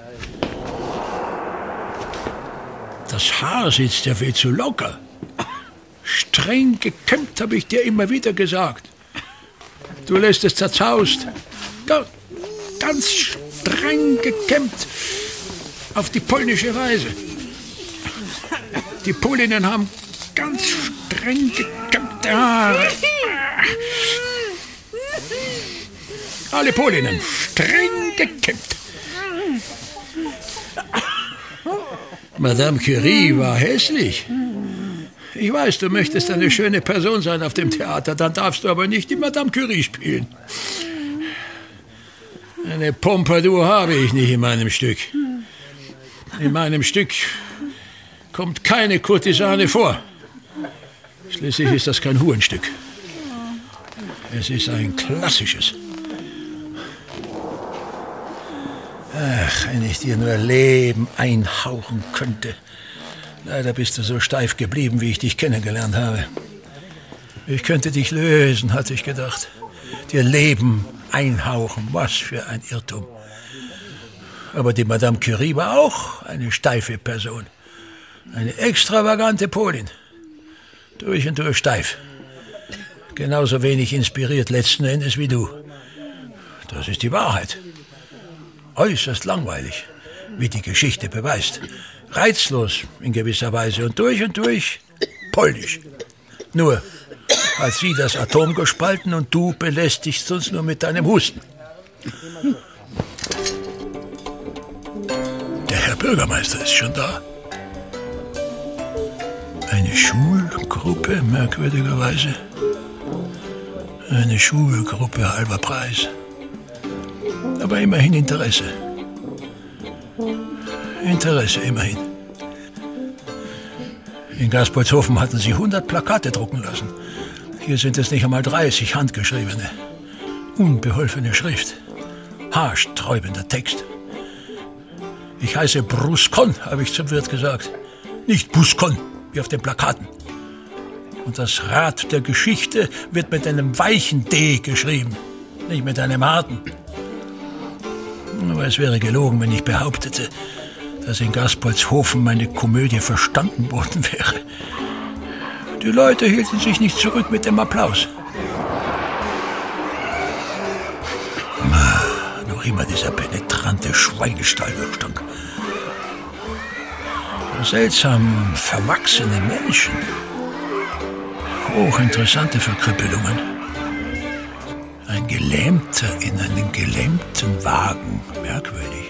Das Haar sitzt ja viel zu locker. Streng gekämmt, habe ich dir immer wieder gesagt. Du lässt es zerzaust. Ganz streng gekämmt. Auf die polnische Weise. Die Polinnen haben ganz streng gekämmte Haare. Alle Polinnen, streng gekämmt. Madame Curie war hässlich. Ich weiß, du möchtest eine schöne Person sein auf dem Theater, dann darfst du aber nicht die Madame Curie spielen. Eine Pompadour habe ich nicht in meinem Stück. In meinem Stück kommt keine Kurtisane vor. Schließlich ist das kein Hurenstück. Es ist ein klassisches. Ach, wenn ich dir nur Leben einhauchen könnte. Leider bist du so steif geblieben, wie ich dich kennengelernt habe. Ich könnte dich lösen, hatte ich gedacht. Dir Leben einhauchen, was für ein Irrtum. Aber die Madame Curie war auch eine steife Person. Eine extravagante Polin. Durch und durch steif. Genauso wenig inspiriert letzten Endes wie du. Das ist die Wahrheit. Äußerst langweilig, wie die Geschichte beweist. Reizlos in gewisser Weise und durch und durch polnisch. Nur hat sie das Atom gespalten und du belästigst uns nur mit deinem Husten. Der Herr Bürgermeister ist schon da. Eine Schulgruppe, merkwürdigerweise. Eine Schulgruppe, halber Preis. Aber immerhin Interesse. Interesse, immerhin. In Gaspoldshofen hatten sie hundert Plakate drucken lassen. Hier sind es nicht einmal dreißig handgeschriebene. Unbeholfene Schrift. Haarsträubender Text. Ich heiße Bruskon, habe ich zum Wirt gesagt. Nicht Buskon, wie auf den Plakaten. Und das Rad der Geschichte wird mit einem weichen D geschrieben, nicht mit einem harten. Aber es wäre gelogen, wenn ich behauptete, dass in Gaspoldshofen meine Komödie verstanden worden wäre. Die Leute hielten sich nicht zurück mit dem Applaus. Noch immer dieser penetrante Schweinestallgestank. Seltsam verwachsene Menschen. Hochinteressante Verkrüppelungen. Ein Gelähmter in einem gelähmten Wagen. Merkwürdig.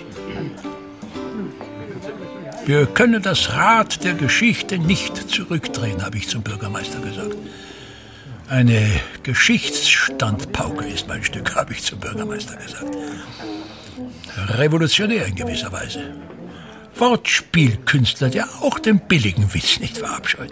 Wir können das Rad der Geschichte nicht zurückdrehen, habe ich zum Bürgermeister gesagt. Eine Geschichtsstandpauke ist mein Stück, habe ich zum Bürgermeister gesagt. Revolutionär in gewisser Weise. Wortspielkünstler, der auch den billigen Witz nicht verabscheut.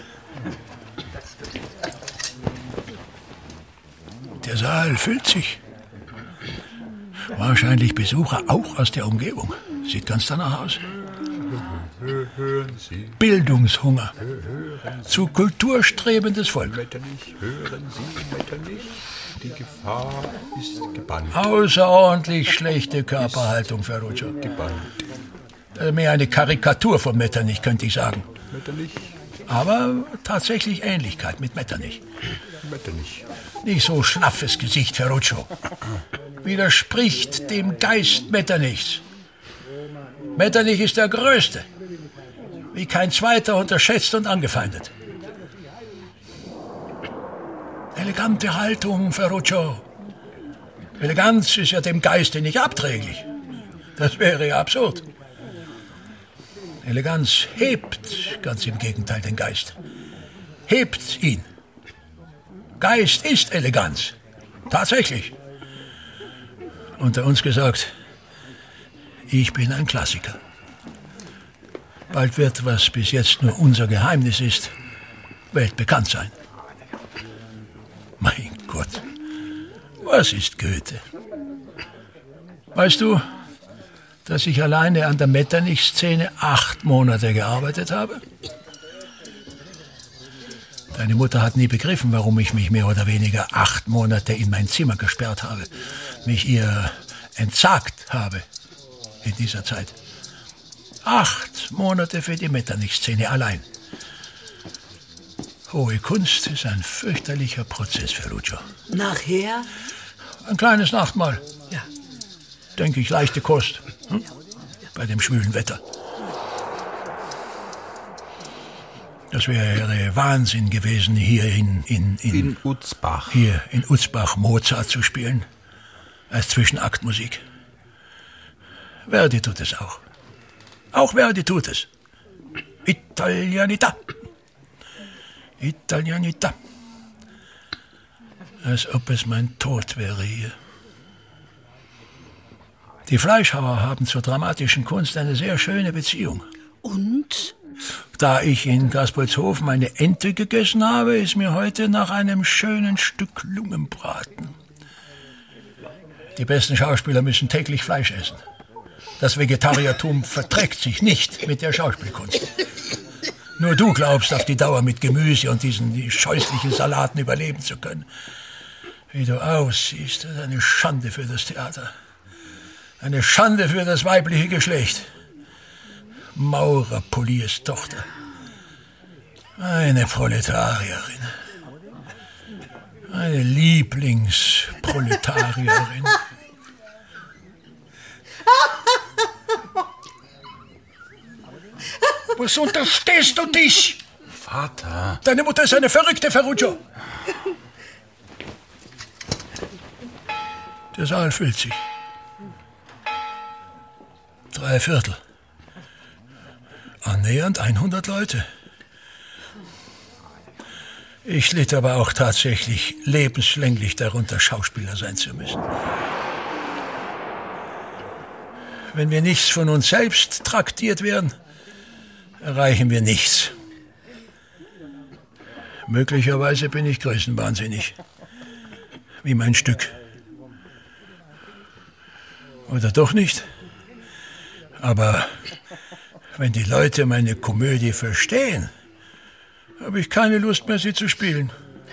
Der Saal füllt sich. Wahrscheinlich Besucher auch aus der Umgebung. Sieht ganz danach aus. Hören Sie, Bildungshunger. Zu Kultur strebendes Volk. Metternich, hören Sie, Metternich, die Gefahr ist gebannt. Außerordentlich schlechte Körperhaltung, Ferruccio. Gebannt. Also mehr eine Karikatur von Metternich, könnte ich sagen. Metternich, Aber tatsächlich Ähnlichkeit mit Metternich. Metternich. Nicht so schlaffes Gesicht, Ferruccio. Widerspricht dem Geist Metternichs. Metternich ist der Größte. Wie kein Zweiter unterschätzt und angefeindet. Elegante Haltung, Ferruccio. Eleganz ist ja dem Geiste nicht abträglich. Das wäre ja absurd. Eleganz hebt, ganz im Gegenteil, den Geist. Hebt ihn. Geist ist Eleganz. Tatsächlich. Unter uns gesagt, ich bin ein Klassiker. Bald wird, was bis jetzt nur unser Geheimnis ist, weltbekannt sein. Mein Gott, was ist Goethe? Weißt du, dass ich alleine an der Metternich-Szene acht Monate gearbeitet habe? Deine Mutter hat nie begriffen, warum ich mich mehr oder weniger acht Monate in mein Zimmer gesperrt habe, mich ihr entsagt habe in dieser Zeit. Acht Monate für die Metternich-Szene allein. Hohe Kunst ist ein fürchterlicher Prozess, Ferruccio. Nachher? Ein kleines Nachtmahl. Ja. Denke ich, leichte Kost. Hm? Bei dem schwülen Wetter. Das wäre Wahnsinn gewesen, hier in, in, in, In Utzbach. hier in Utzbach Mozart zu spielen. Als Zwischenaktmusik. Verdi tut es auch. Auch Verdi tut es. Italianita. Italianita. Als ob es mein Tod wäre hier. Die Fleischhauer haben zur dramatischen Kunst eine sehr schöne Beziehung. Und? Da ich in Gaspoldshofen eine Ente gegessen habe, ist mir heute nach einem schönen Stück Lungenbraten. Die besten Schauspieler müssen täglich Fleisch essen. Das Vegetariertum verträgt sich nicht mit der Schauspielkunst. Nur du glaubst, auf die Dauer mit Gemüse und diesen scheußlichen Salaten überleben zu können. Wie du aussiehst, das ist eine Schande für das Theater. Eine Schande für das weibliche Geschlecht. Maurerpoliers Tochter. Eine Proletarierin. Eine Lieblingsproletarierin. Was unterstehst du dich? Vater. Deine Mutter ist eine Verrückte, Ferruccio. Der Saal füllt sich. Drei Viertel. Annähernd hundert Leute. Ich litt aber auch tatsächlich lebenslänglich darunter, Schauspieler sein zu müssen. Wenn wir nichts von uns selbst traktiert werden, erreichen wir nichts. Möglicherweise bin ich größenwahnsinnig. Wie mein Stück. Oder doch nicht? Aber wenn die Leute meine Komödie verstehen, habe ich keine Lust mehr, sie zu spielen.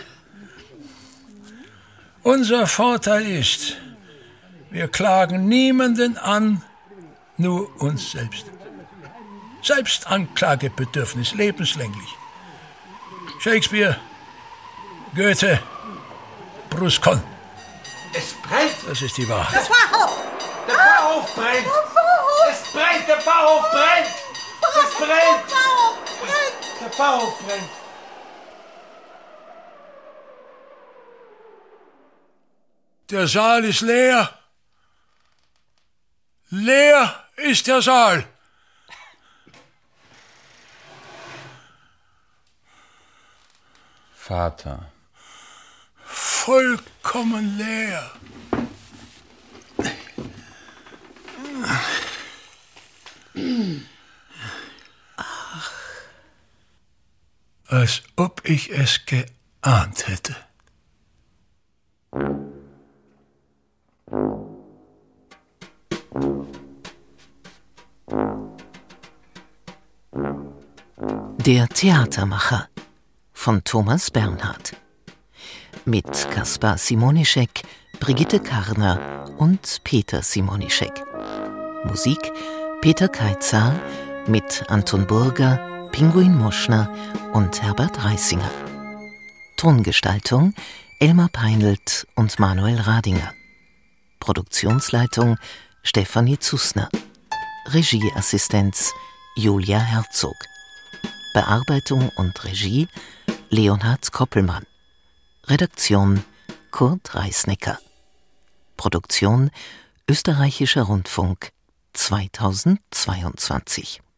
Unser Vorteil ist, wir klagen niemanden an, nur uns selbst. Selbstanklagebedürfnis, lebenslänglich. Shakespeare, Goethe, Bruce Conn. Es brennt! Das ist die Wahrheit. Der Pfarrhof! Der Pfarrhof brennt! Es brennt! Der Pfarrhof brennt! Es brennt! Der Pfarrhof brennt! Der Saal ist leer. Leer ist der Saal. Vater. Vollkommen leer. Ach. Als ob ich es geahnt hätte. Der Theatermacher von Thomas Bernhard mit Kaspar Simonischek, Brigitte Karner und Peter Simonischek. Musik Peter Kaizar mit Anton Burger, Pinguin Moschner und Herbert Reisinger. Tongestaltung Elmar Peinelt und Manuel Radinger. Produktionsleitung Stefanie Zusner. Regieassistenz Julia Herzog. Bearbeitung und Regie Leonhard Koppelmann. Redaktion Kurt Reisnecker. Produktion Österreichischer Rundfunk zweitausendzweiundzwanzig.